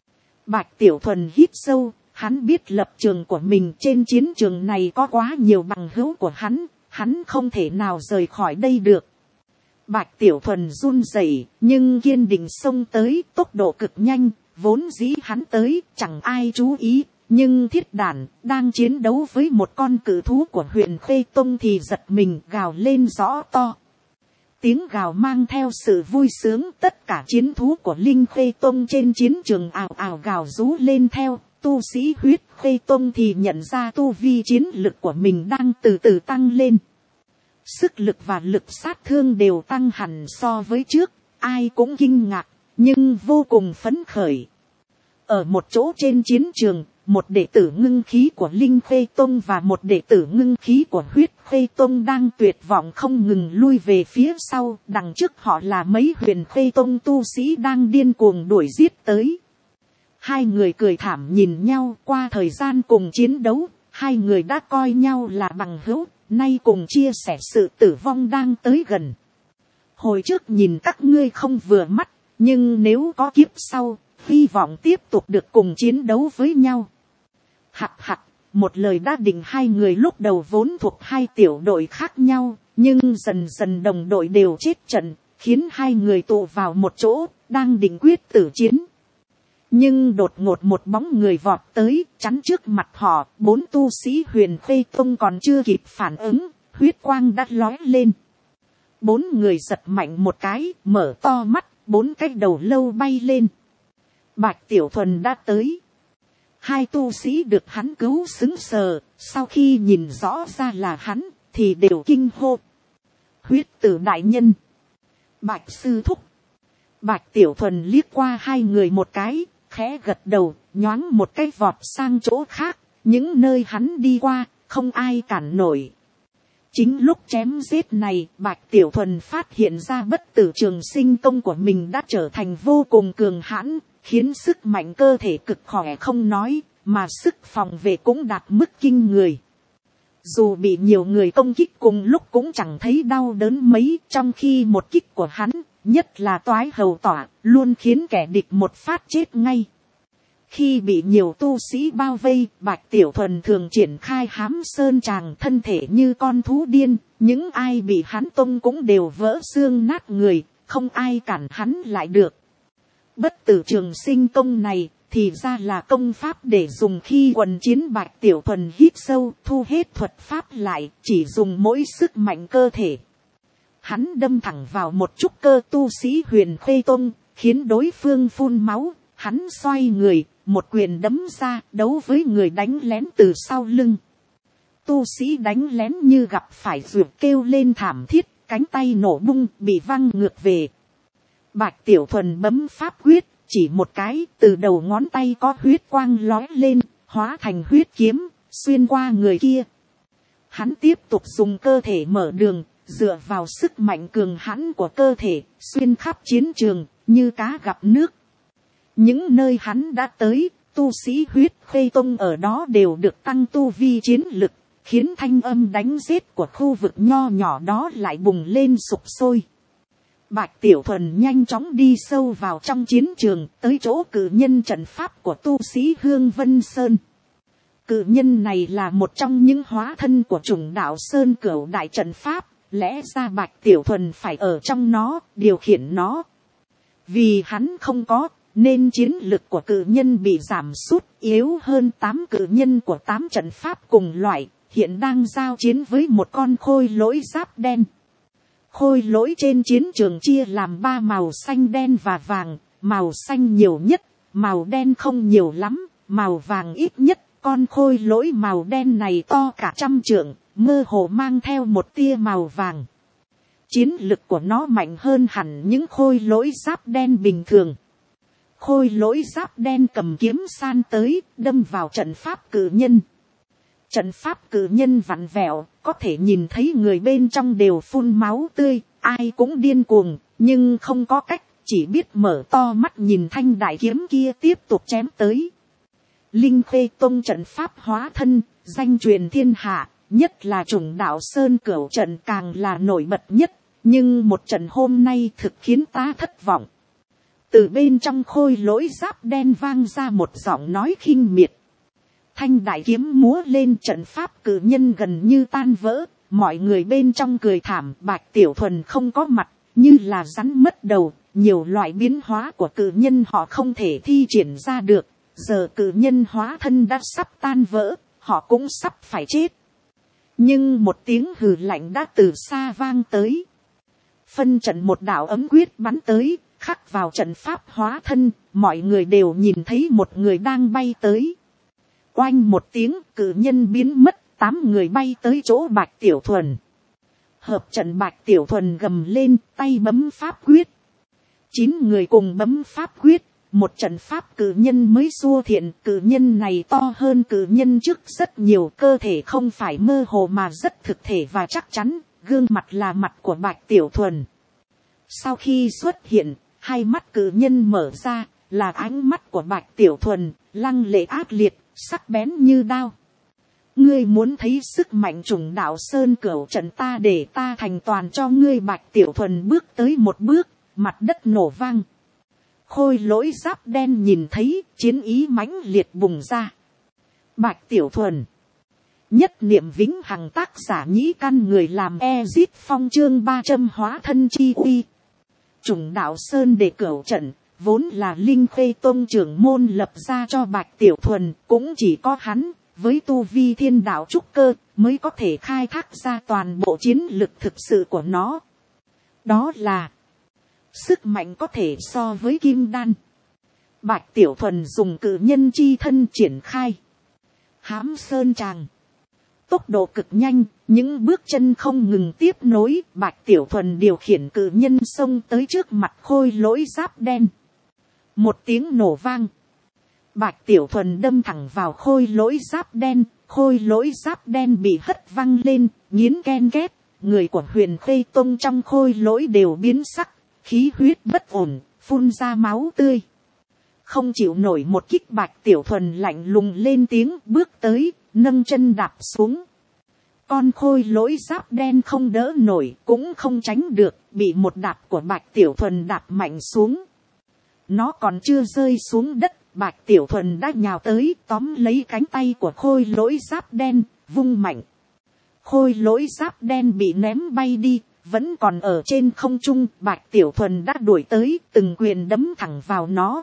Bạch Tiểu Thuần hít sâu, hắn biết lập trường của mình trên chiến trường này có quá nhiều bằng hữu của hắn không thể nào rời khỏi đây được. Bạch Tiểu Thuần run rẩy, nhưng kiên định xông tới, tốc độ cực nhanh, vốn dĩ hắn tới, chẳng ai chú ý, nhưng thiết đản, đang chiến đấu với một con cự thú của Huyền Khê Tông thì giật mình gào lên rõ to. Tiếng gào mang theo sự vui sướng, tất cả chiến thú của Linh Khê Tông trên chiến trường ào ào gào rú lên theo, tu sĩ Huyết Khê Tông thì nhận ra tu vi chiến lực của mình đang từ từ tăng lên. Sức lực và lực sát thương đều tăng hẳn so với trước, ai cũng kinh ngạc, nhưng vô cùng phấn khởi. Ở một chỗ trên chiến trường, một đệ tử ngưng khí của Linh Khê Tông và một đệ tử ngưng khí của Huyết Khê Tông đang tuyệt vọng không ngừng lui về phía sau, đằng trước họ là mấy Huyền Khê Tông tu sĩ đang điên cuồng đuổi giết tới. Hai người cười thảm nhìn nhau, qua thời gian cùng chiến đấu, hai người đã coi nhau là bằng hữu, nay cùng chia sẻ sự tử vong đang tới gần. Hồi trước nhìn các ngươi không vừa mắt, nhưng nếu có kiếp sau, hy vọng tiếp tục được cùng chiến đấu với nhau. Hặc hặc, một lời đã định, hai người lúc đầu vốn thuộc hai tiểu đội khác nhau, nhưng dần dần đồng đội đều chết trận, khiến hai người tụ vào một chỗ, đang định quyết tử chiến. Nhưng đột ngột một bóng người vọt tới, chắn trước mặt họ, bốn tu sĩ Huyền Khê Tông còn chưa kịp phản ứng, huyết quang đã lóe lên. Bốn người giật mạnh một cái, mở to mắt, bốn cái đầu lâu bay lên. Bạch Tiểu Thuần đã tới. Hai tu sĩ được hắn cứu sững sờ, sau khi nhìn rõ ra là hắn, thì đều kinh hô. Huyết tử đại nhân. Bạch sư thúc. Bạch Tiểu Thuần liếc qua hai người một cái, khẽ gật đầu, nhoáng một cái vọt sang chỗ khác, những nơi hắn đi qua, không ai cản nổi. Chính lúc chém giết này, Bạch Tiểu Thuần phát hiện ra bất tử trường sinh công của mình đã trở thành vô cùng cường hãn, khiến sức mạnh cơ thể cực khỏe không nói, mà sức phòng vệ cũng đạt mức kinh người. Dù bị nhiều người công kích cùng lúc cũng chẳng thấy đau đớn mấy, trong khi một kích của hắn, nhất là toái hầu tỏa, luôn khiến kẻ địch một phát chết ngay. Khi bị nhiều tu sĩ bao vây, Bạch Tiểu Thuần thường triển khai hám sơn tràng, thân thể như con thú điên, những ai bị hắn tung cũng đều vỡ xương nát người, không ai cản hắn lại được. Bất tử trường sinh công này, thì ra là công pháp để dùng khi quần chiến. Bạch Tiểu Thuần hít sâu, thu hết thuật pháp lại, chỉ dùng mỗi sức mạnh cơ thể. Hắn đâm thẳng vào một trúc cơ tu sĩ Huyền Khê Tông, khiến đối phương phun máu. Hắn xoay người, một quyền đấm ra, đấu với người đánh lén từ sau lưng. Tu sĩ đánh lén như gặp phải ruột kêu lên thảm thiết, cánh tay nổ bung, bị văng ngược về. Bạch Tiểu Thuần bấm pháp quyết, chỉ một cái, từ đầu ngón tay có huyết quang lói lên, hóa thành huyết kiếm, xuyên qua người kia. Hắn tiếp tục dùng cơ thể mở đường, dựa vào sức mạnh cường hãn của cơ thể, xuyên khắp chiến trường, như cá gặp nước. Những nơi hắn đã tới, tu sĩ Huyết Khê Tông ở đó đều được tăng tu vi chiến lực, khiến thanh âm đánh giết của khu vực nho nhỏ đó lại bùng lên sục sôi. Bạch Tiểu Thuần nhanh chóng đi sâu vào trong chiến trường, tới chỗ cử nhân trận pháp của tu sĩ Hương Vân Sơn. Cử nhân này là một trong những hóa thân của chủng đạo Sơn Cửu đại trận pháp, lẽ ra Bạch Tiểu Thuần phải ở trong nó, điều khiển nó. Vì hắn không có, nên chiến lực của cử nhân bị giảm sút, yếu hơn 8 cử nhân của 8 trận pháp cùng loại, hiện đang giao chiến với một con khôi lỗi giáp đen. Khôi lỗi trên chiến trường chia làm 3 màu xanh, đen và vàng, màu xanh nhiều nhất, màu đen không nhiều lắm, màu vàng ít nhất. Con khôi lỗi màu đen này to cả 100 trượng, mơ hồ mang theo một tia màu vàng. Chiến lực của nó mạnh hơn hẳn những khôi lỗi giáp đen bình thường. Khôi lỗi giáp đen cầm kiếm san tới, đâm vào trận pháp cử nhân. Trận pháp cử nhân vặn vẹo, có thể nhìn thấy người bên trong đều phun máu tươi, ai cũng điên cuồng, nhưng không có cách, chỉ biết mở to mắt nhìn thanh đại kiếm kia tiếp tục chém tới. Linh Khê Tông trận pháp hóa thân, danh truyền thiên hạ, nhất là chủng đạo Sơn Cửu trận càng là nổi bật nhất, nhưng một trận hôm nay thực khiến ta thất vọng. Từ bên trong khôi lỗi giáp đen vang ra một giọng nói khinh miệt. Thanh đại kiếm múa lên, trận pháp cử nhân gần như tan vỡ, mọi người bên trong cười thảm. Bạch Tiểu Thuần không có mặt, như là rắn mất đầu, nhiều loại biến hóa của cử nhân họ không thể thi triển ra được. Giờ cử nhân hóa thân đã sắp tan vỡ, họ cũng sắp phải chết. Nhưng một tiếng hừ lạnh đã từ xa vang tới. Phân trận một đạo ấm quyết bắn tới, khắc vào trận pháp hóa thân, mọi người đều nhìn thấy một người đang bay tới. Oanh một tiếng, cử nhân biến mất, 8 người bay tới chỗ Bạch Tiểu Thuần. Hợp trận Bạch Tiểu Thuần gầm lên, tay bấm pháp quyết. 9 người cùng bấm pháp quyết. Một trận pháp cử nhân mới xua thiện, cử nhân này to hơn cử nhân trước rất nhiều, cơ thể không phải mơ hồ mà rất thực thể và chắc chắn, gương mặt là mặt của Bạch Tiểu Thuần. Sau khi xuất hiện, hai mắt cử nhân mở ra, là ánh mắt của Bạch Tiểu Thuần, lăng lệ ác liệt, sắc bén như đao. Ngươi muốn thấy sức mạnh chủng đạo Sơn Cửu trận ta để ta thành toàn cho ngươi. Bạch Tiểu Thuần bước tới một bước, mặt đất nổ vang. Khôi lỗi giáp đen nhìn thấy, chiến ý mãnh liệt bùng ra. Bạch Tiểu Thuần. Nhất niệm vĩnh hằng, tác giả Nhĩ Căn, người làm Ezit Phong, chương 300 hóa thân chi uy. Chủng đạo Sơn để cửu trận, vốn là Linh Khê Tông trưởng môn lập ra cho Bạch Tiểu Thuần, cũng chỉ có hắn, với tu vi thiên đạo trúc cơ, mới có thể khai thác ra toàn bộ chiến lực thực sự của nó. Đó là sức mạnh có thể so với kim đan. Bạch Tiểu Thuần dùng cử nhân chi thân triển khai hám sơn tràng, tốc độ cực nhanh, những bước chân không ngừng tiếp nối. Bạch Tiểu Thuần điều khiển cử nhân xông tới trước mặt khôi lỗi giáp đen. Một tiếng nổ vang, Bạch Tiểu Thuần đâm thẳng vào khôi lỗi giáp đen. Khôi lỗi giáp đen bị hất văng lên, nghiến ken két. Người của Huyền Khê Tông trong khôi lỗi đều biến sắc, khí huyết bất ổn, phun ra máu tươi. Không chịu nổi một kích, Bạch Tiểu Thuần lạnh lùng lên tiếng, bước tới, nâng chân đạp xuống. Con khôi lỗi giáp đen không đỡ nổi, cũng không tránh được, bị một đạp của Bạch Tiểu Thuần đạp mạnh xuống. Nó còn chưa rơi xuống đất, Bạch Tiểu Thuần đã nhào tới, tóm lấy cánh tay của khôi lỗi giáp đen, vung mạnh. Khôi lỗi giáp đen bị ném bay đi, vẫn còn ở trên không trung. Bạch Tiểu Thuần đã đuổi tới, từng quyền đấm thẳng vào nó.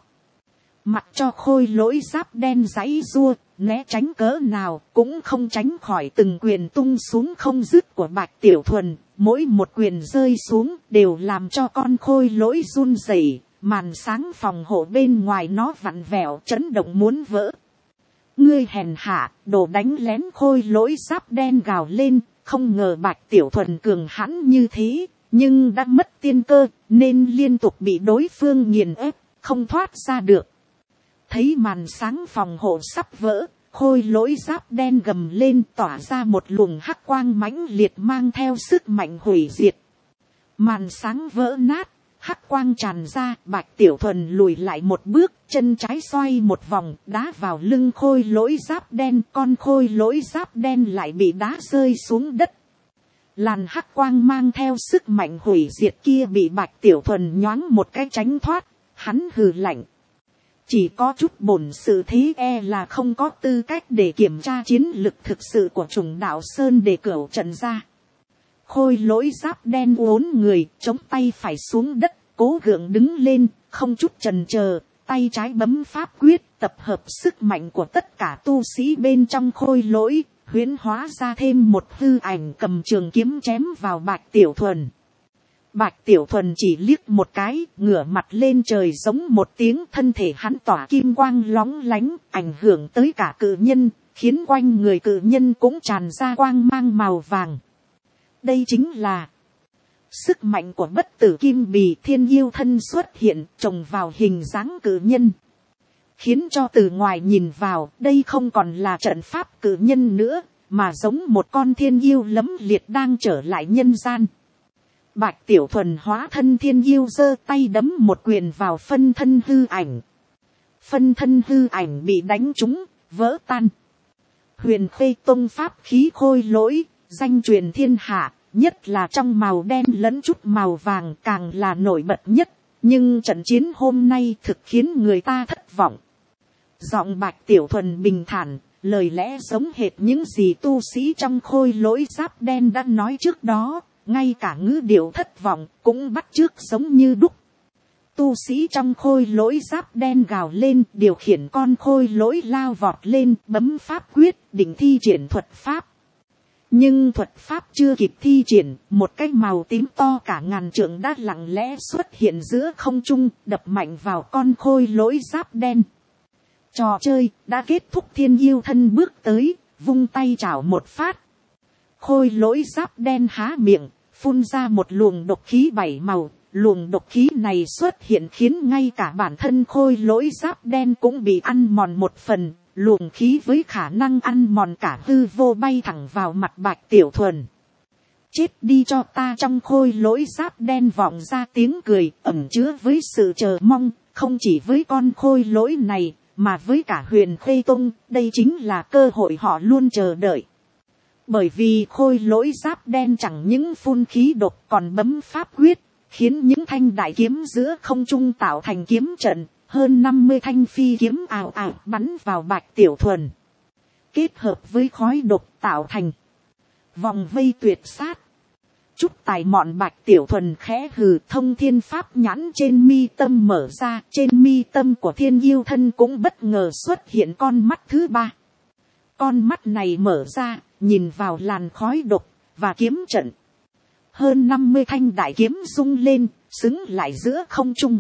Mặc cho khôi lỗi giáp đen giãy giụa, né tránh cỡ nào cũng không tránh khỏi từng quyền tung xuống không dứt của Bạch Tiểu Thuần. Mỗi một quyền rơi xuống đều làm cho con khôi lỗi run rẩy, màn sáng phòng hộ bên ngoài nó vặn vẹo chấn động muốn vỡ. Ngươi hèn hạ, đồ đánh lén, khôi lỗi giáp đen gào lên. Không ngờ Bạch Tiểu Thuần cường hãn như thế, nhưng đã mất tiên cơ nên liên tục bị đối phương nghiền ép, không thoát ra được. Thấy màn sáng phòng hộ sắp vỡ, khôi lỗi giáp đen gầm lên, tỏa ra một luồng hắc quang mãnh liệt mang theo sức mạnh hủy diệt. Màn sáng vỡ nát, hắc quang tràn ra, Bạch Tiểu Thuần lùi lại một bước, chân trái xoay một vòng, đá vào lưng khôi lỗi giáp đen. Con khôi lỗi giáp đen lại bị đá rơi xuống đất. Làn hắc quang mang theo sức mạnh hủy diệt kia bị Bạch Tiểu Thuần nhoáng một cái tránh thoát. Hắn hừ lạnh. Chỉ có chút bổn sự thế e là không có tư cách để kiểm tra chiến lực thực sự của Trùng Đạo Sơn để cửu trận ra. Khôi lỗi giáp đen uốn người, chống tay phải xuống đất, cố gượng đứng lên, không chút chần chờ, tay trái bấm pháp quyết, tập hợp sức mạnh của tất cả tu sĩ bên trong khôi lỗi, huyễn hóa ra thêm một hư ảnh cầm trường kiếm chém vào Bạch Tiểu Thuần. Bạch Tiểu Thuần chỉ liếc một cái, ngửa mặt lên trời giống một tiếng, thân thể hắn tỏa kim quang lóng lánh, ảnh hưởng tới cả cự nhân, khiến quanh người cự nhân cũng tràn ra quang mang màu vàng. Đây chính là sức mạnh của bất tử kim bì. Thiên yêu thân xuất hiện, trồng vào hình dáng cự nhân, khiến cho từ ngoài nhìn vào, đây không còn là trận pháp cự nhân nữa, mà giống một con thiên yêu lẫm liệt đang trở lại nhân gian. Bạch Tiểu Thuần hóa thân thiên yêu, giơ tay đấm một quyền vào phân thân hư ảnh. Phân thân hư ảnh bị đánh trúng, vỡ tan. Huyền Khê Tông pháp khí khôi lỗi, danh truyền thiên hạ, nhất là trong màu đen lẫn chút màu vàng càng là nổi bật nhất. Nhưng trận chiến hôm nay thực khiến người ta thất vọng. Giọng Bạch Tiểu Thuần bình thản, lời lẽ giống hệt những gì tu sĩ trong khôi lỗi giáp đen đã nói trước đó. Ngay cả ngữ điệu thất vọng cũng bắt chước giống như đúc. Tu sĩ trong khôi lỗi giáp đen gào lên, điều khiển con khôi lỗi lao vọt lên, bấm pháp quyết, định thi triển thuật pháp. Nhưng thuật pháp chưa kịp thi triển, một cái màu tím to cả ngàn trượng đã lặng lẽ xuất hiện giữa không trung, đập mạnh vào con khôi lỗi giáp đen. Trò chơi đã kết thúc. Thiên yêu thân bước tới, vung tay chảo một phát. Khôi lỗi giáp đen há miệng, phun ra một luồng độc khí 7 màu. Luồng độc khí này xuất hiện khiến ngay cả bản thân khôi lỗi giáp đen cũng bị ăn mòn một phần. Luồng khí với khả năng ăn mòn cả hư vô bay thẳng vào mặt Bạch Tiểu Thuần. Chết đi cho ta. Trong khôi lỗi giáp đen vọng ra tiếng cười ẩn chứa với sự chờ mong, không chỉ với con khôi lỗi này, mà với cả Huyền Khê Tông. Đây chính là cơ hội họ luôn chờ đợi. Bởi vì khôi lỗi giáp đen chẳng những phun khí độc còn bấm pháp quyết, khiến những thanh đại kiếm giữa không trung tạo thành kiếm trận, hơn 50 thanh phi kiếm ào ào bắn vào Bạch Tiểu Thuần. Kết hợp với khói độc tạo thành vòng vây tuyệt sát. Chút tài mọn Bạch Tiểu Thuần khẽ hừ, thông thiên pháp nhãn trên mi tâm mở ra, trên mi tâm của thiên yêu thân cũng bất ngờ xuất hiện con mắt thứ 3. Con mắt này mở ra, nhìn vào làn khói độc và kiếm trận. Hơn 50 thanh đại kiếm rung lên, xứng lại giữa không trung.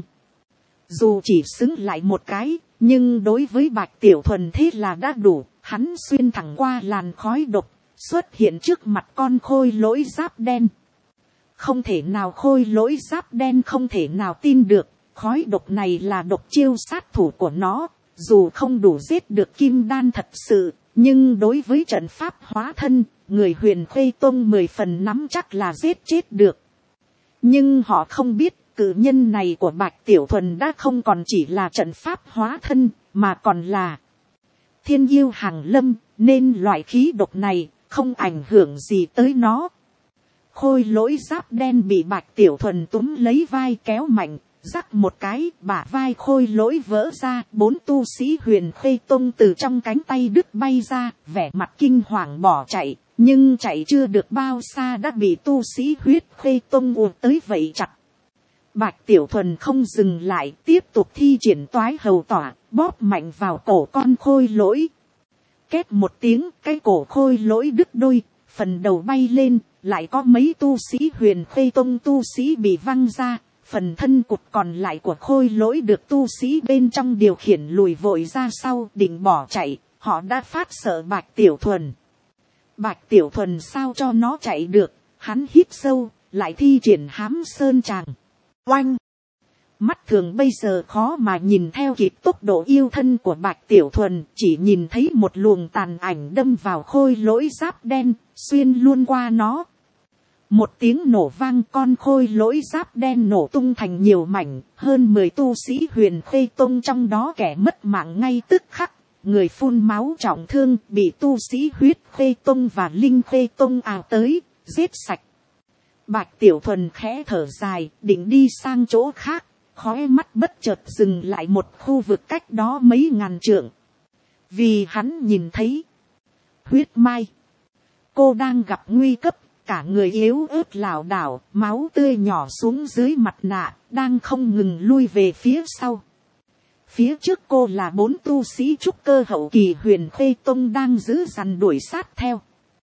Dù chỉ xứng lại một cái, nhưng đối với Bạch Tiểu Thuần thế là đã đủ. Hắn xuyên thẳng qua làn khói độc, xuất hiện trước mặt con khôi lỗi giáp đen. Không thể nào, khôi lỗi giáp đen không thể nào tin được, khói độc này là độc chiêu sát thủ của nó. Dù không đủ giết được kim đan thật sự, nhưng đối với trận pháp hóa thân, người Huyền Khê Tông 10 phần nắm chắc là giết chết được. Nhưng họ không biết, cự nhân này của Bạch Tiểu Thuần đã không còn chỉ là trận pháp hóa thân, mà còn là thiên yêu hàng lâm, nên loại khí độc này không ảnh hưởng gì tới nó. Khôi lỗi giáp đen bị Bạch Tiểu Thuần túm lấy vai kéo mạnh, rắc một cái, bả vai khôi lỗi vỡ ra, 4 tu sĩ Huyền Khê Tông từ trong cánh tay đứt bay ra, vẻ mặt kinh hoàng bỏ chạy, nhưng chạy chưa được bao xa đã bị tu sĩ Huyết Khê Tông ùa tới vẫy chặt. Bạch Tiểu Thuần không dừng lại, tiếp tục thi triển toái hầu tỏa, bóp mạnh vào cổ con khôi lỗi. Két một tiếng, cái cổ khôi lỗi đứt đôi, phần đầu bay lên, lại có mấy tu sĩ Huyền Khê Tông tu sĩ bị văng ra, phần thân cụt còn lại của khôi lỗi được tu sĩ bên trong điều khiển lùi vội ra sau định bỏ chạy, họ đã phát sợ Bạch Tiểu Thuần. Bạch Tiểu Thuần sao cho nó chạy được, hắn hít sâu, lại thi triển Hám Sơn Tràng. Oanh! Mắt thường bây giờ khó mà nhìn theo kịp tốc độ yêu thân của Bạch Tiểu Thuần, chỉ nhìn thấy một luồng tàn ảnh đâm vào khôi lỗi giáp đen, xuyên luôn qua nó. Một tiếng nổ vang, con khôi lỗi giáp đen nổ tung thành nhiều mảnh, hơn 10 tu sĩ Huyền Khê Tông trong đó kẻ mất mạng ngay tức khắc, người phun máu trọng thương bị tu sĩ Huyết Khê Tông và Linh Khê Tông ào tới, giết sạch. Bạch Tiểu Thuần khẽ thở dài, định đi sang chỗ khác, khóe mắt bất chợt dừng lại một khu vực cách đó mấy ngàn trượng. Vì hắn nhìn thấy Huyết Mai, cô đang gặp nguy cấp, cả người yếu ớt lảo đảo, máu tươi nhỏ xuống dưới mặt nạ, đang không ngừng lui về phía sau. Phía trước cô là 4 tu sĩ trúc cơ hậu kỳ Huyền Khê Tông đang giữ dằn đuổi sát theo.